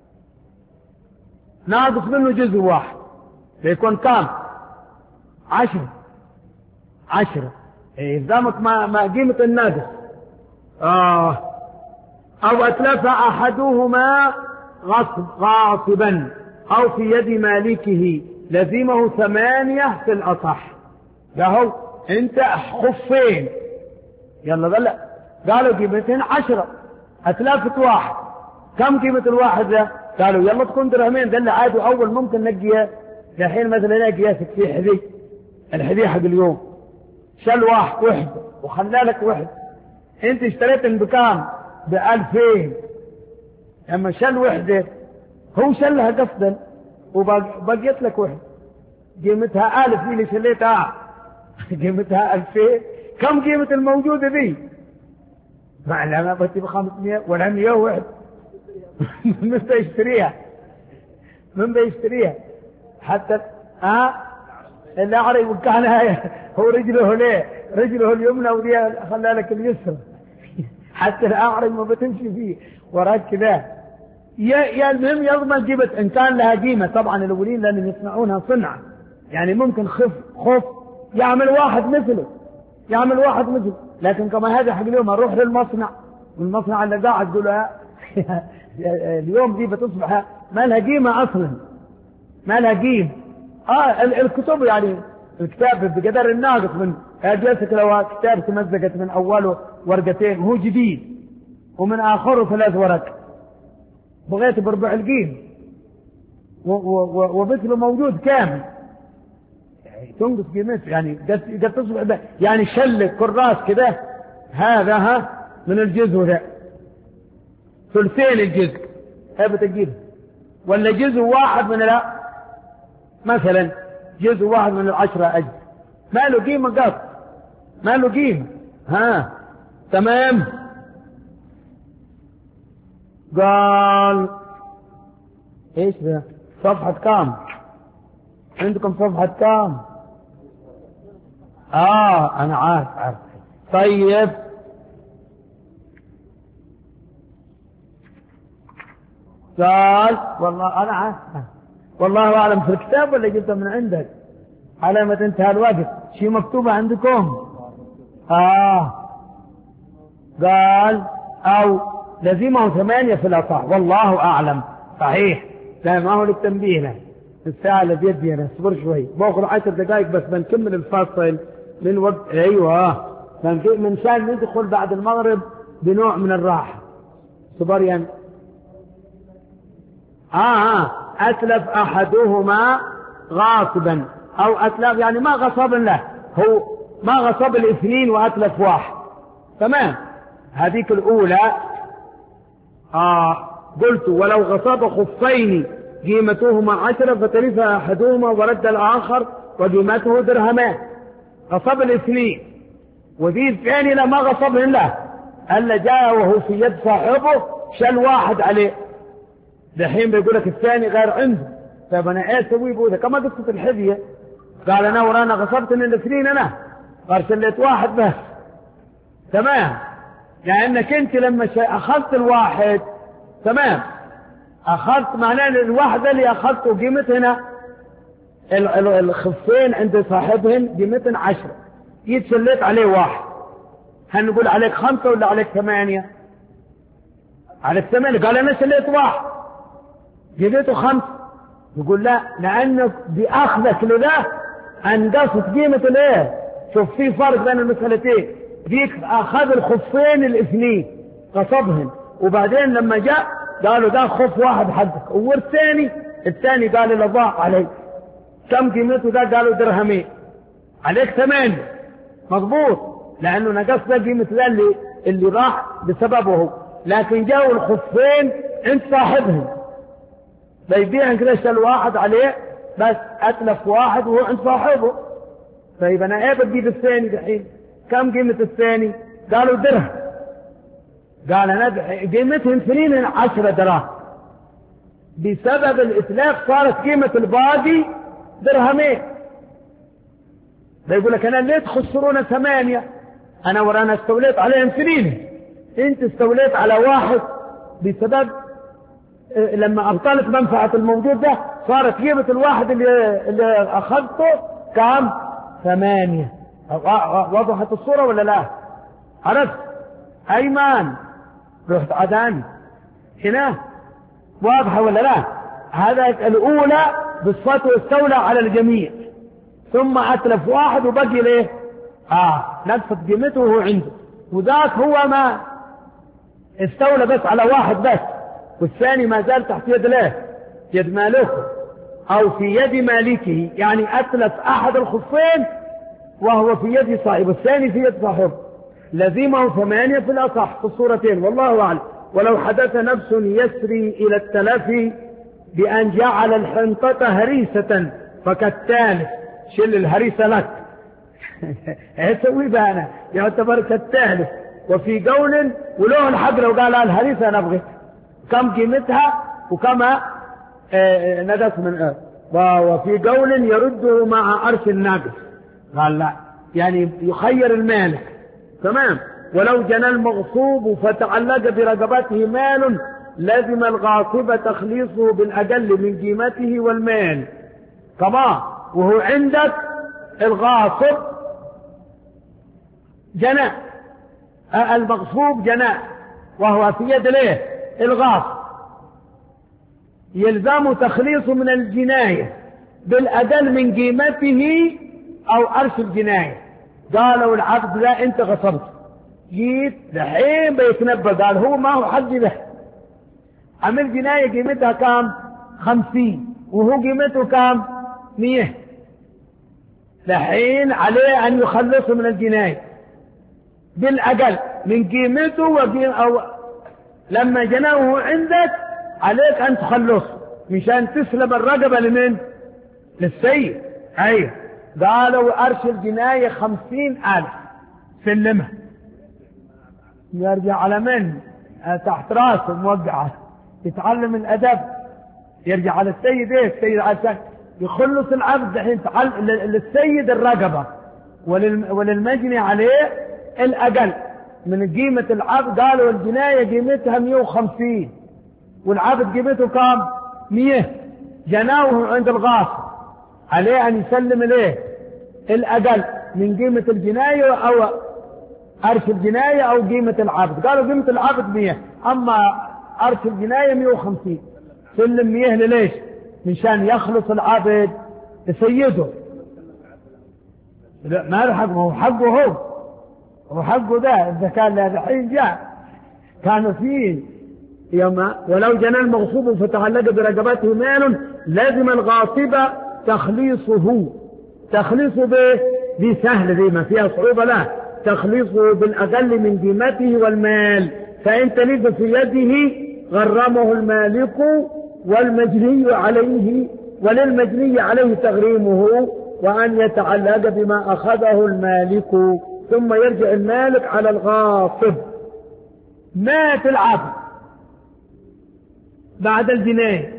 ناقص منه جزء واحد بيكون كم؟ عشرة عشرة إلزامك ما, ما قيمة الناقص. آه. أو أتلف أحدهما غصب غاصبا أو في يد مالكه لزمه ثمانية في الأصح. ياهو أنت خفين يلا بلا قالوا قيمتين عشرة، أتلافت واحد، كم قيمة الواحد ده؟ قالوا يلا تكون درهمين. قال له عاد أول ممكن نقيه الحين مثلا نلاقي قياسك في حذي، الحذي حق اليوم شل واحد وحده وخلالك وحده، أنت اشتريت بكام؟ بألفين، أما شل وحده هو شلها قصدا وبقيت لك وحده قيمتها ألف اللي شليتها قيمتها ألفين، كم قيمة الموجودة دي؟ معنى ما بتي بخمسمائة ولا مئة واحد. من بيشتريها؟ من بيشتريها؟ حتى ها اللي أعرف كان هو رجله ليه رجله اليمنى ودي خلى لك اليسرى حتى الأعرج ما بتمشي فيه وراك كذا. يا يا المهم يضمن قيمة إن كان لها قيمة. طبعا الأولين لأنهم يصنعونها صنعة، يعني ممكن خف خف يعمل واحد مثله يعمل واحد مثله، لكن كما هذا حق اليوم نروح للمصنع والمصنع اللي قاعد تقول له اليوم دي بتصبح ما لها قيمة أصلا، ما لها قيمة. آه الكتب يعني الكتاب بقدر الناقص من جلسك لو كتاب تمزقت من أوله ورقتين هو جديد ومن آخره ثلاث ورق بغيت بربع القيمة، ومثله موجود كامل تنقص قيمته، يعني قد قد تصبح يعني شل كراس كده، هذا ها من الجزء ده ثلثين الجزء هي بتجيبه، ولا جزء واحد من لا مثلا جزء واحد من العشرة أجزاء ما له قيمة قط، ما له قيمة. ها تمام. قال ايش ده؟ صفحة كام عندكم؟ صفحة كام؟ اه انا عارف عارف. طيب قال والله انا عارف، والله اعلم في الكتاب ولا جبته من عندك على ما انتهى الوقت؟ شيء مكتوبة عندكم؟ اه قال او لزمه ثمانية في الأصح، والله أعلم. صحيح، لا ما هو للتنبيه له، الساعة اللي بيدي أنا اصبر شوي باخذ عشر دقائق بس بنكمل الفصل من وقت. أيوة من شان ندخل بعد المغرب بنوع من الراحة. صبريا آه آه أتلف أحدهما غاصبا أو أتلف يعني ما غصب له، هو ما غصب الاثنين وأتلف واحد. تمام. هذيك الأولى آه قلت ولو غصب خفين قيمتهما عشرة فتلف أحدهما ورد الآخر وقيمته درهمان، غصب الاثنين. وذي الثاني لا ما غصبهن له، ألا جاء وهو في يد صاحبه شل واحد عليه، دحين بيقول لك الثاني غير عنده. طيب أنا إيه أسوي بوده؟ كما قصة الحذية قال أنا ورانا غصبت من الاثنين، أنا قال شليت واحد بس. تمام. لأنك أنت لما أخذت الواحد تمام أخذت معناه الواحد اللي أخذته قيمته هنا الخفين عند صاحبهن قيمتهن عشرة، يتشليت عليه واحد، هل نقول عليك خمسة ولا عليك ثمانية؟ عليك ثمانية. قال أنا شليت واحد قيمته خمسة، يقول لا، لأنك بأخذك لذا أنقصت قيمة الايه. شوف في فرق بين المسألتين، ذيك أخذ الخفين الاثنين غصبهن، وبعدين لما جاء قالوا ده خف واحد حقك، والثاني الثاني قال له ضاع عليك، كم قيمته ده؟ قالوا درهمين، عليك ثمانية. مضبوط، لأنه نقص ده قيمة ده اللي, اللي راح بسببه، لكن جاءوا الخفين عند صاحبهم بيبيعن كده شل واحد عليه بس أتلف واحد وهو عند صاحبه. طيب أنا إيه بجيب الثاني دحين؟ كم قيمة الثاني؟ قالوا درهم. قال أنا قيمتهم سنين عشرة دراهم، بسبب الإتلاف صارت قيمة الباقي درهمين. بيقول لك أنا ليه تخسرون ثمانية؟ أنا ورانا استوليت عليهم سنين، أنت استوليت على واحد بسبب لما أبطلت منفعة الموجود ده صارت قيمة الواحد اللي, اللي أخذته كام؟ ثمانية. وضحت الصورة ولا لا؟ عرفت؟ أيمان رحت عدان هنا واضحة ولا لا؟ هذا الأولى بالصوت واستولى على الجميع، ثم أتلف واحد وبقي ليه؟ آه نقصت قيمته وهو عنده، وذاك هو ما استولى بس على واحد بس، والثاني ما زال تحت يد له يد مالكه أو في يد مالكه، يعني أتلف أحد الخفين وهو في يد صاحبه، الثاني في يد صاحبه، لزمه ثمانية في الأصح في الصورتين والله أعلم. ولو حدث نفس يسري إلى التلف بأن جعل الحنطة هريسة فكالتالف، شل الهريسة لك هيسوي بها أنا يعتبر كالتالف. وفي قول وله الحق لو قال الهريسة نبغي كم قيمتها وكما ندس من أرض، وفي قول يرده مع عرش الناقص، قال لا يعني يخير المالك. تمام. ولو جنى المغصوب فتعلق برقبته مال لازم الغاصب تخليصه بالأقل من قيمته والمال كما وهو عندك الغاصب جنى المغصوب جنى وهو في يد له الغاصب، يلزم تخليصه من الجناية بالأقل من قيمته أو عرش الجناية. قالوا العبد لا أنت غصبت، جيت دحين بيتنبأ قال هو ما هو حق به، عمل جناية قيمتها كام؟ خمسين، وهو قيمته كام؟ مية. لحين عليه أن يخلصه من الجناية بالأقل من قيمته وقيم أو لما جناه عندك عليك أن تخلصه مشان تسلم الرقبة لمن؟ للسيد. أيوه قالوا أرش الجناية خمسين ألف سلمها يرجع على من؟ تحت راسه موقعه يتعلم الأدب يرجع على السيد. إيه السيد عشان يخلص العبد الحين للسيد الرقبة وللمجني عليه الأقل من قيمة العبد. قالوا الجناية قيمتها مية وخمسين والعبد قيمته كام؟ مية. جناوه عند الغاصب عليه أن يسلم إليه الأقل من قيمة الجناية أو أرش الجناية أو قيمة العبد. قالوا قيمة العبد مية أما أرش الجناية مية وخمسين. سلم مية لليش؟ مشان يخلص العبد لسيده. لا ما له حق، هو حقه هو هو حقه ده. إذا كان الحين جاء كانوا فيه يوم ولو جنى المغصوب فتعلق برقبته مال لازم الغاصب تخليصه. تخليصه به دي سهل دي ما فيها صعوبة. لا تخليصه بالأقل من قيمته والمال. فإن تلف في يده غرمه المالك والمجني عليه وللمجني عليه تغريمه وأن يتعلق بما أخذه المالك ثم يرجع المالك على الغاصب. مات العبد بعد الجناية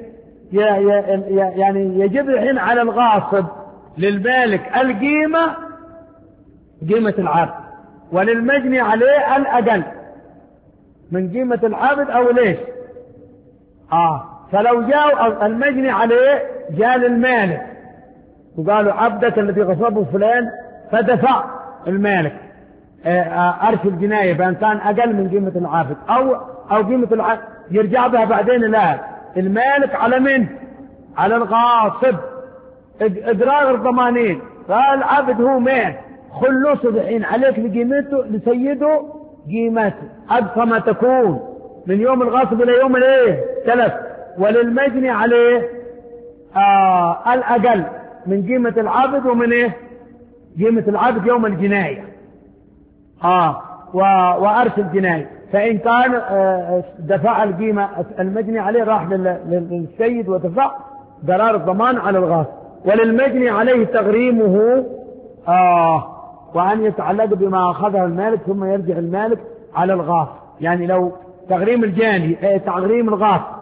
يعني يجب الحين على الغاصب للمالك القيمة قيمة العبد وللمجني عليه الأقل من قيمة العبد أو ليش. آه فلو جاء المجني عليه جاء للمالك وقالوا عبدك الذي غصبه فلان فدفع المالك أرش الجناية بأن كان أقل من قيمة العبد أو أو قيمة العبد يرجع بها بعدين. لا المالك على من؟ على الغاصب. إدراج الضمانين. فالعبد هو مات خلصه الحين عليك لقيمته لسيده قيمته أقصى ما تكون من يوم الغاصب إلى يوم الايه تلف وللمجني عليه آه الأقل من قيمة العبد ومن ايه قيمة العبد يوم الجناية آه وأرش الجناية. فإن كان آه دفع القيمة المجني عليه راح للسيد ودفع قرار الضمان على الغاصب وللمجني عليه تغريمه آه وأن يتعلق بما أخذه المالك ثم يرجع المالك على الغاصب. يعني لو تغريم الجاني تغريم الغاصب.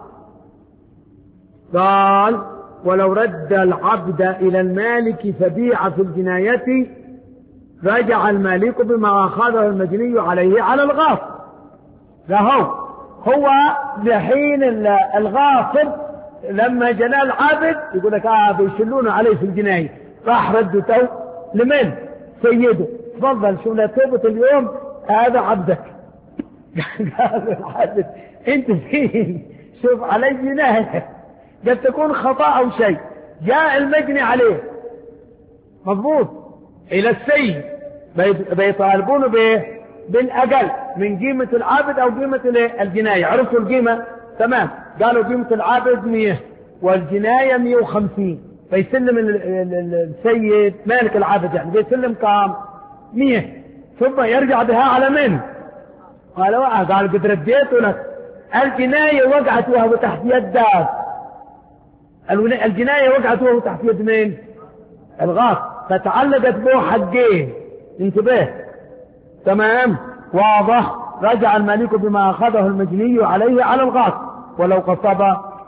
قال ولو رد العبد إلى المالك فبيع في الجناية رجع المالك بما أخذه المجني عليه على الغاصب. فهو هو لحين الغاصب لما جنى العبد يقول لك آه بيشلونه عليه في الجناية راح ردته لمن؟ سيده. تفضل شو توبة اليوم هذا عبدك. قال العبد انت فين؟ شوف علي جناية قد تكون خطأ أو شيء. جاء المجني عليه مضبوط إلى السيد بيطالبونه به بالأقل من قيمة العبد أو قيمة الجناية. عرفوا القيمة تمام. قالوا قيمة العبد مية والجناية مية وخمسين. فيسلم السيد مالك العبد يعني بيسلم كام؟ مية. ثم يرجع بها على من؟ قالوا قال قد رديته لك. الجناية وقعت وهو تحت يدك. الجناية وقعت وهو تحت يد مين؟ الغاصب. فتعلقت به حقين. انتبه تمام واضح. رجع المالك بما أخذه المجني عليه على الغاصب ولو قصب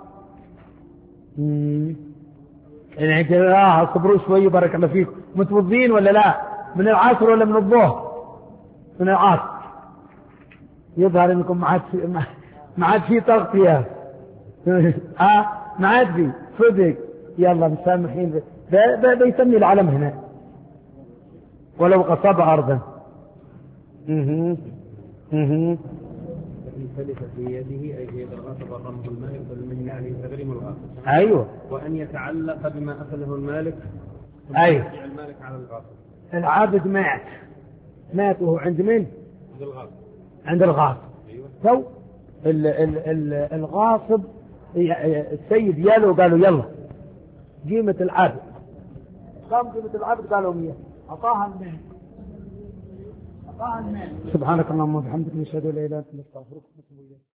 يعني اه صبروا شوي بارك الله فيك. متوضين ولا لا؟ من العصر ولا من الظهر؟ من العصر. يظهر انكم ما عاد ما عاد في تغطية. اه ما عاد في صدق. يلا مسامحين بيسمي العلم هنا ولو قصب أرضا. اها اها تلف في يده أي يد الغاصب غرمه المالك والمجني عليه تغريم الغاصب. أيوه. وأن يتعلق بما أخذه المالك ثم أيوه. يرجع المالك على الغاصب. العابد مات مات وهو عند من؟ عند الغاصب. عند الغاصب. أيوه. تو ال ال ال الغاصب السيد ياله قالوا يلا قيمة العبد. كم قيمة العبد؟ قالوا مية. أعطاها المال. أعطاها المال. سبحانك اللهم وبحمدك نشهد أن لا إله إلا أنت نستغفرك ونتوب إليك.